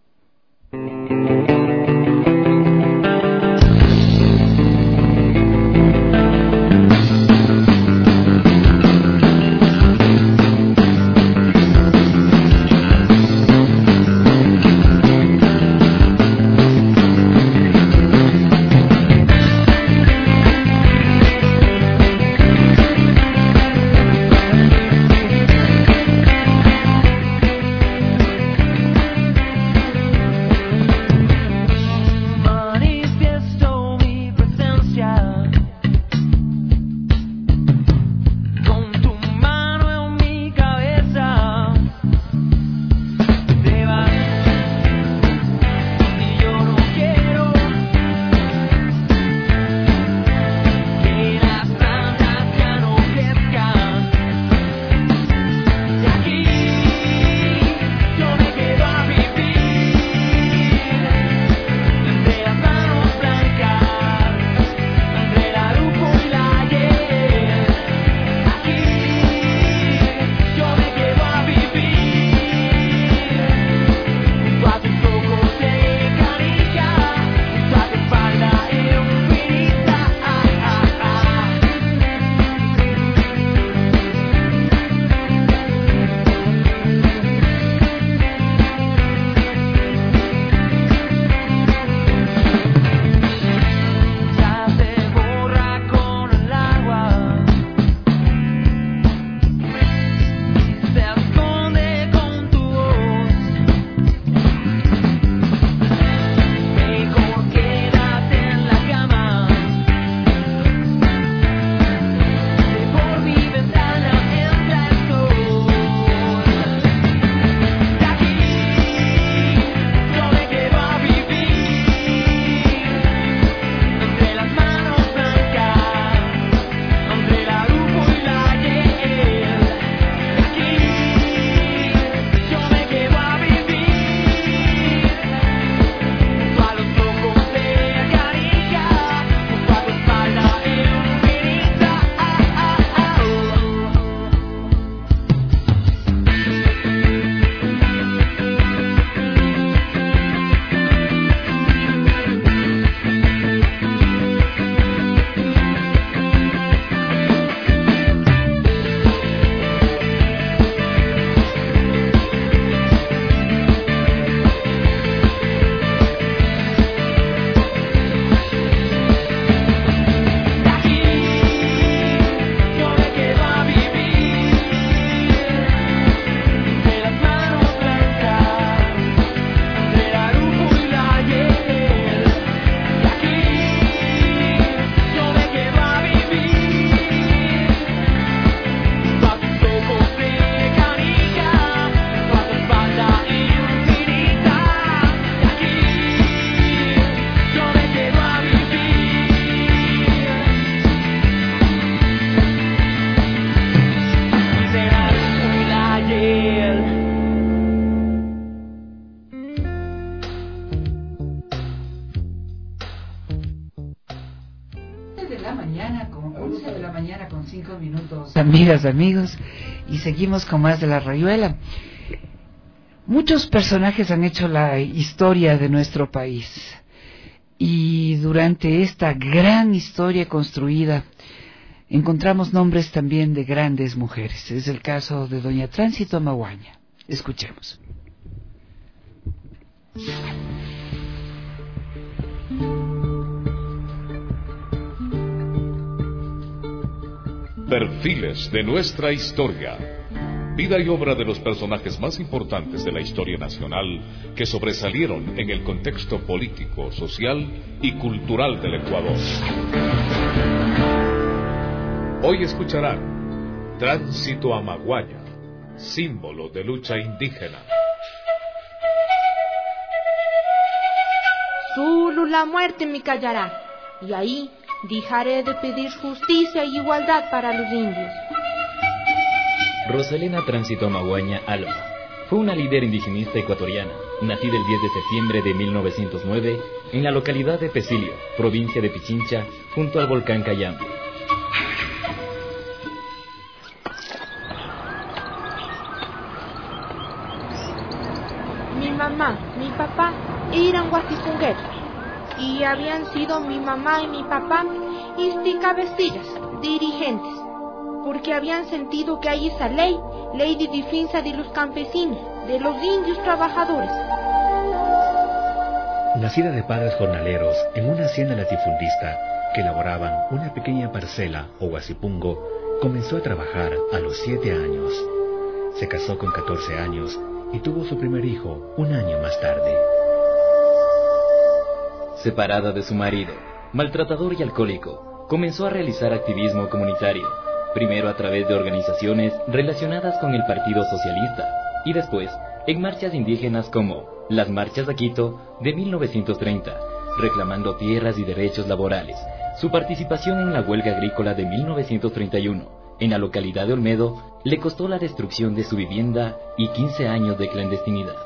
Amigas, amigos, y seguimos con más de La Rayuela. Muchos personajes han hecho la historia de nuestro país, y durante esta gran historia construida encontramos nombres también de grandes mujeres. Es el caso de doña Tránsito Maguaña. Escuchemos. Perfiles de nuestra historia. Vida y obra de los personajes más importantes de la historia nacional que sobresalieron en el contexto político, social y cultural del Ecuador. Hoy escucharán Tránsito a Maguaña, símbolo de lucha indígena. Solo la muerte me callará, y ahí dejaré de pedir justicia y igualdad para los indios. Rosalena Tránsito a Maguaña Alma fue una líder indigenista ecuatoriana, nacida el diez de septiembre de mil novecientos nueve en la localidad de Pecilio, provincia de Pichincha, junto al volcán Cayambe. Mi mamá, mi papá eran guasipungueros y habían sido mi mamá y mi papá y cabecillas, dirigentes, porque habían sentido que hay esa ley, ley de defensa de los campesinos, de los indios trabajadores. Nacida de padres jornaleros en una hacienda latifundista que elaboraban una pequeña parcela o guasipungo, comenzó a trabajar a los siete años. Se casó con catorce años y tuvo su primer hijo un año más tarde. Separada de su marido, maltratador y alcohólico, comenzó a realizar activismo comunitario, primero a través de organizaciones relacionadas con el Partido Socialista y después en marchas indígenas como las Marchas de Quito de mil novecientos treinta, reclamando tierras y derechos laborales. Su participación en la huelga agrícola de mil novecientos treinta y uno en la localidad de Olmedo le costó la destrucción de su vivienda y quince años de clandestinidad.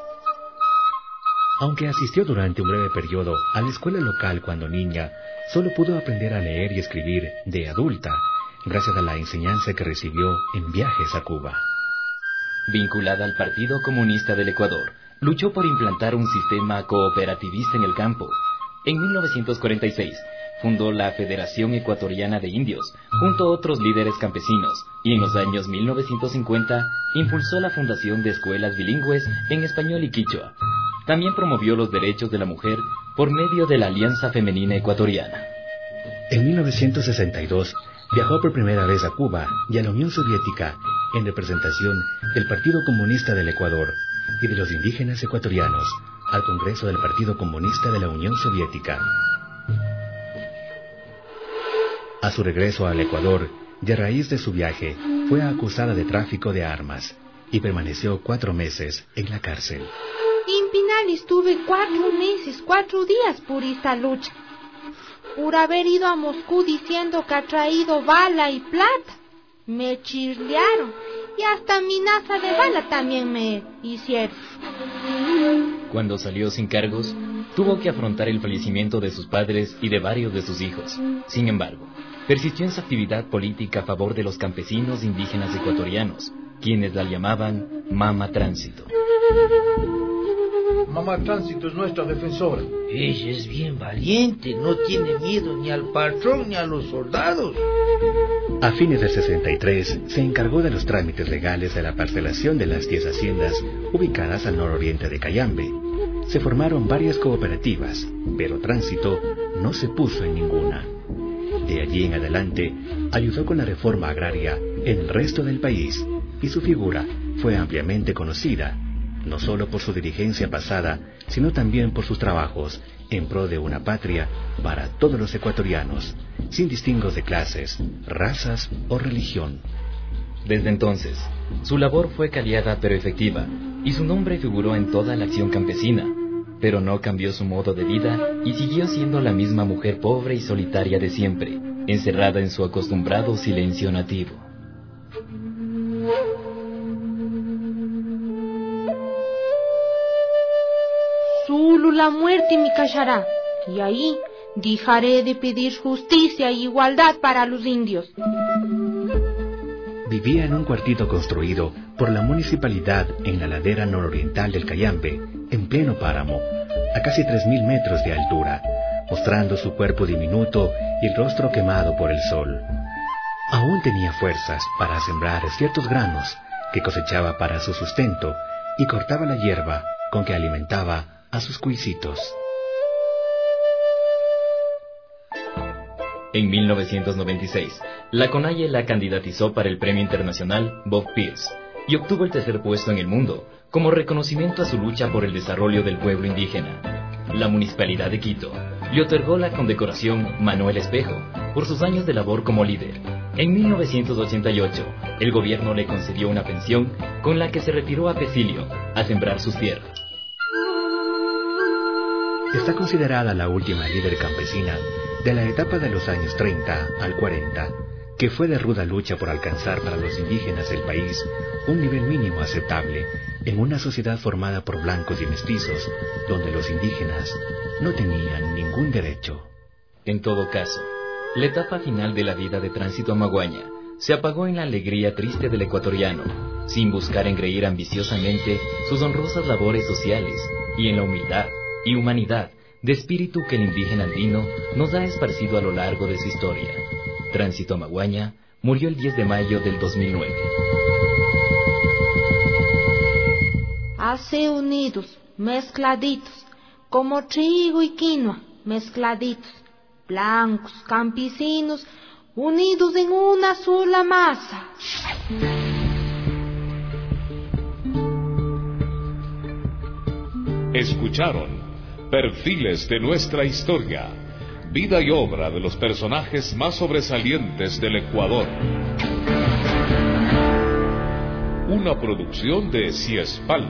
Aunque asistió durante un breve periodo a la escuela local cuando niña, solo pudo aprender a leer y escribir de adulta, gracias a la enseñanza que recibió en viajes a Cuba. Vinculada al Partido Comunista del Ecuador, luchó por implantar un sistema cooperativista en el campo. En mil novecientos cuarenta y seis, fundó la Federación Ecuatoriana de Indios, junto a otros líderes campesinos, y en los años mil novecientos cincuenta impulsó la fundación de escuelas bilingües en español y quichua. También promovió los derechos de la mujer por medio de la Alianza Femenina Ecuatoriana. En mil novecientos sesenta y dos, viajó por primera vez a Cuba y a la Unión Soviética en representación del Partido Comunista del Ecuador y de los indígenas ecuatorianos al Congreso del Partido Comunista de la Unión Soviética. A su regreso al Ecuador, y a raíz de su viaje, fue acusada de tráfico de armas y permaneció cuatro meses en la cárcel. En Pinal estuve cuatro meses, cuatro días por esta lucha, por haber ido a Moscú diciendo que ha traído bala y plata. Me chirlearon y hasta amenaza de bala también me hicieron. Cuando salió sin cargos, tuvo que afrontar el fallecimiento de sus padres y de varios de sus hijos. Sin embargo, persistió en su actividad política a favor de los campesinos indígenas ecuatorianos, quienes la llamaban Mama Tránsito. Mamá Tránsito es nuestra defensora. Ella es bien valiente, no tiene miedo ni al patrón ni a los soldados. A fines del sesenta y tres, se encargó de los trámites legales de la parcelación de las diez haciendas ubicadas al nororiente de Cayambe. Se formaron varias cooperativas, pero Tránsito no se puso en ninguna. De allí en adelante, ayudó con la reforma agraria en el resto del país, y su figura fue ampliamente conocida, no solo por su dirigencia pasada, sino también por sus trabajos en pro de una patria para todos los ecuatorianos, sin distingos de clases, razas o religión. Desde entonces, su labor fue callada pero efectiva, y su nombre figuró en toda la acción campesina, pero no cambió su modo de vida y siguió siendo la misma mujer pobre y solitaria de siempre, encerrada en su acostumbrado silencio nativo. Solo la muerte me callará, y ahí dejaré de pedir justicia e igualdad para los indios. Vivía en un cuartito construido por la municipalidad en la ladera nororiental del Cayambe, en pleno páramo, a casi tres mil metros de altura, mostrando su cuerpo diminuto y el rostro quemado por el sol. Aún tenía fuerzas para sembrar ciertos granos que cosechaba para su sustento y cortaba la hierba con que alimentaba a sus cuisitos. En mil novecientos noventa y seis, la CONAIE la candidatizó para el Premio Internacional Bob Pierce y obtuvo el tercer puesto en el mundo como reconocimiento a su lucha por el desarrollo del pueblo indígena. La Municipalidad de Quito le otorgó la condecoración Manuel Espejo por sus años de labor como líder. En mil novecientos ochenta y ocho, el gobierno le concedió una pensión con la que se retiró a Pesilio a sembrar sus tierras. Está considerada la última líder campesina de la etapa de los años treinta al cuarenta, que fue de ruda lucha por alcanzar para los indígenas del país un nivel mínimo aceptable en una sociedad formada por blancos y mestizos, donde los indígenas no tenían ningún derecho. En todo caso, la etapa final de la vida de Tránsito Amaguaña se apagó en la alegría triste del ecuatoriano, sin buscar engreír ambiciosamente sus honrosas labores sociales y en la humildad y humanidad de espíritu que el indígena andino nos ha esparcido a lo largo de su historia. Tránsito Amaguaña murió el diez de mayo del dos mil nueve. Así unidos, mezcladitos, como trigo y quinoa, mezcladitos, blancos, campesinos, unidos en una sola masa. Escucharon Perfiles de nuestra historia, vida y obra de los personajes más sobresalientes del Ecuador. Una producción de Ciespal.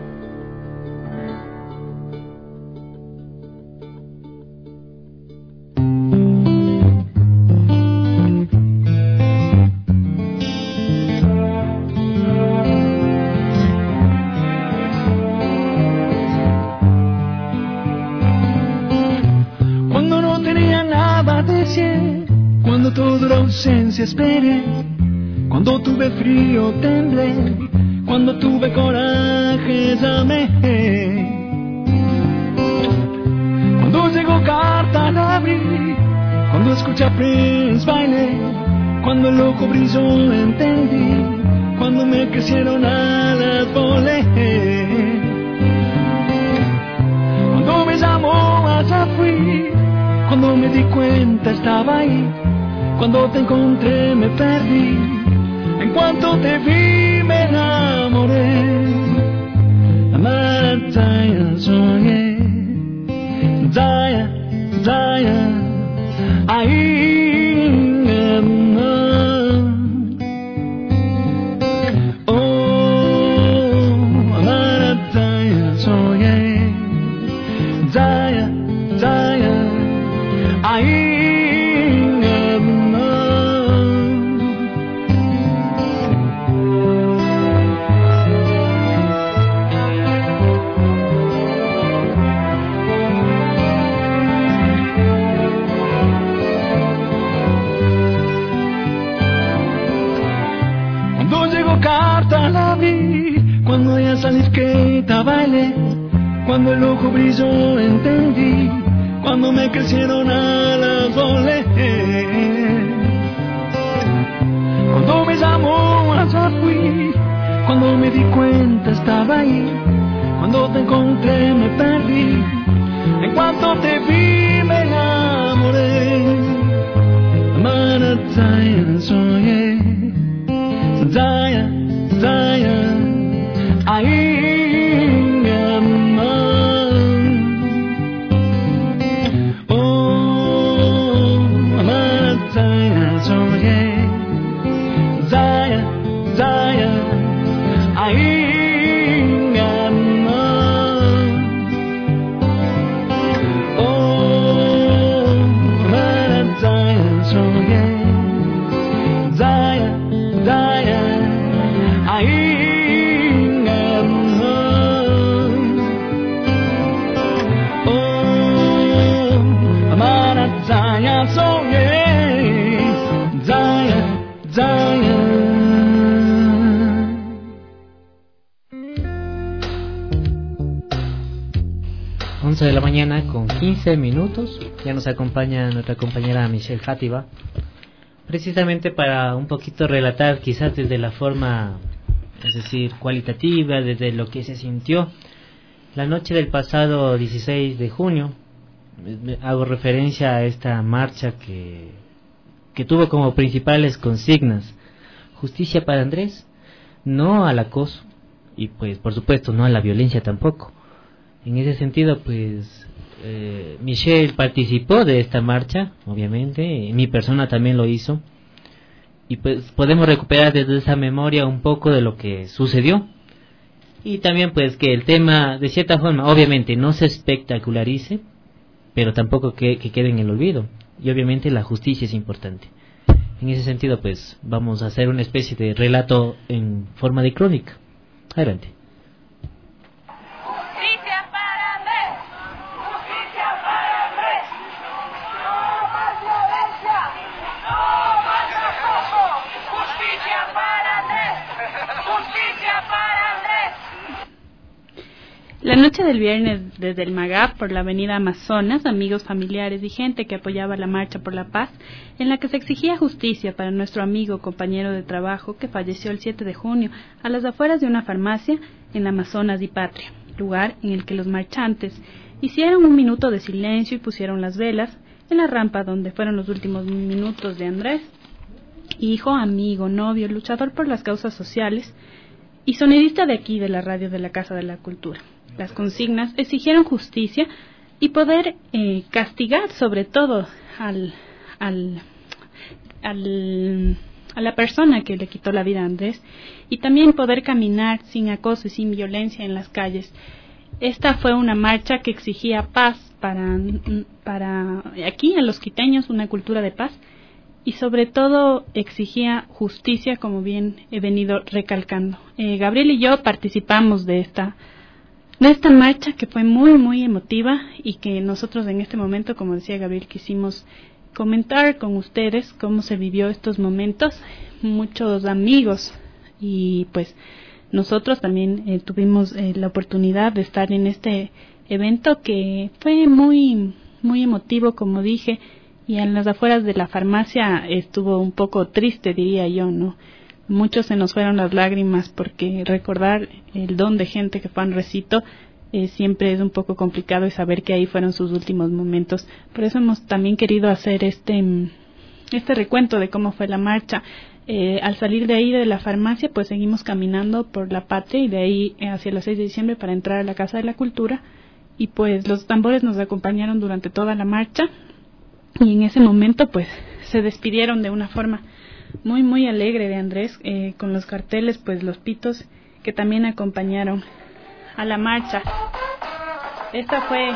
Cuando toda la ausencia esperé, cuando tuve frío temblé, cuando tuve coraje llamé. Cuando llegó carta la abrí, cuando escuché a Prince bailé, cuando el ojo brilló entendí, cuando me crecieron alas volé. Cuando me llamó allá fui, cuando me di cuenta estaba ahí, cuando te encontré me perdí, en cuanto te vi me enamoré. Amar Zaya soñé, Zaya, Zaya, ahí oh, amar Zaya soñé, Zaya, Zaya, ahí. Cuando ella salí que bailé, cuando el ojo brilló entendí, cuando me crecieron alas volé. Cuando me llamó allá fui, cuando me di cuenta estaba ahí, cuando te encontré me perdí, en cuanto te vi me enamoré. Amar Zaya soñé, Zaya, Zaya, ahí mi amor. Oh, amar Zaya soñé, Zaya, Zaya, ahí mi amor. Oh, amar Zaya soñé, Zaya, Zaya, ahí. once de la mañana con quince minutos. Ya nos acompaña nuestra compañera Michelle Játiva, precisamente para un poquito relatar, quizás desde la forma, es decir, cualitativa, desde lo que se sintió la noche del pasado dieciséis de junio. Hago referencia a esta marcha que, que tuvo como principales consignas: justicia para Andrés, no al acoso y pues por supuesto no a la violencia tampoco. En ese sentido, pues eh, Michelle participó de esta marcha, obviamente, mi persona también lo hizo, y pues podemos recuperar desde esa memoria un poco de lo que sucedió, y también pues que el tema de cierta forma obviamente no se espectacularice, pero tampoco que, que quede en el olvido, y obviamente la justicia es importante. En ese sentido pues vamos a hacer una especie de relato en forma de crónica. Adelante. La noche del viernes, desde el Magap por la avenida Amazonas, amigos, familiares y gente que apoyaba la marcha por la paz, en la que se exigía justicia para nuestro amigo, compañero de trabajo, que falleció el siete de junio a las afueras de una farmacia en Amazonas y Patria, lugar en el que los marchantes hicieron un minuto de silencio y pusieron las velas en la rampa donde fueron los últimos minutos de Andrés, hijo, amigo, novio, luchador por las causas sociales y sonidista de aquí de la radio de la Casa de la Cultura. Las consignas exigieron justicia y poder eh, castigar sobre todo al, al, al, a la persona que le quitó la vida a Andrés, y también poder caminar sin acoso y sin violencia en las calles. Esta fue una marcha que exigía paz para, para aquí en los quiteños, una cultura de paz, y sobre todo exigía justicia, como bien he venido recalcando. Eh, Gabriel y yo participamos de esta de esta marcha que fue muy muy emotiva y que nosotros en este momento, como decía Gabriel, quisimos comentar con ustedes cómo se vivió estos momentos. Muchos amigos y pues nosotros también eh, tuvimos eh, la oportunidad de estar en este evento que fue muy muy emotivo, como dije, y en las afueras de la farmacia estuvo un poco triste, diría yo, ¿no? Muchos se nos fueron las lágrimas porque recordar el don de gente que fue a un recito eh, siempre es un poco complicado, y saber que ahí fueron sus últimos momentos. Por eso hemos también querido hacer este este recuento de cómo fue la marcha. Eh, al salir de ahí de la farmacia, pues seguimos caminando por la Patria y de ahí eh, hacia el seis de diciembre para entrar a la Casa de la Cultura, y pues los tambores nos acompañaron durante toda la marcha, y en ese momento pues se despidieron de una forma muy muy alegre de Andrés, eh, con los carteles, pues los pitos que también acompañaron a la marcha. Esta fue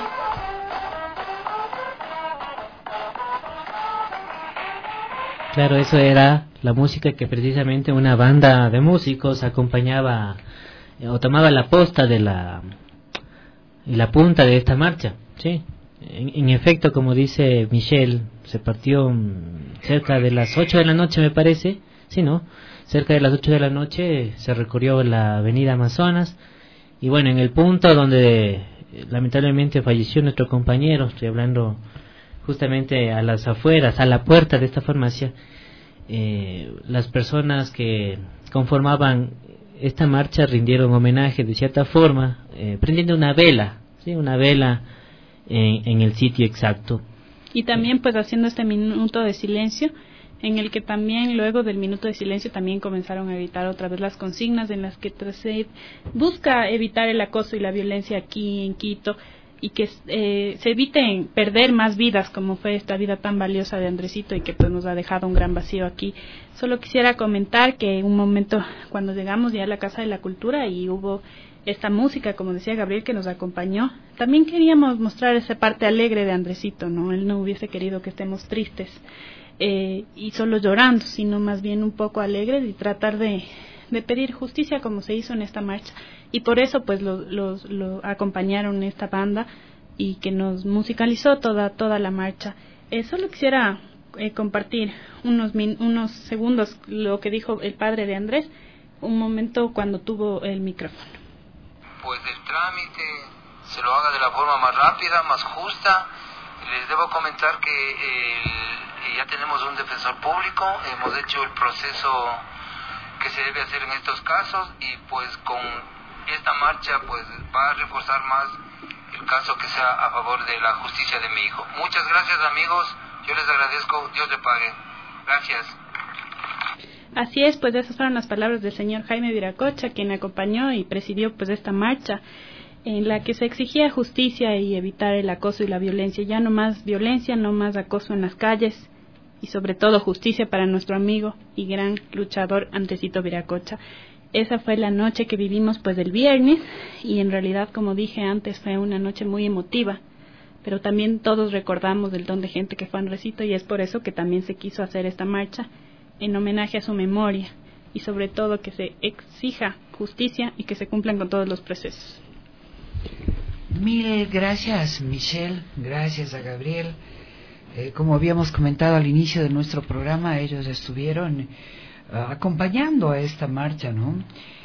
claro, eso era la música que precisamente una banda de músicos acompañaba eh, o tomaba la posta de la la punta de esta marcha, sí. En, en efecto, como dice Michelle, se partió um, cerca de las ocho de la noche, me parece, sí, ¿no? Cerca de las ocho de la noche se recorrió la avenida Amazonas, y bueno, en el punto donde eh, lamentablemente falleció nuestro compañero, estoy hablando justamente a las afueras, a la puerta de esta farmacia, eh, las personas que conformaban esta marcha rindieron homenaje de cierta forma, eh, prendiendo una vela, sí, una vela en, en el sitio exacto. Y también pues haciendo este minuto de silencio, en el que también luego del minuto de silencio también comenzaron a evitar otra vez las consignas en las que se busca evitar el acoso y la violencia aquí en Quito, y que eh, se eviten perder más vidas, como fue esta vida tan valiosa de Andresito y que pues nos ha dejado un gran vacío aquí. Solo quisiera comentar que en un momento cuando llegamos ya a la Casa de la Cultura y hubo esta música, como decía Gabriel, que nos acompañó, también queríamos mostrar esa parte alegre de Andresito, ¿no? Él no hubiese querido que estemos tristes eh, y solo llorando, sino más bien un poco alegres y tratar de, de pedir justicia, como se hizo en esta marcha. Y por eso pues lo, los, lo acompañaron esta banda y que nos musicalizó toda toda la marcha. Eh, solo quisiera eh, compartir unos min, unos segundos lo que dijo el padre de Andrés, un momento cuando tuvo el micrófono. Pues el trámite se lo haga de la forma más rápida, más justa. Les debo comentar que el, ya tenemos un defensor público, hemos hecho el proceso que se debe hacer en estos casos, y pues con esta marcha pues va a reforzar más el caso que sea a favor de la justicia de mi hijo. Muchas gracias, amigos, yo les agradezco, Dios le pague. Gracias. Así es, pues esas fueron las palabras del señor Jaime Viracocha, quien acompañó y presidió pues esta marcha. en la que se exigía justicia y evitar el acoso y la violencia. Ya no más violencia, no más acoso en las calles y sobre todo justicia para nuestro amigo y gran luchador Andresito Viracocha. Esa fue la noche que vivimos pues el viernes y en realidad, como dije antes, fue una noche muy emotiva, pero también todos recordamos del don de gente que fue Andresito y es por eso que también se quiso hacer esta marcha en homenaje a su memoria y sobre todo que se exija justicia y que se cumplan con todos los procesos. Mil gracias, Michelle, gracias a Gabriel. Eh, como habíamos comentado al inicio de nuestro programa, ellos estuvieron uh, acompañando a esta marcha, ¿no?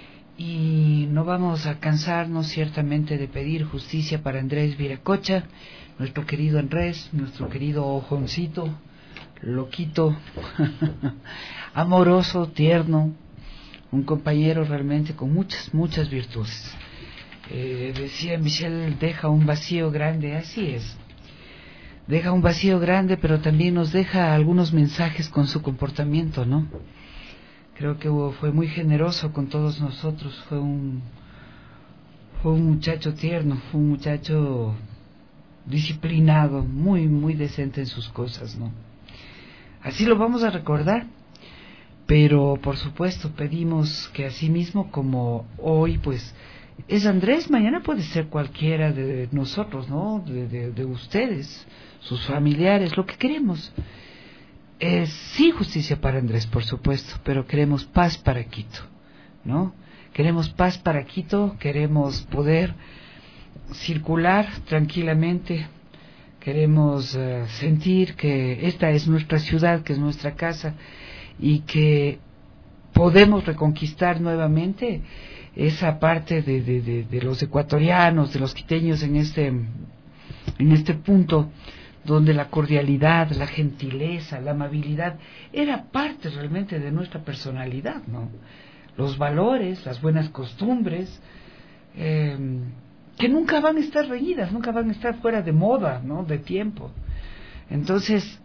Y no vamos a cansarnos ciertamente de pedir justicia para Andrés Viracocha, nuestro querido Andrés, nuestro querido Ojoncito, loquito, amoroso, tierno, un compañero realmente con muchas, muchas virtudes. Eh, decía Michelle, deja un vacío grande, así es. Deja un vacío grande, pero también nos deja algunos mensajes con su comportamiento, ¿no? Creo que hubo, fue muy generoso con todos nosotros, fue un, fue un muchacho tierno, fue un muchacho disciplinado, muy, muy decente en sus cosas, ¿no? Así lo vamos a recordar, pero por supuesto pedimos que así mismo como hoy, pues, es Andrés, mañana puede ser cualquiera de nosotros, ¿no? De, de, de ustedes, sus familiares, lo que queremos es sí justicia para Andrés, por supuesto, pero queremos paz para Quito, ¿no? Queremos paz para Quito, queremos poder circular tranquilamente, queremos uh, sentir que esta es nuestra ciudad, que es nuestra casa y que podemos reconquistar nuevamente esa parte de, de, de, de los ecuatorianos, de los quiteños en este, en este punto donde la cordialidad, la gentileza, la amabilidad era parte realmente de nuestra personalidad, ¿no? Los valores, las buenas costumbres, eh, que nunca van a estar reñidas, nunca van a estar fuera de moda, ¿no? De tiempo. Entonces,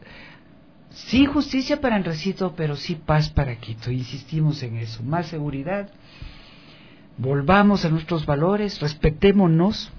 sí justicia para Andresito, pero sí paz para Quito. Insistimos en eso, más seguridad. Volvamos a nuestros valores, respetémonos,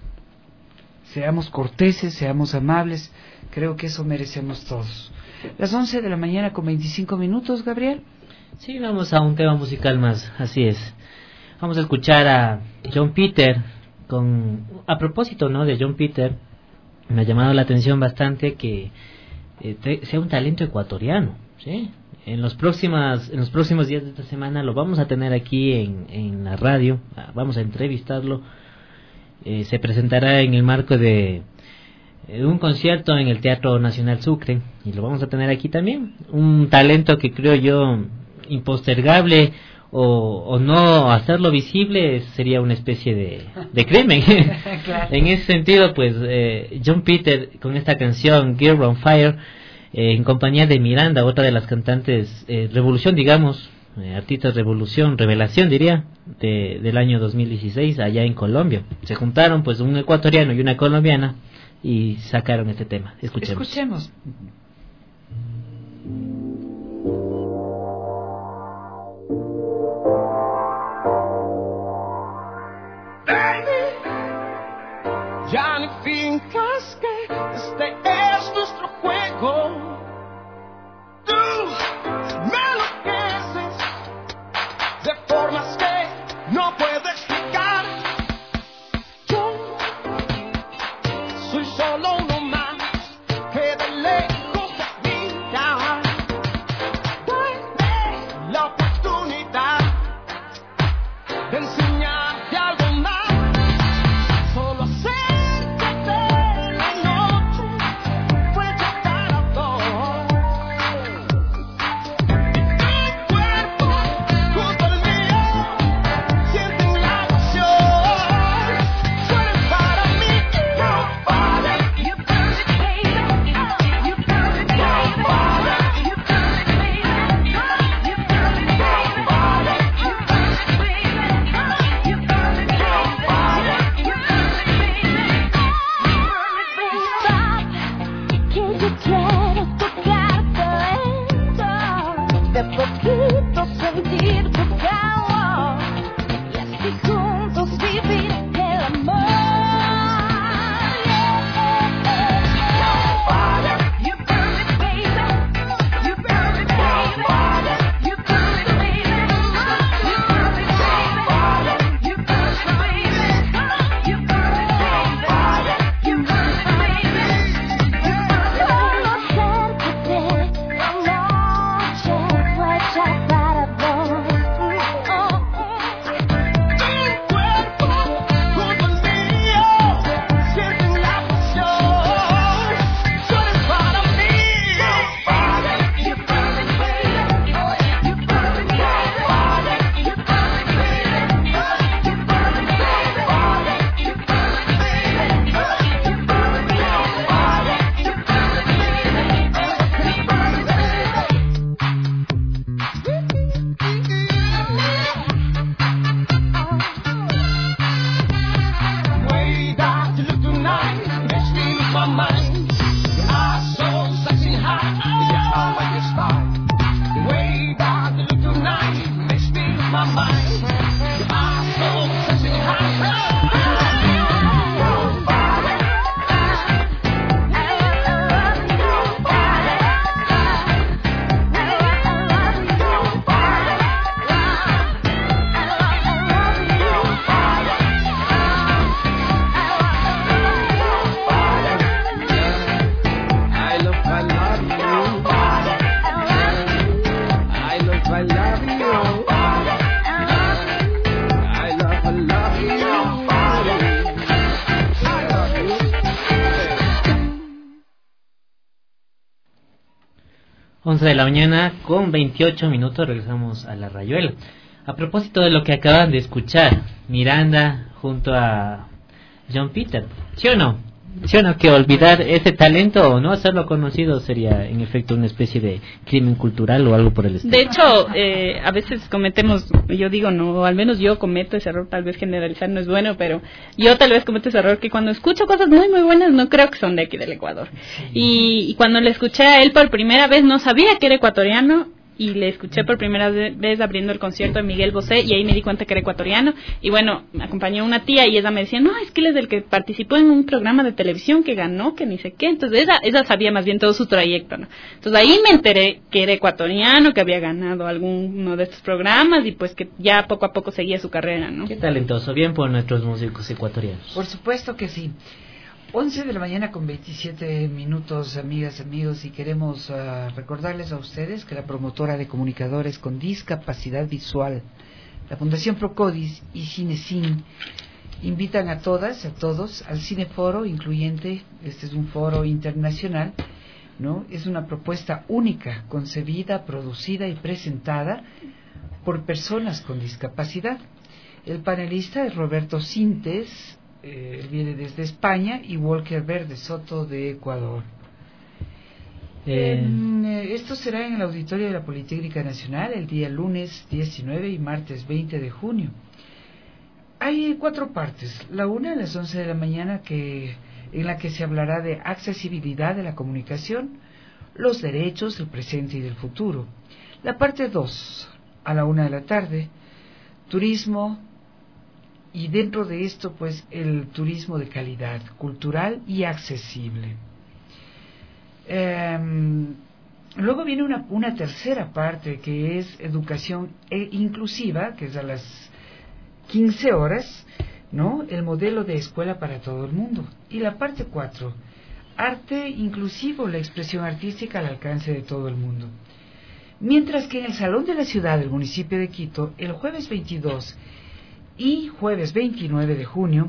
seamos corteses, seamos amables. Creo que eso merecemos todos. Las once de la mañana con veinticinco minutos, Gabriel. Sí, vamos a un tema musical más, así es. Vamos a escuchar a John Peter, con a propósito, ¿no? De John Peter, me ha llamado la atención bastante que eh, te, sea un talento ecuatoriano, ¿sí? En los próximas, en los próximos días de esta semana lo vamos a tener aquí en, en la radio, vamos a entrevistarlo. Eh, se presentará en el marco de eh, un concierto en el Teatro Nacional Sucre y lo vamos a tener aquí también. Un talento que creo yo impostergable, o, o no hacerlo visible sería una especie de, de crimen. Claro. En ese sentido, pues eh, John Peter con esta canción Girl on Fire, eh, en compañía de Miranda, otra de las cantantes eh, revolución, digamos, eh, artistas revolución, revelación diría, de, del año dos mil dieciséis allá en Colombia. Se juntaron pues un ecuatoriano y una colombiana y sacaron este tema. Escuchemos. Escuchemos. Ya ni fincas que este es nuestro juego. Tú me enloqueces de formas que no puedo explicar. Yo soy solo uno más que de lejos once de la mañana con veintiocho minutos, regresamos a la Rayuela. A propósito de lo que acaban de escuchar, Miranda junto a John Peter, ¿sí o no? ¿Sí o no? Que olvidar ese talento o no hacerlo conocido sería en efecto una especie de crimen cultural o algo por el estilo. De hecho, eh, a veces cometemos, yo digo no, o al menos yo cometo ese error, tal vez generalizar no es bueno, pero yo tal vez cometo ese error que cuando escucho cosas muy muy buenas no creo que son de aquí del Ecuador. Sí. Y, y cuando le escuché a él por primera vez no sabía que era ecuatoriano. Y le escuché por primera vez abriendo el concierto de Miguel Bosé y ahí me di cuenta que era ecuatoriano. Y bueno, me acompañó una tía y ella me decía, no, es que él es el que participó en un programa de televisión que ganó, que ni sé qué. Entonces ella, ella sabía más bien todo su trayecto, ¿no? Entonces ahí me enteré que era ecuatoriano, que había ganado alguno de estos programas y pues que ya poco a poco seguía su carrera, ¿no? Qué talentoso, bien por nuestros músicos ecuatorianos. Por supuesto que sí. once de la mañana con veintisiete minutos, amigas, amigos, y queremos uh, recordarles a ustedes que la promotora de comunicadores con discapacidad visual, la Fundación Procodis y Cinecin, invitan a todas, a todos, al Cineforo incluyente. Este es un foro internacional, ¿no? Es una propuesta única, concebida, producida y presentada por personas con discapacidad. El panelista es Roberto Sintes, Eh, él viene desde España, y Walker Verde Soto de Ecuador. Eh, eh, esto será en el auditorio de la Politécnica Nacional el día lunes diecinueve y martes veinte de junio. Hay cuatro partes. La una a las once de la mañana, que en la que se hablará de accesibilidad de la comunicación, los derechos, el presente y del futuro. La parte dos a la una de la tarde, turismo. Y dentro de esto, pues, el turismo de calidad, cultural y accesible. Eh, luego viene una, una tercera parte, que es educación e inclusiva, que es a las quince horas, ¿no? El modelo de escuela para todo el mundo. Y la parte cuatro, arte inclusivo, la expresión artística al alcance de todo el mundo. Mientras que en el Salón de la Ciudad del municipio de Quito, el jueves veintidós y jueves veintinueve de junio,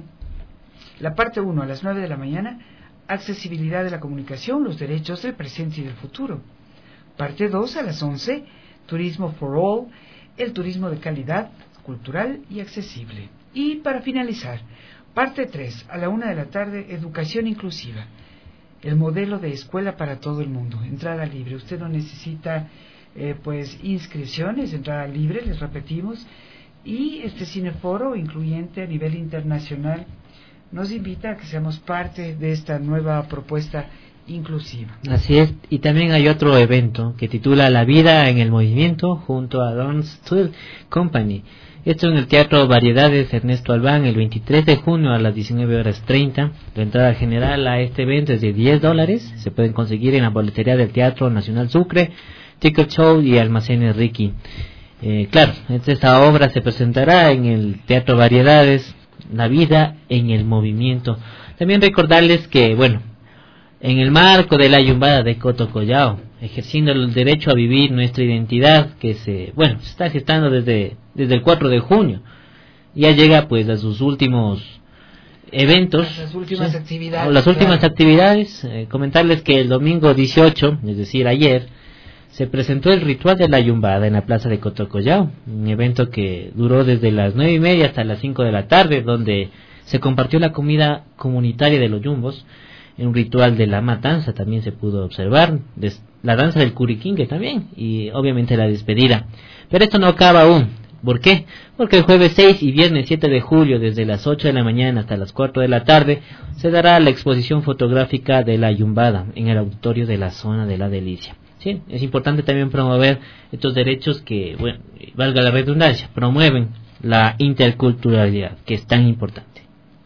la parte uno a las nueve de la mañana, accesibilidad de la comunicación, los derechos del presente y del futuro. Parte dos a las once, turismo for all, el turismo de calidad, cultural y accesible. Y para finalizar, parte tres a la una de la tarde, educación inclusiva, el modelo de escuela para todo el mundo, entrada libre. Usted no necesita eh, pues inscripciones, entrada libre, les repetimos. Y este cineforo incluyente a nivel internacional nos invita a que seamos parte de esta nueva propuesta inclusiva. Así es, y también hay otro evento que titula La vida en el movimiento junto a Don Stuhl Company. Esto en el Teatro Variedades Ernesto Albán el veintitrés de junio a las diecinueve horas treinta. La entrada general a este evento es de diez dólares. Se pueden conseguir en la boletería del Teatro Nacional Sucre, Ticket Show y Almacenes Ricky. Eh, claro, esta obra se presentará en el Teatro Variedades, La vida en el movimiento. También recordarles que, bueno, en el marco de la Yumbada de Cotocollao, ejerciendo el derecho a vivir nuestra identidad, que se, bueno, se está gestando desde, desde el cuatro de junio, ya llega pues a sus últimos eventos, las últimas ¿sí? actividades. O las últimas claro. actividades, eh, comentarles que el domingo dieciocho, es decir, ayer, se presentó el ritual de la Yumbada en la plaza de Cotocollao, un evento que duró desde las nueve y media hasta las cinco de la tarde, donde se compartió la comida comunitaria de los yumbos, en un ritual de la matanza también se pudo observar, la danza del curiquingue también, y obviamente la despedida. Pero esto no acaba aún. ¿Por qué? Porque el jueves seis y viernes siete de julio, desde las ocho de la mañana hasta las cuatro de la tarde, se dará la exposición fotográfica de la Yumbada en el auditorio de la zona de la Delicia. Sí, es importante también promover estos derechos que, bueno, valga la redundancia, promueven la interculturalidad, que es tan importante.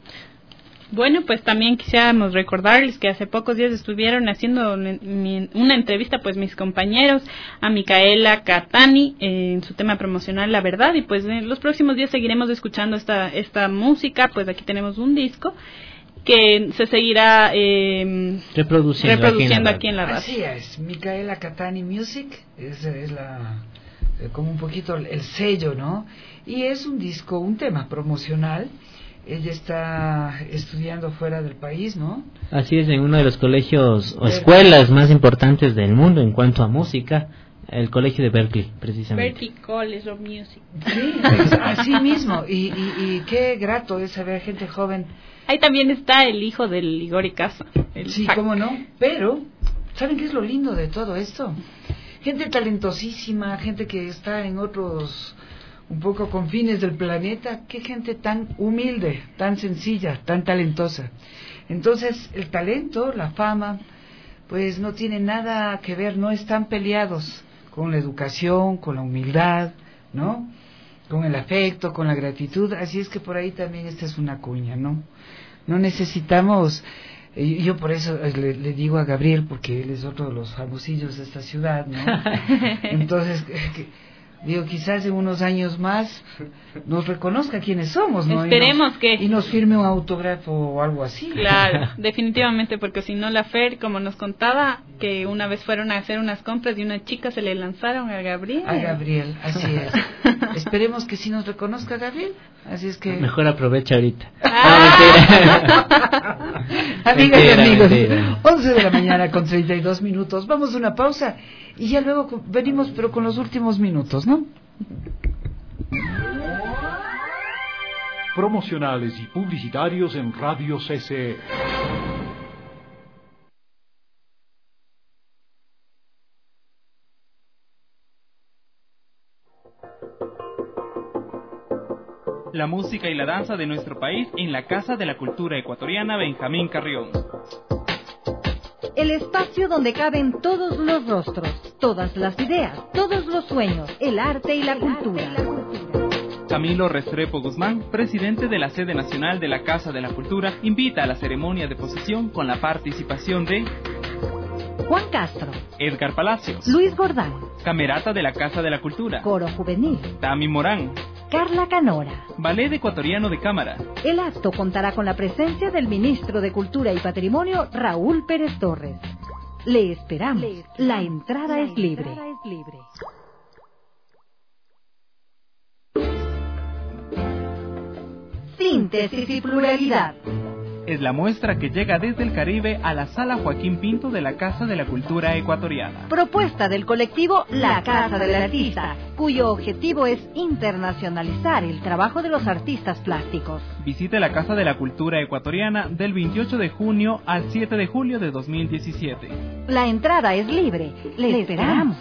Bueno, pues también quisiéramos recordarles que hace pocos días estuvieron haciendo una entrevista, pues mis compañeros, a Micaela Catani, eh, en su tema promocional La Verdad, y pues en los próximos días seguiremos escuchando esta, esta música. Pues aquí tenemos un disco que se seguirá eh, reproduciendo, reproduciendo aquí en la radio. Aquí en la radio. Así es, Micaela Catani Music, es, es la, eh, como un poquito el sello, ¿no? Y es un disco, un tema promocional, ella está estudiando fuera del país, ¿no? Así es, en uno de los colegios o escuelas más importantes del mundo en cuanto a música, el colegio de Berkeley, precisamente. Berkeley College of Music. Sí, así mismo. Y, y, y qué grato es saber gente joven. Ahí también está el hijo del Igor Casa. Sí, Fac. Cómo no. Pero, ¿saben qué es lo lindo de todo esto? Gente talentosísima, gente que está en otros, un poco confines del planeta. Qué gente tan humilde, tan sencilla, tan talentosa. Entonces, el talento, la fama, pues no tiene nada que ver, no están peleados con la educación, con la humildad, ¿no? Con el afecto, con la gratitud. Así es que por ahí también esta es una cuña, ¿no? No necesitamos, eh, yo por eso le, le digo a Gabriel, porque él es otro de los famosillos de esta ciudad, ¿no? Entonces, eh, que, digo, quizás en unos años más nos reconozca quiénes somos, ¿no? Esperemos y nos, que... Y nos firme un autógrafo o algo así. Claro, definitivamente, porque si no la Fer, como nos contaba, que una vez fueron a hacer unas compras y una chica se le lanzaron a Gabriel. A Gabriel, así es. Esperemos que sí nos reconozca Gabriel. Así es que... Mejor aprovecha ahorita. Ah. No, amigas y amigos, mentira. once de la mañana con treinta y dos minutos. Vamos a una pausa y ya luego venimos, pero con los últimos minutos, ¿no? Promocionales y publicitarios en Radio C C E. La música y la danza de nuestro país en la Casa de la Cultura Ecuatoriana Benjamín Carrión. El espacio donde caben todos los rostros, todas las ideas, todos los sueños, el arte y la cultura. Camilo Restrepo Guzmán, presidente de la sede nacional de la Casa de la Cultura, invita a la ceremonia de posesión con la participación de Juan Castro, Edgar Palacios, Luis Gordán, Camerata de la Casa de la Cultura, Coro Juvenil, Tami Morán, Carla Canora, Ballet Ecuatoriano de Cámara. El acto contará con la presencia del ministro de Cultura y Patrimonio, Raúl Pérez Torres. Le esperamos. Le esperamos. La entrada, la es, libre. entrada es libre. Síntesis y pluralidad. Es la muestra que llega desde el Caribe a la Sala Joaquín Pinto de la Casa de la Cultura Ecuatoriana. Propuesta del colectivo La Casa del Artista, cuyo objetivo es internacionalizar el trabajo de los artistas plásticos. Visite la Casa de la Cultura Ecuatoriana del veintiocho de junio al siete de julio de dos mil diecisiete. La entrada es libre. Le, Le esperamos.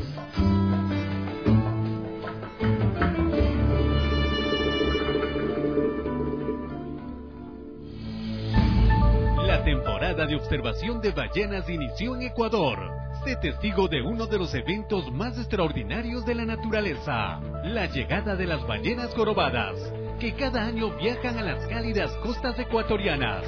La temporada de observación de ballenas inició en Ecuador. Sé testigo de uno de los eventos más extraordinarios de la naturaleza, la llegada de las ballenas jorobadas, que cada año viajan a las cálidas costas ecuatorianas.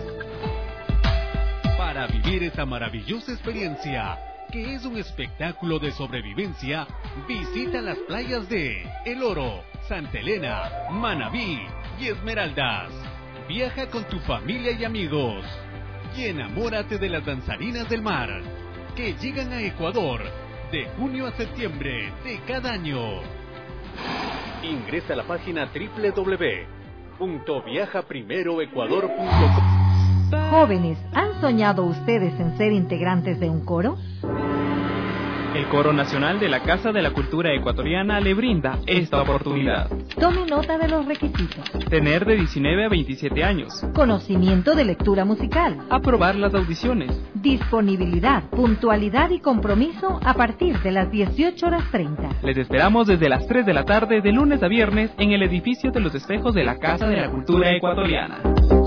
Para vivir esta maravillosa experiencia, que es un espectáculo de sobrevivencia, visita las playas de El Oro, Santa Elena, Manabí y Esmeraldas. Viaja con tu familia y amigos. Y enamórate de las danzarinas del mar, que llegan a Ecuador de junio a septiembre de cada año. Ingresa a la página doble u doble u doble u punto viaja primero ecuador punto com. Jóvenes, ¿han soñado ustedes en ser integrantes de un coro? El Coro Nacional de la Casa de la Cultura Ecuatoriana le brinda esta oportunidad. Tome nota de los requisitos. Tener de diecinueve a veintisiete años. Conocimiento de lectura musical. Aprobar las audiciones. Disponibilidad, puntualidad y compromiso a partir de las dieciocho horas treinta. Les esperamos desde las tres de la tarde de lunes a viernes en el edificio de los espejos de la Casa de la Cultura Ecuatoriana.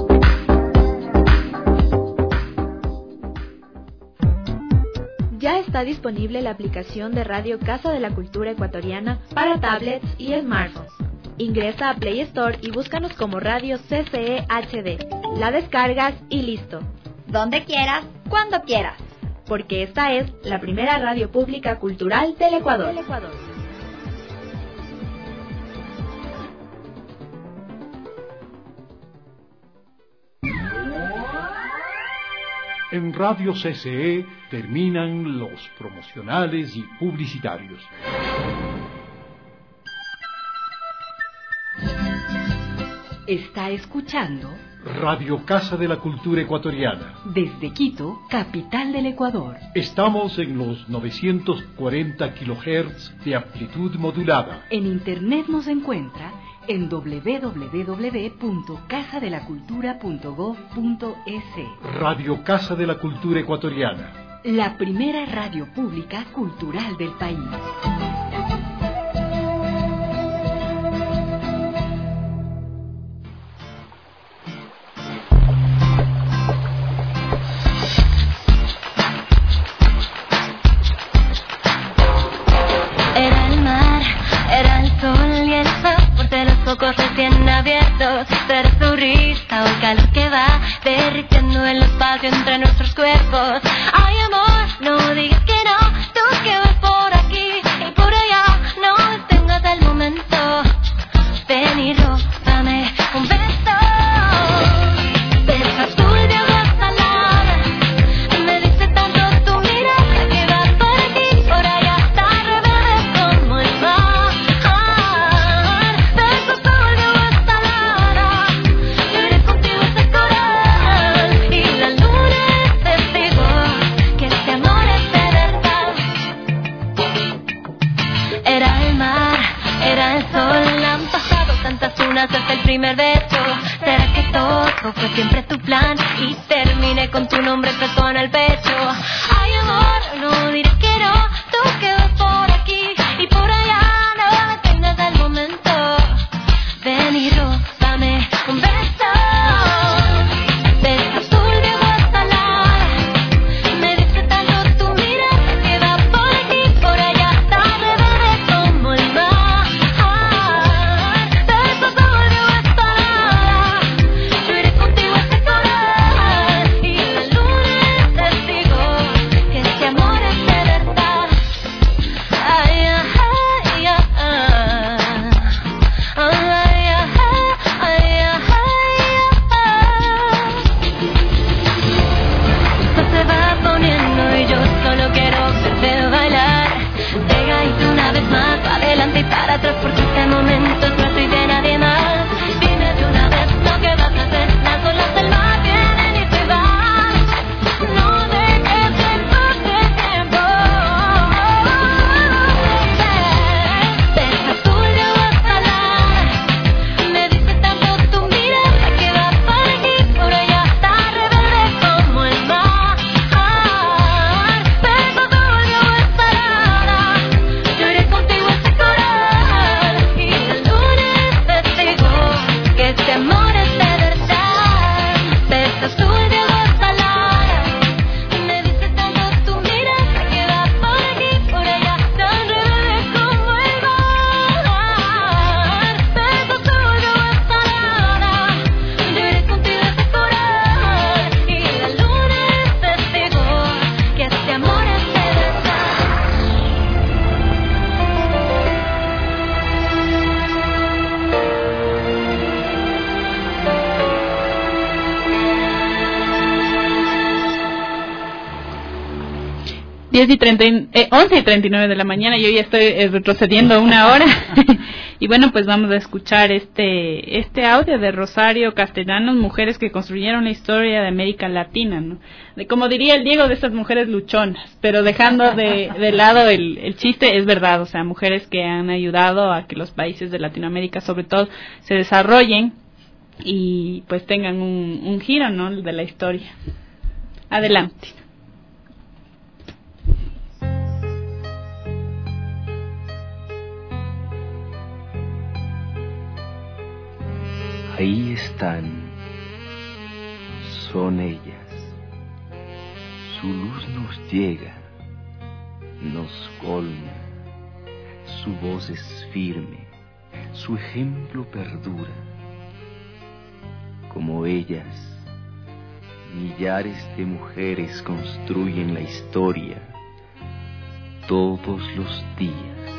Ya está disponible la aplicación de Radio Casa de la Cultura Ecuatoriana para tablets y smartphones. Ingresa a Play Store y búscanos como Radio C C E H D. La descargas y listo. Donde quieras, cuando quieras. Porque esta es la primera radio pública cultural del Ecuador. En Radio C C E terminan los promocionales y publicitarios. Está escuchando Radio Casa de la Cultura Ecuatoriana. Desde Quito, capital del Ecuador. Estamos en los novecientos cuarenta kilohertz de amplitud modulada. En internet nos encuentra en doble u doble u doble u punto casa de la cultura punto gob punto es. Radio Casa de la Cultura Ecuatoriana. La primera radio pública cultural del país. Ojos recién abiertos, pero su risa o el calor que va derritiendo el espacio entre nuestros cuerpos. Ay, amor, no digas que no, tú que vas por aquí y por allá, no detengas el momento. Ven y róbame un beso. Beso azul de agua salada, me dice tanto tu mirada que va por aquí, por allá, tan rebelde como el mar. Hasta el primer beso, ¿será que todo fue siempre tu plan? Y terminé con tu nombre escrito en el pecho. Ay, amor, no diré que no, tú que vas por aquí y por allá, no detengas el momento. Ven y róbame un beso. Beso azul de agua salada, me dice tanto tu mirada que va por aquí, por allá, tan rebelde como el mar. Para atrás porque este momento es nuestro y de nadie más. Dime de una vez lo que vas a hacer. Las olas del mar vienen y se van. No dejes que pase el tiempo. Beso azul de agua salada, me dice tanto tu mirada que va por aquí, por allá, tan rebelde como el mar. Beso azul de agua salada, yo iré contigo a ese corazón. Este amor es de verdad. Beso azul de agua salada, me dice tanto tu mirada que va por aquí, por allá, tan rebelde como el mar. Beso azul de agua salada, yo iré contigo a ese coral y la luna es testigo que este amor es de verdad. diez y treinta, eh, once y treinta y nueve de la mañana, yo ya estoy eh, retrocediendo una hora. Y bueno, pues vamos a escuchar este este audio de Rosario Castellanos, mujeres que construyeron la historia de América Latina, ¿no? De, como diría el Diego, de estas mujeres luchonas, pero dejando de, de lado el, el chiste, es verdad, o sea, mujeres que han ayudado a que los países de Latinoamérica, sobre todo, se desarrollen y pues tengan un, un giro, ¿no?, de la historia. Adelante. Ahí están, son ellas. Su luz nos llega, nos colma. Su voz es firme, su ejemplo perdura. Como ellas, millares de mujeres construyen la historia todos los días.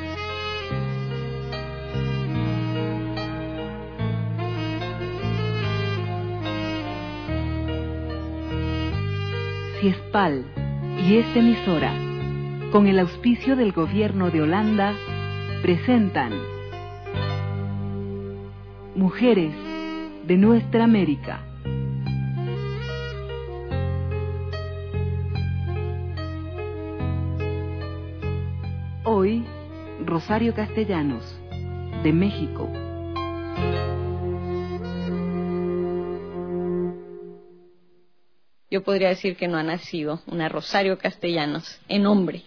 Ciespal y esta emisora, con el auspicio del Gobierno de Holanda, presentan Mujeres de nuestra América. Hoy, Rosario Castellanos, de México. Yo podría decir que no ha nacido una Rosario Castellanos en hombre.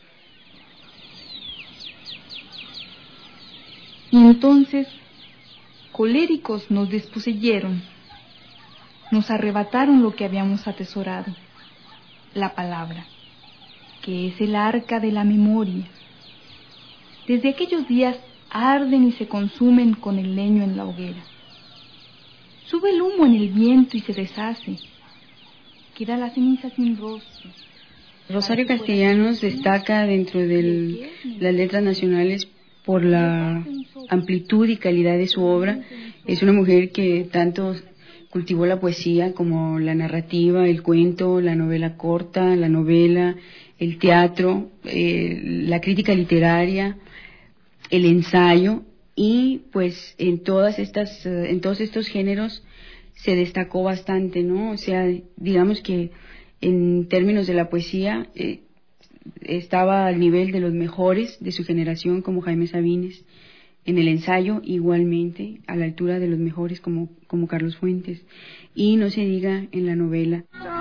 Y entonces, coléricos nos desposeyeron, nos arrebataron lo que habíamos atesorado, la palabra, que es el arca de la memoria. Desde aquellos días arden y se consumen con el leño en la hoguera. Sube el humo en el viento y se deshace. Queda la ceniza sin rostro. Rosario Castellanos destaca dentro de las letras nacionales por la amplitud y calidad de su obra. Es una mujer que tanto cultivó la poesía como la narrativa, el cuento, la novela corta, la novela, el teatro, eh, la crítica literaria, el ensayo, y pues en todas estas, en todos estos géneros se destacó bastante, ¿no? O sea, digamos que en términos de la poesía eh, estaba al nivel de los mejores de su generación, como Jaime Sabines. En el ensayo, igualmente, a la altura de los mejores, como, como Carlos Fuentes. Y no se diga en la novela.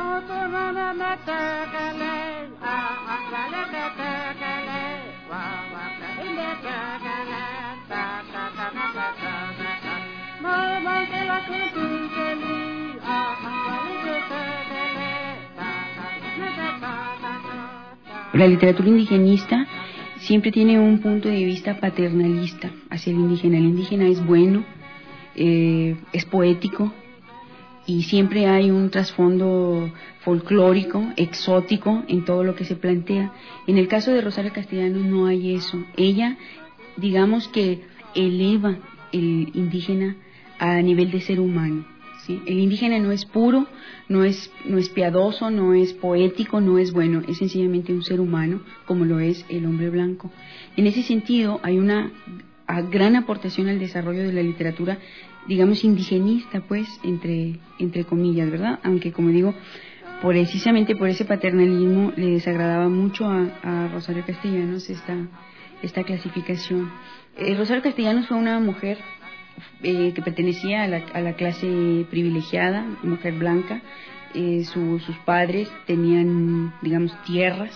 La literatura indigenista siempre tiene un punto de vista paternalista hacia el indígena. El indígena es bueno, eh, es poético, y siempre hay un trasfondo folclórico, exótico en todo lo que se plantea. En el caso de Rosario Castellanos no hay eso. Ella, digamos que eleva el indígena a nivel de ser humano. ¿Sí? El indígena no es puro, no es, no es piadoso, no es poético, no es bueno, es sencillamente un ser humano, como lo es el hombre blanco. En ese sentido, hay una gran aportación al desarrollo de la literatura, digamos, indigenista, pues, entre, entre comillas, ¿verdad? Aunque, como digo, precisamente por ese paternalismo le desagradaba mucho a, a Rosario Castellanos esta, esta clasificación. Eh, Rosario Castellanos fue una mujer Eh, que pertenecía a la, a la clase privilegiada, mujer blanca. Eh, su, sus padres tenían, digamos, tierras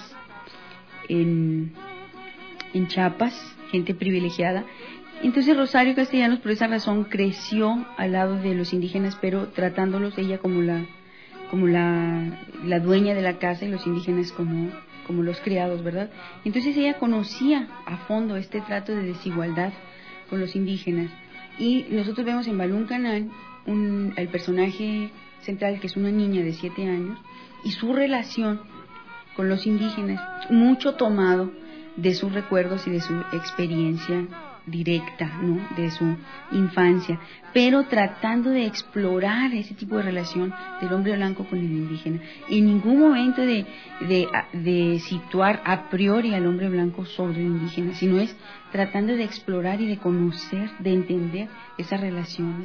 en, en Chiapas, gente privilegiada. Entonces Rosario Castellanos, por esa razón, creció al lado de los indígenas, pero tratándolos ella como la, como la, la dueña de la casa y los indígenas como, como los criados, ¿verdad? Entonces ella conocía a fondo este trato de desigualdad con los indígenas. Y nosotros vemos en Balún Canal un, el personaje central, que es una niña de siete años, y su relación con los indígenas, mucho tomado de sus recuerdos y de su experiencia directa, ¿no? De su infancia, pero tratando de explorar ese tipo de relación del hombre blanco con el indígena. En ningún momento de, de, de situar a priori al hombre blanco sobre el indígena, sino es tratando de explorar y de conocer, de entender esas relaciones.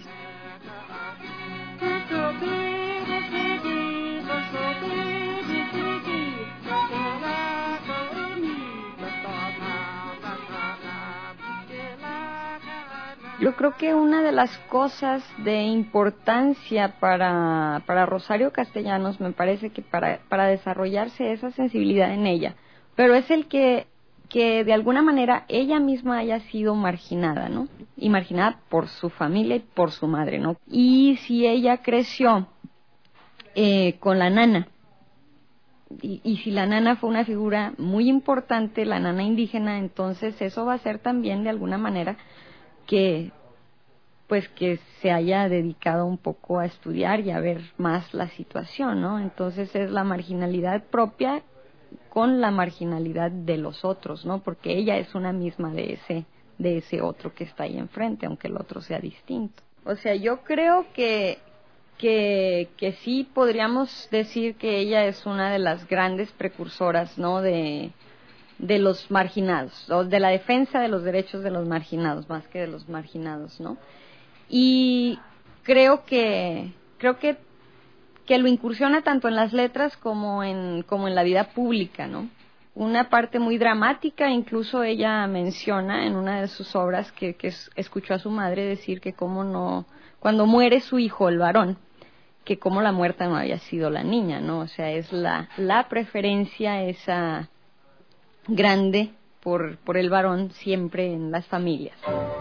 Yo creo que una de las cosas de importancia para, para Rosario Castellanos, me parece que para, para desarrollarse esa sensibilidad en ella, pero es el que, que de alguna manera ella misma haya sido marginada, ¿no? Y marginada por su familia y por su madre, ¿no? Y si ella creció eh, con la nana, y, y si la nana fue una figura muy importante, la nana indígena, entonces eso va a ser también de alguna manera que pues que se haya dedicado un poco a estudiar y a ver más la situación, ¿no? Entonces es la marginalidad propia con la marginalidad de los otros, ¿no? Porque ella es una misma de ese de ese otro que está ahí enfrente, aunque el otro sea distinto. O sea, yo creo que que que sí podríamos decir que ella es una de las grandes precursoras, ¿no? de de los marginados, o de la defensa de los derechos de los marginados, más que de los marginados, ¿no? Y, creo que creo que que lo incursiona tanto en las letras como en como en la vida pública, ¿no? Una parte muy dramática, incluso ella menciona en una de sus obras que, que escuchó a su madre decir que cómo no, cuando muere su hijo, el varón, que cómo la muerta no había sido la niña, ¿no? O sea, es la, la preferencia esa grande por, por el varón siempre en las familias.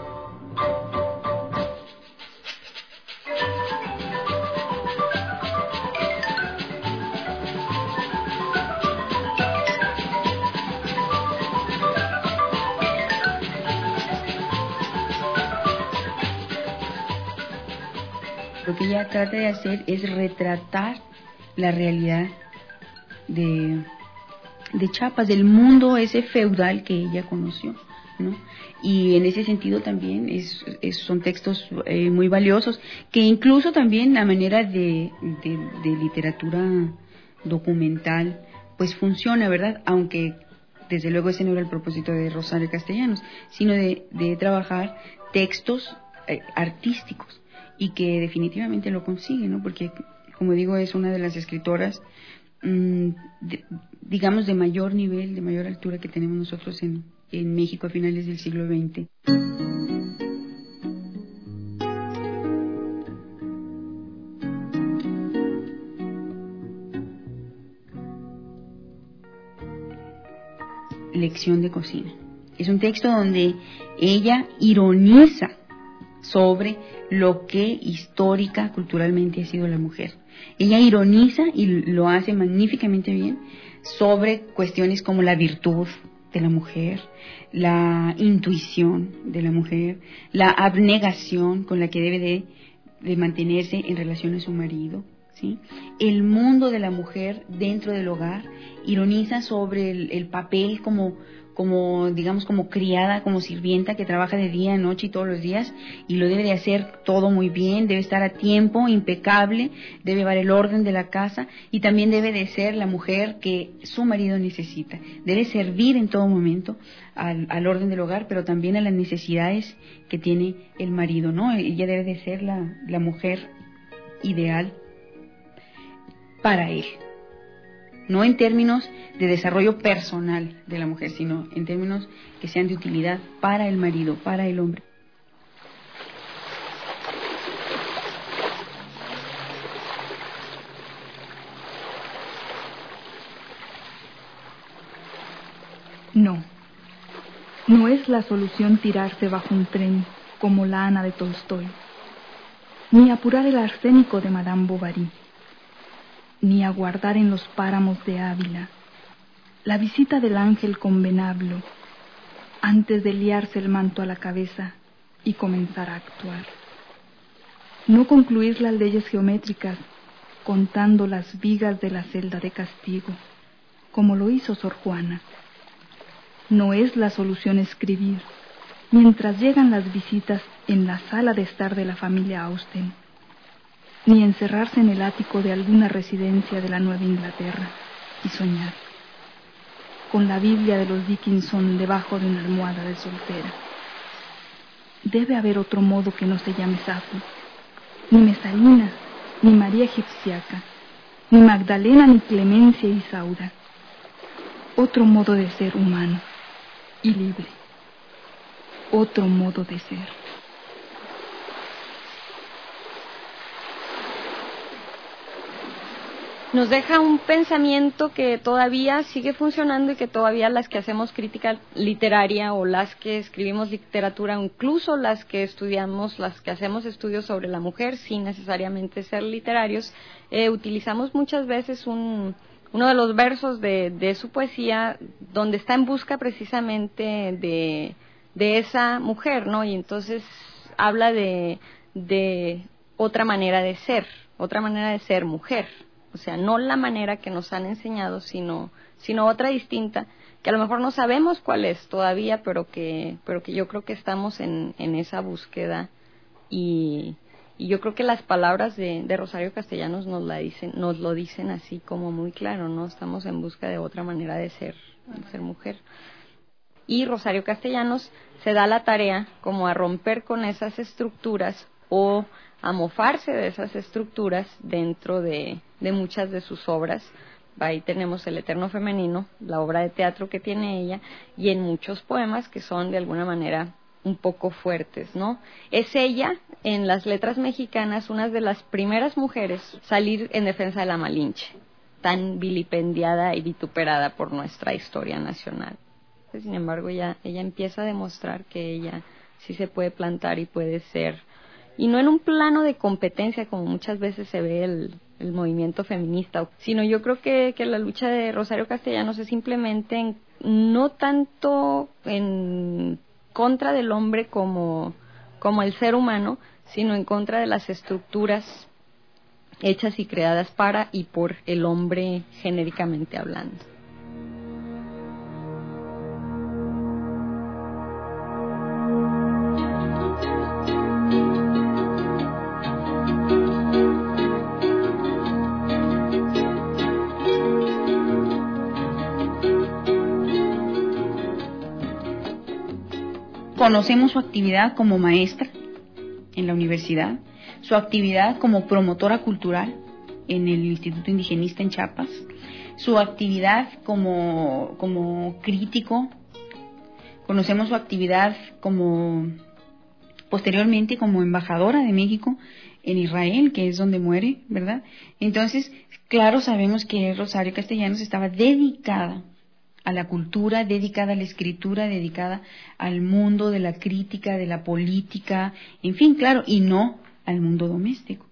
Lo que ella trata de hacer es retratar la realidad de, de Chiapas, del mundo ese feudal que ella conoció, ¿no? Y en ese sentido también es, es, son textos eh, muy valiosos, que incluso también la manera de, de, de literatura documental pues funciona, ¿verdad? Aunque desde luego ese no era el propósito de Rosario Castellanos, sino de, de trabajar textos eh, artísticos, y que definitivamente lo consigue, ¿no? Porque, como digo, es una de las escritoras, mmm, de, digamos, de mayor nivel, de mayor altura que tenemos nosotros en, en México a finales del siglo veinte. Lección de cocina. Es un texto donde ella ironiza sobre lo que histórica, culturalmente ha sido la mujer. Ella ironiza, y lo hace magníficamente bien, sobre cuestiones como la virtud de la mujer, la intuición de la mujer, la abnegación con la que debe de, de mantenerse en relación a su marido, ¿sí? El mundo de la mujer dentro del hogar, ironiza sobre el, el papel como como digamos como criada, como sirvienta que trabaja de día, noche y todos los días, y lo debe de hacer todo muy bien, debe estar a tiempo, impecable, debe llevar el orden de la casa, y también debe de ser la mujer que su marido necesita, debe servir en todo momento al, al orden del hogar, pero también a las necesidades que tiene el marido, ¿no? Ella debe de ser la, la mujer ideal para él. No en términos de desarrollo personal de la mujer, sino en términos que sean de utilidad para el marido, para el hombre. No, no es la solución tirarse bajo un tren como la Ana de Tolstoy, ni apurar el arsénico de Madame Bovary, ni aguardar en los páramos de Ávila la visita del ángel con venablo antes de liarse el manto a la cabeza y comenzar a actuar. No concluir las leyes geométricas contando las vigas de la celda de castigo, como lo hizo Sor Juana. No es la solución escribir mientras llegan las visitas en la sala de estar de la familia Austen, ni encerrarse en el ático de alguna residencia de la Nueva Inglaterra y soñar, con la Biblia de los Dickinson debajo de una almohada de soltera. Debe haber otro modo que no se llame Safo, ni Mesalina, ni María Egipciaca, ni Magdalena, ni Clemencia y Isaura. Otro modo de ser humano y libre. Otro modo de ser. Nos deja un pensamiento que todavía sigue funcionando y que todavía las que hacemos crítica literaria o las que escribimos literatura, o incluso las que estudiamos, las que hacemos estudios sobre la mujer sin necesariamente ser literarios, eh, utilizamos muchas veces un, uno de los versos de, de su poesía donde está en busca precisamente de, de esa mujer, ¿no? Y entonces habla de, de otra manera de ser, otra manera de ser mujer. O sea, no la manera que nos han enseñado, sino, sino otra distinta, que a lo mejor no sabemos cuál es todavía, pero que, pero que yo creo que estamos en, en esa búsqueda. Y, y yo creo que las palabras de, de Rosario Castellanos nos la dicen, nos lo dicen así como muy claro, ¿no? Estamos en busca de otra manera de ser, de ser mujer. Y Rosario Castellanos se da la tarea como a romper con esas estructuras o a mofarse de esas estructuras dentro de, de muchas de sus obras. Ahí tenemos El Eterno Femenino, la obra de teatro que tiene ella, y en muchos poemas que son de alguna manera un poco fuertes, ¿no? Es ella, en las letras mexicanas, una de las primeras mujeres salir en defensa de la Malinche, tan vilipendiada y vituperada por nuestra historia nacional. Sin embargo, ella, ella empieza a demostrar que ella sí se puede plantar y puede ser, y no en un plano de competencia como muchas veces se ve el, el movimiento feminista, sino yo creo que, que la lucha de Rosario Castellanos es simplemente en, no tanto en contra del hombre como, como el ser humano, sino en contra de las estructuras hechas y creadas para y por el hombre genéricamente hablando. Conocemos su actividad como maestra en la universidad, su actividad como promotora cultural en el Instituto Indigenista en Chiapas, su actividad como, como crítico, conocemos su actividad como posteriormente como embajadora de México en Israel, que es donde muere, ¿verdad? Entonces, claro, sabemos que Rosario Castellanos estaba dedicada a la cultura, dedicada a la escritura, dedicada al mundo de la crítica, de la política, en fin, claro, y no al mundo doméstico.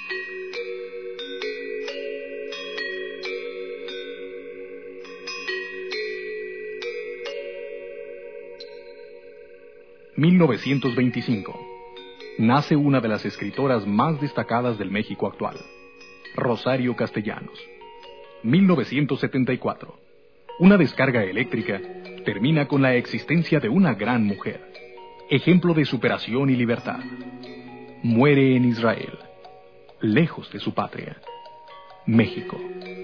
mil novecientos veinticinco. Nace una de las escritoras más destacadas del México actual, Rosario Castellanos. mil novecientos setenta y cuatro. Una descarga eléctrica termina con la existencia de una gran mujer, ejemplo de superación y libertad. Muere en Israel, lejos de su patria, México.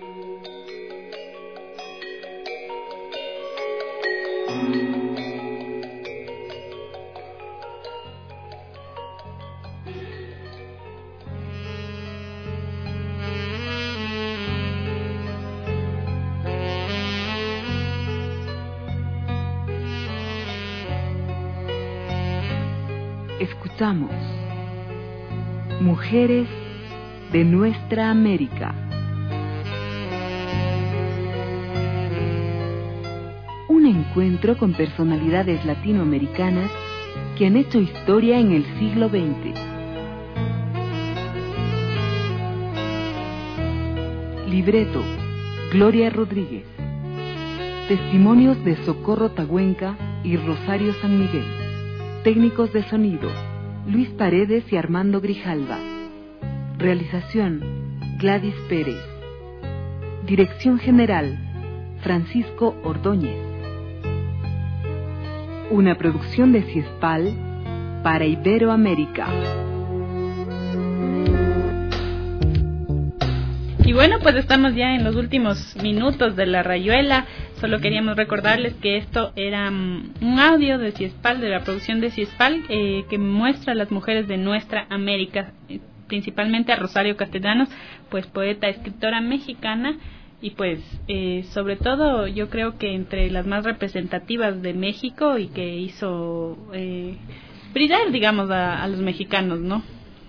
Escuchamos Mujeres de Nuestra América. Un encuentro con personalidades latinoamericanas que han hecho historia en el siglo veinte. Libreto, Gloria Rodríguez. Testimonios de Socorro Tahuenca y Rosario San Miguel. Técnicos de sonido, Luis Paredes y Armando Grijalva. Realización, Gladys Pérez. Dirección General, Francisco Ordóñez. Una producción de CIESPAL para Iberoamérica. Y bueno, pues estamos ya en los últimos minutos de la rayuela. Solo queríamos recordarles que esto era um, un audio de CIESPAL, de la producción de CIESPAL, eh, que muestra a las mujeres de nuestra América, eh, principalmente a Rosario Castellanos, pues poeta, escritora mexicana, y pues eh, sobre todo yo creo que entre las más representativas de México y que hizo eh, brillar, digamos, a, a los mexicanos, ¿no?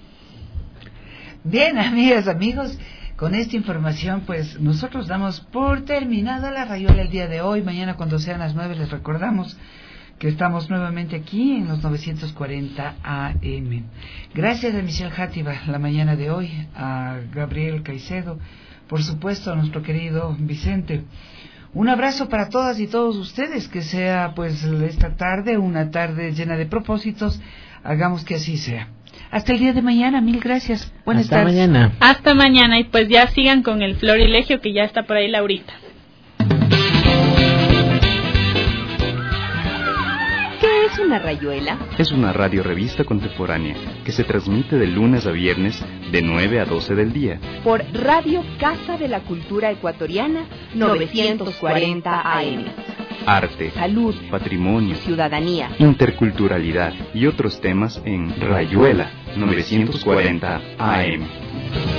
Bien, amigas, amigos, con esta información, pues nosotros damos por terminada la rayuela el día de hoy. Mañana, cuando sean las nueve, les recordamos que estamos nuevamente aquí en los novecientos cuarenta A M. Gracias a Michelle Játiva la mañana de hoy, a Gabriel Caicedo, por supuesto a nuestro querido Vicente. Un abrazo para todas y todos ustedes, que sea pues esta tarde una tarde llena de propósitos. Hagamos que así sea. Hasta el día de mañana, mil gracias. Buenas Hasta tardes. mañana. Hasta mañana, y pues ya sigan con el Florilegio, que ya está por ahí Laurita. ¿Qué es una rayuela? Es una radiorevista contemporánea que se transmite de lunes a viernes de nueve a doce del día. Por Radio Casa de la Cultura Ecuatoriana, novecientos cuarenta A M. arte, salud, patrimonio, ciudadanía, interculturalidad y otros temas en Rayuela novecientos cuarenta A M.